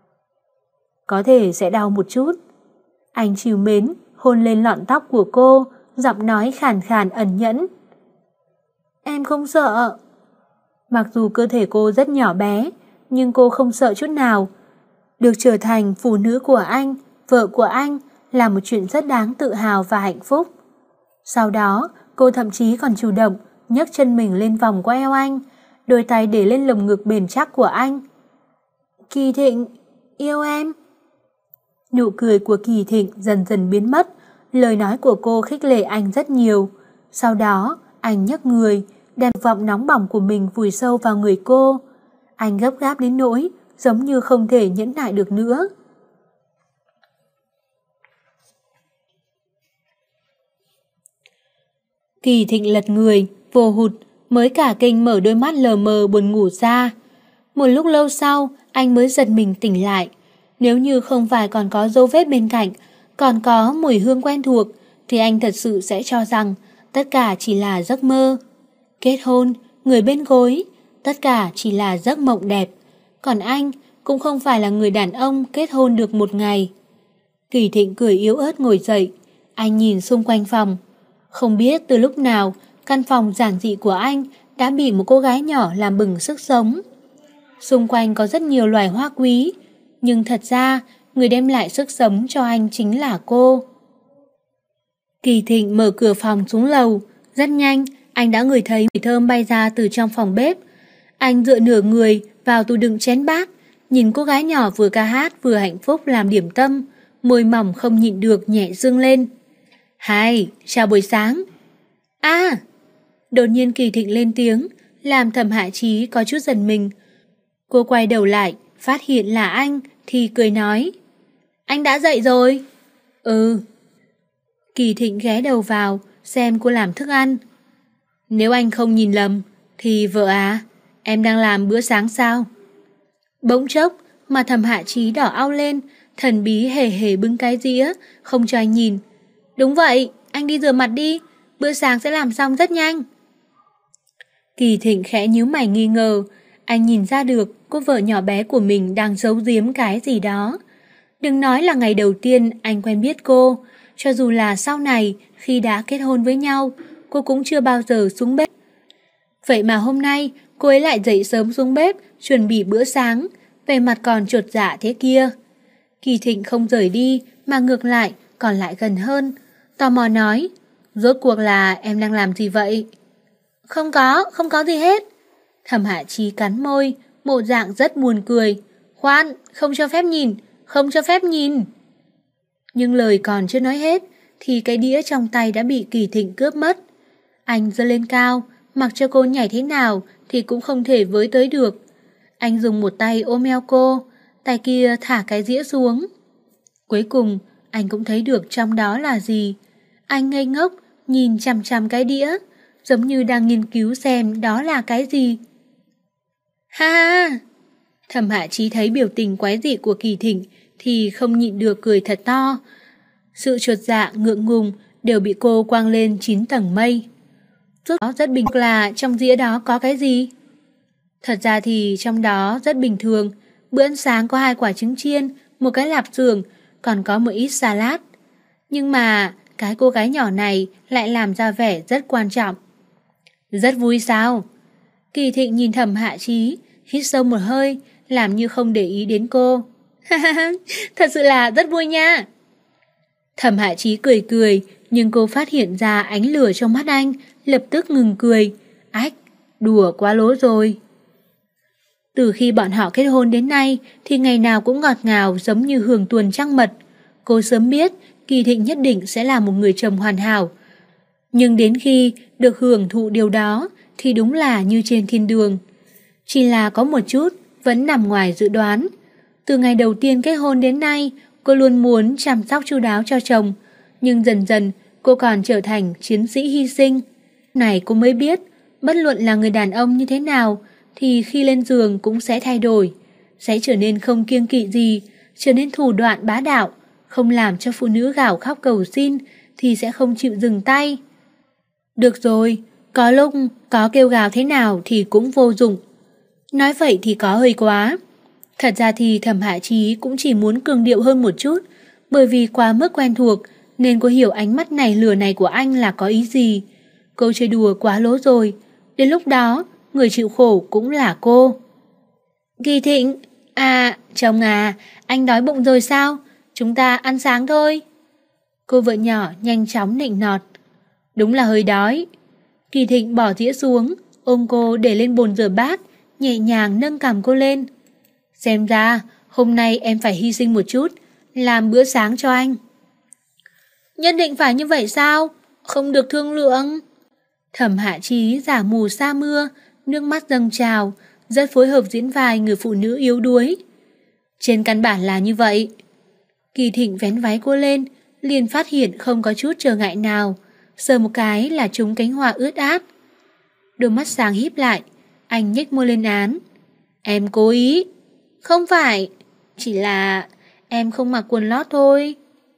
Có thể sẽ đau một chút. Anh trìu mến, hôn lên lọn tóc của cô, giọng nói khàn khàn ẩn nhẫn. Em không sợ. Mặc dù cơ thể cô rất nhỏ bé, nhưng cô không sợ chút nào. Được trở thành phụ nữ của anh, vợ của anh là một chuyện rất đáng tự hào và hạnh phúc. Sau đó, cô thậm chí còn chủ động nhấc chân mình lên vòng qua eo anh, đôi tay để lên lồng ngực bền chắc của anh. Kỳ Thịnh, yêu em. Nụ cười của Kỳ Thịnh dần dần biến mất, lời nói của cô khích lệ anh rất nhiều. Sau đó, anh nhấc người, đem vọng nóng bỏng của mình vùi sâu vào người cô. Anh gấp gáp đến nỗi giống như không thể nhẫn nại được nữa. Kỳ Thịnh lật người, vô hụt, mới cả kinh mở đôi mắt lờ mờ buồn ngủ ra. Một lúc lâu sau, anh mới giật mình tỉnh lại. Nếu như không phải còn có dấu vết bên cạnh, còn có mùi hương quen thuộc, thì anh thật sự sẽ cho rằng tất cả chỉ là giấc mơ. Kết hôn, người bên gối, tất cả chỉ là giấc mộng đẹp. Còn anh cũng không phải là người đàn ông kết hôn được một ngày. Kỳ Thịnh cười yếu ớt ngồi dậy, anh nhìn xung quanh phòng. Không biết từ lúc nào, căn phòng giản dị của anh đã bị một cô gái nhỏ làm bừng sức sống. Xung quanh có rất nhiều loài hoa quý, nhưng thật ra người đem lại sức sống cho anh chính là cô. Kỳ Thịnh mở cửa phòng xuống lầu, rất nhanh anh đã ngửi thấy mùi thơm bay ra từ trong phòng bếp. Anh dựa nửa người vào tủ đựng chén bát, nhìn cô gái nhỏ vừa ca hát vừa hạnh phúc làm điểm tâm, môi mỏng không nhịn được nhẹ dương lên. Hai, chào buổi sáng. Đột nhiên Kỳ Thịnh lên tiếng, làm Thẩm Hạ Chí có chút giật mình. Cô quay đầu lại, phát hiện là anh, thì cười nói. Anh đã dậy rồi? Ừ. Kỳ Thịnh ghé đầu vào, xem cô làm thức ăn. Nếu anh không nhìn lầm, thì vợ à, em đang làm bữa sáng sao? Bỗng chốc, mà Thẩm Hạ Chí đỏ ao lên, thần bí hề hề bưng cái dĩa, không cho anh nhìn. Đúng vậy, anh đi rửa mặt đi, bữa sáng sẽ làm xong rất nhanh. Kỳ Thịnh khẽ nhíu mày nghi ngờ, anh nhìn ra được cô vợ nhỏ bé của mình đang giấu giếm cái gì đó. Đừng nói là ngày đầu tiên anh quen biết cô, cho dù là sau này khi đã kết hôn với nhau, cô cũng chưa bao giờ xuống bếp. Vậy mà hôm nay cô ấy lại dậy sớm xuống bếp chuẩn bị bữa sáng, vẻ mặt còn chột dạ thế kia. Kỳ Thịnh không rời đi mà ngược lại còn lại gần hơn, tò mò nói, rốt cuộc là em đang làm gì vậy? Không có gì hết. Thẩm Hạ Chí cắn môi, bộ dạng rất buồn cười. Khoan, không cho phép nhìn, không cho phép nhìn. Nhưng lời còn chưa nói hết thì cái đĩa trong tay đã bị Kỳ Thịnh cướp mất. Anh giơ lên cao, mặc cho cô nhảy thế nào thì cũng không thể với tới được. Anh dùng một tay ôm eo cô, tay kia thả cái dĩa xuống. Cuối cùng, anh cũng thấy được trong đó là gì. Anh ngây ngốc, nhìn chằm chằm cái đĩa, giống như đang nghiên cứu xem đó là cái gì. Ha ha! Thẩm Hạ Chí thấy biểu tình quái dị của Kỳ Thịnh thì không nhịn được cười thật to. Sự chột dạ, ngượng ngùng đều bị cô quăng lên 9 tầng mây. Rất bình thường là trong dĩa đó có cái gì? Thật ra thì trong đó rất bình thường. Bữa ăn sáng có 2 quả trứng chiên, một cái lạp xưởng, còn có một ít salad. Nhưng mà cái cô gái nhỏ này lại làm ra vẻ rất quan trọng. Rất vui sao? Kỳ Thịnh nhìn Thẩm Hạ Chí, hít sâu một hơi, làm như không để ý đến cô. Thật sự là rất vui nha. Thẩm Hạ Chí cười cười, nhưng cô phát hiện ra ánh lửa trong mắt anh, lập tức ngừng cười. Ách, đùa quá lố rồi. Từ khi bọn họ kết hôn đến nay thì ngày nào cũng ngọt ngào giống như hương tuần trăng mật. Cô sớm biết Kỳ Thịnh nhất định sẽ là một người chồng hoàn hảo. Nhưng đến khi được hưởng thụ điều đó thì đúng là như trên thiên đường. Chỉ là có một chút vẫn nằm ngoài dự đoán. Từ ngày đầu tiên kết hôn đến nay, cô luôn muốn chăm sóc chu đáo cho chồng, nhưng dần dần cô còn trở thành chiến sĩ hy sinh. Này cô mới biết, bất luận là người đàn ông như thế nào thì khi lên giường cũng sẽ thay đổi, sẽ trở nên không kiêng kỵ gì, trở nên thủ đoạn bá đạo, không làm cho phụ nữ gào khóc cầu xin thì sẽ không chịu dừng tay. Được rồi, có lúc có kêu gào thế nào thì cũng vô dụng. Nói vậy thì có hơi quá. Thật ra thì Thẩm Hạ Chí cũng chỉ muốn cường điệu hơn một chút, bởi vì quá mức quen thuộc nên cô hiểu ánh mắt này lửa này của anh là có ý gì. Cô chơi đùa quá lố rồi, đến lúc đó người chịu khổ cũng là cô. Kỳ Thịnh, chồng anh đói bụng rồi sao? Chúng ta ăn sáng thôi. Cô vợ nhỏ nhanh chóng nịnh nọt. Đúng là hơi đói. Kỳ Thịnh bỏ dĩa xuống, ôm cô để lên bồn rửa bát, nhẹ nhàng nâng cằm cô lên. Xem ra hôm nay em phải hy sinh một chút, làm bữa sáng cho anh. Nhất định phải như vậy sao? Không được thương lượng. Thẩm Hạ Chí giả mù sa mưa, nước mắt dâng trào, rất phối hợp diễn vai người phụ nữ yếu đuối. Trên căn bản là như vậy. Kỳ Thịnh vén váy cô lên, liền phát hiện không có chút trở ngại nào, sờ một cái là trúng cánh hoa ướt át. Đôi mắt sáng híp lại, anh nhếch môi lên án. Em cố ý. Không phải, chỉ là em không mặc quần lót thôi.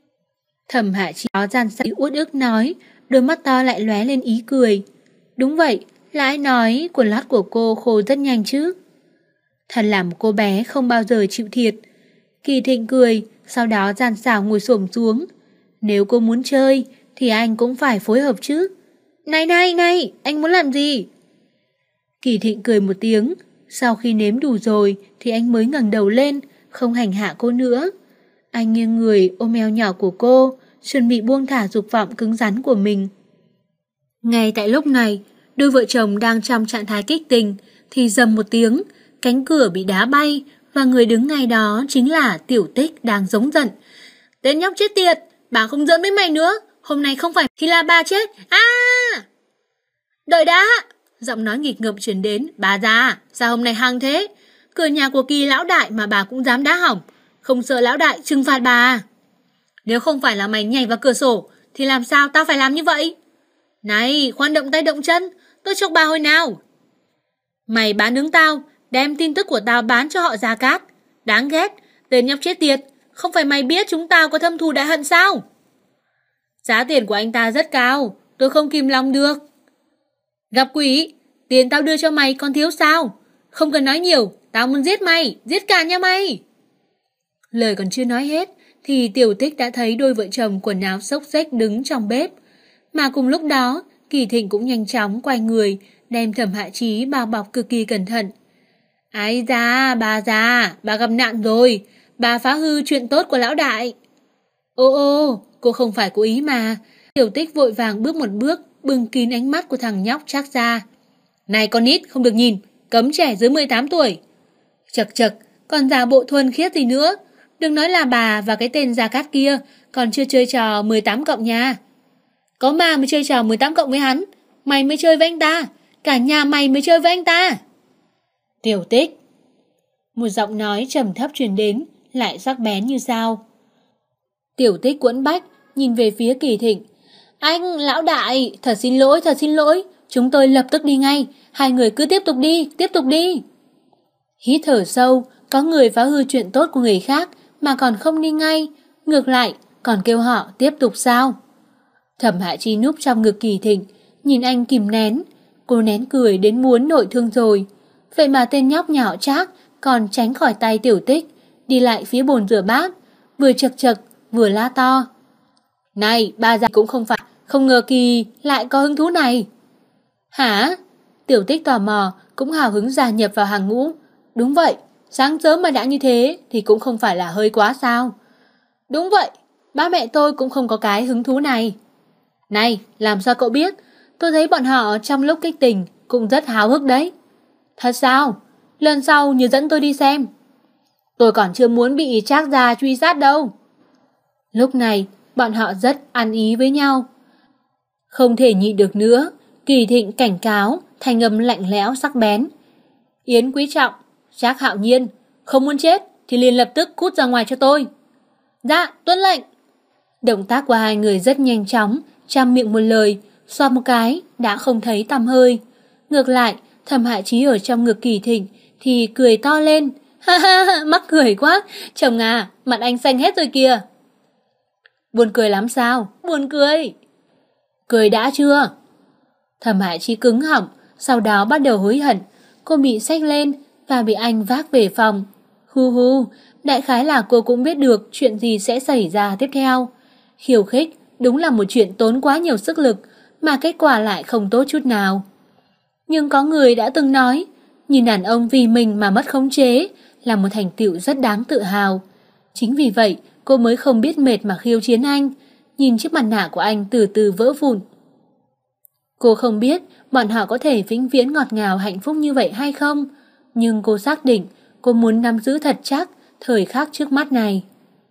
Thẩm Hạ Chí có dàn sắc uất ức nói, đôi mắt to lại lóe lên ý cười. Đúng vậy, là ai nói quần lót của cô khô rất nhanh chứ? Thật là một cô bé không bao giờ chịu thiệt. Kỳ Thịnh cười, sau đó dàn xảo ngồi xổm xuống. Nếu cô muốn chơi thì anh cũng phải phối hợp chứ. Này, anh muốn làm gì? Kỳ Thịnh cười một tiếng. Sau khi nếm đủ rồi thì anh mới ngẩng đầu lên, không hành hạ cô nữa. Anh nghiêng người ôm eo nhỏ của cô, chuẩn bị buông thả dục vọng cứng rắn của mình. Ngay tại lúc này, đôi vợ chồng đang trong trạng thái kích tình thì rầm một tiếng, cánh cửa bị đá bay và người đứng ngay đó chính là Tiểu Tích đang giống giận. Tên nhóc chết tiệt, bà không giỡn với mày nữa, hôm nay không phải thì là bà chết. Đợi đã! Giọng nói nghịch ngợm truyền đến. Bà già, sao hôm nay hăng thế? Cửa nhà của Kỳ lão đại mà bà cũng dám đá hỏng, không sợ lão đại trừng phạt bà? Nếu không phải là mày nhảy vào cửa sổ thì làm sao tao phải làm như vậy? Này, khoan động tay động chân, tôi chọc bà hồi nào? Mày bán đứng tao, đem tin tức của tao bán cho họ Gia Cát. Đáng ghét, tên nhóc chết tiệt, không phải mày biết chúng tao có thâm thù đại hận sao? Giá tiền của anh ta rất cao, tôi không kìm lòng được. Gặp quỷ, tiền tao đưa cho mày còn thiếu sao? Không cần nói nhiều, tao muốn giết mày, giết cả nhà mày. Lời còn chưa nói hết thì Tiểu Tích đã thấy đôi vợ chồng quần áo xốc xếch đứng trong bếp. Mà cùng lúc đó, Kỳ Thịnh cũng nhanh chóng quay người đem Thẩm Hạ Chí bao bọc cực kỳ cẩn thận. Ái da, bà gặp nạn rồi, bà phá hư chuyện tốt của lão đại. Ô, cô không phải cố ý mà. Tiểu Tích vội vàng bước một bước, bưng kín ánh mắt của thằng nhóc Trác Gia. Này con nít, không được nhìn, cấm trẻ dưới 18 tuổi. Chậc, còn giả bộ thuần khiết gì nữa. Đừng nói là bà và cái tên Gia Cát kia còn chưa chơi trò 18 cộng nha. Có ma mới chơi trò 18 cộng với hắn, mày mới chơi với anh ta, cả nhà mày mới chơi với anh ta. Tiểu Tích. Một giọng nói trầm thấp truyền đến, lại sắc bén như dao. Tiểu Tích quẫn bách, nhìn về phía Kỳ Thịnh. Anh, lão đại, thật xin lỗi, chúng tôi lập tức đi ngay, hai người cứ tiếp tục đi. Hít thở sâu, có người phá hư chuyện tốt của người khác mà còn không đi ngay, ngược lại còn kêu họ tiếp tục sao? Thẩm Hạ Chi núp trong ngực Kỳ Thịnh, nhìn anh kìm nén, cô nén cười đến muốn nội thương rồi. Vậy mà tên nhóc nhỏ Trác còn tránh khỏi tay Tiểu Tích, đi lại phía bồn rửa bát, vừa chật vừa la to. Này, bà già cũng không phải, không ngờ Kỳ lại có hứng thú này. Hả? Tiểu Tích tò mò, cũng hào hứng gia nhập vào hàng ngũ. Đúng vậy, sáng sớm mà đã như thế thì cũng không phải là hơi quá sao? Đúng vậy, ba mẹ tôi cũng không có cái hứng thú này. Này, làm sao cậu biết? Tôi thấy bọn họ trong lúc kích tình cũng rất háo hức đấy. Thật sao? Lần sau nhớ dẫn tôi đi xem. Tôi còn chưa muốn bị Trác Gia truy sát đâu. Lúc này, bọn họ rất ăn ý với nhau. Không thể nhịn được nữa, Kỳ Thịnh cảnh cáo, thanh âm lạnh lẽo sắc bén. Yến Quý Trọng, Trác Hạo Nhiên, không muốn chết thì liền lập tức cút ra ngoài cho tôi. Dạ, tuân lệnh. Động tác của hai người rất nhanh chóng, trăm miệng một lời, xoa một cái đã không thấy tăm hơi. Ngược lại, Thẩm Hạ Chí ở trong ngực Kỳ Thịnh thì cười to lên. Ha ha, mắc cười quá, chồng à, mặt anh xanh hết rồi kìa. Buồn cười lắm sao? Buồn cười. Cười đã chưa? Thẩm Hạ Chí cứng họng, sau đó bắt đầu hối hận. Cô bị xách lên và bị anh vác về phòng. Hu, đại khái là cô cũng biết được chuyện gì sẽ xảy ra tiếp theo. Khiêu khích đúng là một chuyện tốn quá nhiều sức lực mà kết quả lại không tốt chút nào. Nhưng có người đã từng nói, nhìn đàn ông vì mình mà mất khống chế là một thành tựu rất đáng tự hào. Chính vì vậy cô mới không biết mệt mà khiêu chiến anh, nhìn chiếc mặt nạ của anh từ từ vỡ vụn. Cô không biết bọn họ có thể vĩnh viễn ngọt ngào hạnh phúc như vậy hay không, nhưng cô xác định cô muốn nắm giữ thật chắc thời khắc trước mắt này.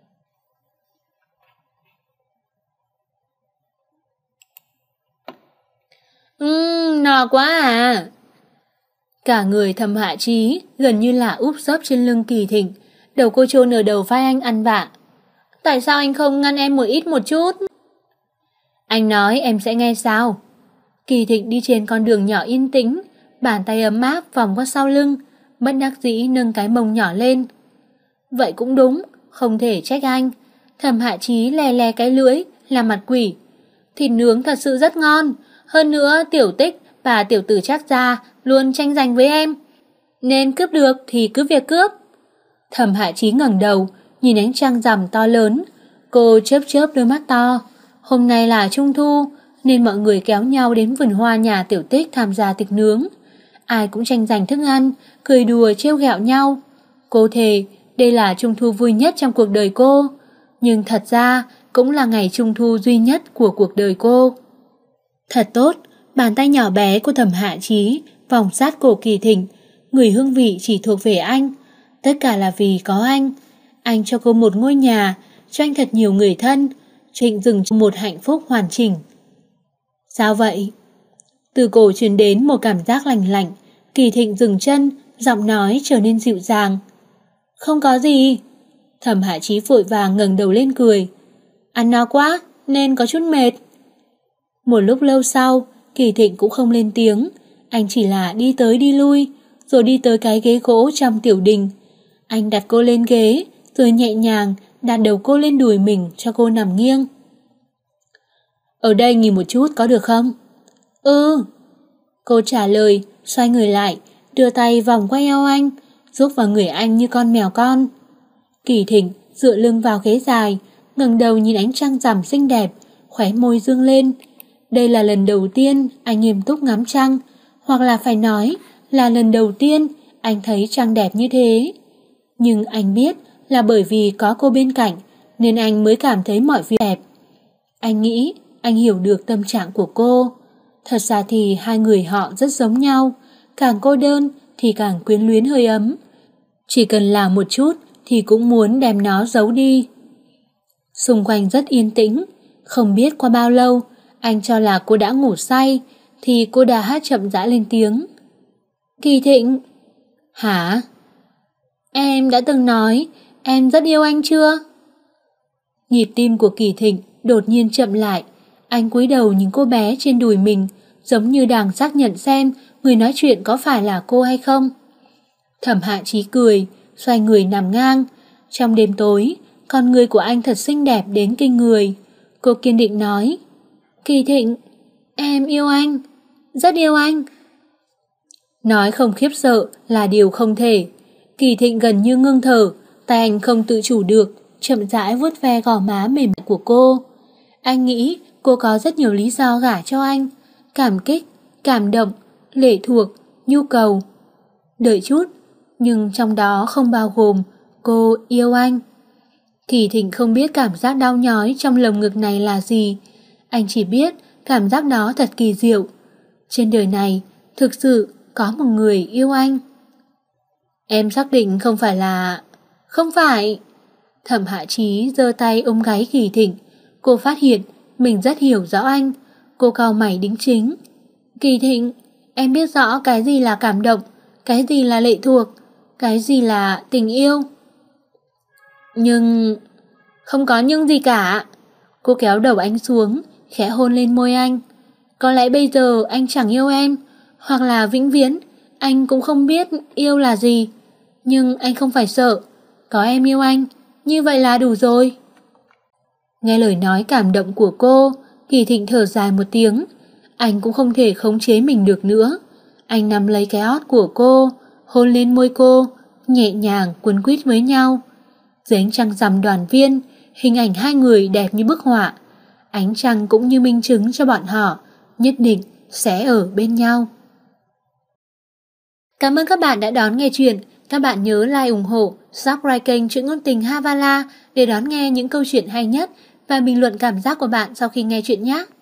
No quá à. Cả người Thẩm Hạ Chí gần như là úp sấp trên lưng Kỳ Thịnh, đầu cô chôn ở đầu vai anh ăn vạ. Tại sao anh không ngăn em một ít một chút? Anh nói em sẽ nghe sao? Kỳ Thịnh đi trên con đường nhỏ yên tĩnh, bàn tay ấm áp vòng qua sau lưng, bất đắc dĩ nâng cái mông nhỏ lên. Vậy cũng đúng, không thể trách anh. Thẩm Hạ Chí lè lè cái lưỡi, làm mặt quỷ. Thịt nướng thật sự rất ngon, hơn nữa Tiểu Tích và tiểu tử Trác Gia luôn tranh giành với em, nên cướp được thì cứ việc cướp. Thẩm Hạ Chí ngẩng đầu, nhìn ánh trăng rằm to lớn, cô chớp chớp đôi mắt to. Hôm nay là Trung thu, nên mọi người kéo nhau đến vườn hoa nhà Tiểu Tích tham gia tiệc nướng. Ai cũng tranh giành thức ăn, cười đùa trêu ghẹo nhau. Cô thề đây là Trung thu vui nhất trong cuộc đời cô, nhưng thật ra cũng là ngày Trung thu duy nhất của cuộc đời cô. Thật tốt, bàn tay nhỏ bé của Thẩm Hạ Chí vòng sát cổ Kỳ Thịnh, người hương vị chỉ thuộc về anh. Tất cả là vì có anh. Anh cho cô một ngôi nhà, cho anh thật nhiều người thân, cho anh dừng một hạnh phúc hoàn chỉnh. Sao vậy? Từ cổ truyền đến một cảm giác lành lạnh. Kỳ Thịnh dừng chân, giọng nói trở nên dịu dàng. Không có gì. Thẩm Hạ Chí vội vàng ngẩng đầu lên cười. Ăn no quá nên có chút mệt. Một lúc lâu sau, Kỳ Thịnh cũng không lên tiếng. Anh chỉ là đi tới đi lui, rồi đi tới cái ghế gỗ trong tiểu đình. Anh đặt cô lên ghế, rồi nhẹ nhàng đặt đầu cô lên đùi mình cho cô nằm nghiêng. Ở đây nghỉ một chút có được không? Ừ. Cô trả lời, xoay người lại, đưa tay vòng qua eo anh, giúp vào người anh như con mèo con. Kỳ Thịnh dựa lưng vào ghế dài, ngẩng đầu nhìn ánh trăng rằm xinh đẹp, khóe môi dương lên. Đây là lần đầu tiên anh nghiêm túc ngắm trăng, hoặc là phải nói là lần đầu tiên anh thấy Trăng đẹp như thế. Nhưng anh biết là bởi vì có cô bên cạnh nên anh mới cảm thấy mọi việc đẹp. Anh nghĩ anh hiểu được tâm trạng của cô. Thật ra thì hai người họ rất giống nhau, càng cô đơn thì càng quyến luyến hơi ấm. Chỉ cần làm một chút thì cũng muốn đem nó giấu đi. Xung quanh rất yên tĩnh, không biết qua bao lâu, anh cho là cô đã ngủ say, thì cô đã hát chậm rãi lên tiếng. Kỳ Thịnh. Hả? Em đã từng nói em rất yêu anh chưa? Nhịp tim của Kỳ Thịnh đột nhiên chậm lại. Anh cúi đầu nhìn cô bé trên đùi mình, giống như đang xác nhận xem người nói chuyện có phải là cô hay không. Thẩm Hạ Chí cười, xoay người nằm ngang. Trong đêm tối, con người của anh thật xinh đẹp đến kinh người. Cô kiên định nói, Kỳ Thịnh, em yêu anh, rất yêu anh. Nói không khiếp sợ là điều không thể. Kỳ Thịnh gần như ngưng thở, tay anh không tự chủ được, chậm rãi vuốt ve gò má mềm mại của cô. Anh nghĩ cô có rất nhiều lý do gả cho anh. Cảm kích, cảm động, lệ thuộc, nhu cầu. Đợi chút, nhưng trong đó không bao gồm cô yêu anh. Kỳ Thịnh không biết cảm giác đau nhói trong lồng ngực này là gì. Anh chỉ biết cảm giác đó thật kỳ diệu. Trên đời này thực sự có một người yêu anh. Em xác định không phải là... Không phải. Thẩm Hạ Chí giơ tay ôm gáy Kỳ Thịnh. Cô phát hiện mình rất hiểu rõ anh. Cô cau mày đính chính. Kỳ Thịnh, em biết rõ cái gì là cảm động, cái gì là lệ thuộc, cái gì là tình yêu. Nhưng... Không có nhưng gì cả. Cô kéo đầu anh xuống, khẽ hôn lên môi anh. Có lẽ bây giờ anh chẳng yêu em, hoặc là vĩnh viễn anh cũng không biết yêu là gì. Nhưng anh không phải sợ. Có em yêu anh, như vậy là đủ rồi. Nghe lời nói cảm động của cô, Kỳ Thịnh thở dài một tiếng. Anh cũng không thể khống chế mình được nữa. Anh nắm lấy cái ót của cô, hôn lên môi cô, nhẹ nhàng quấn quýt với nhau. Dưới ánh trăng rằm đoàn viên, hình ảnh hai người đẹp như bức họa. Ánh trăng cũng như minh chứng cho bọn họ nhất định sẽ ở bên nhau. Cảm ơn các bạn đã đón nghe chuyện. Các bạn nhớ like, ủng hộ, subscribe kênh Truyện Ngôn Tình Havala để đón nghe những câu chuyện hay nhất và bình luận cảm giác của bạn sau khi nghe chuyện nhé.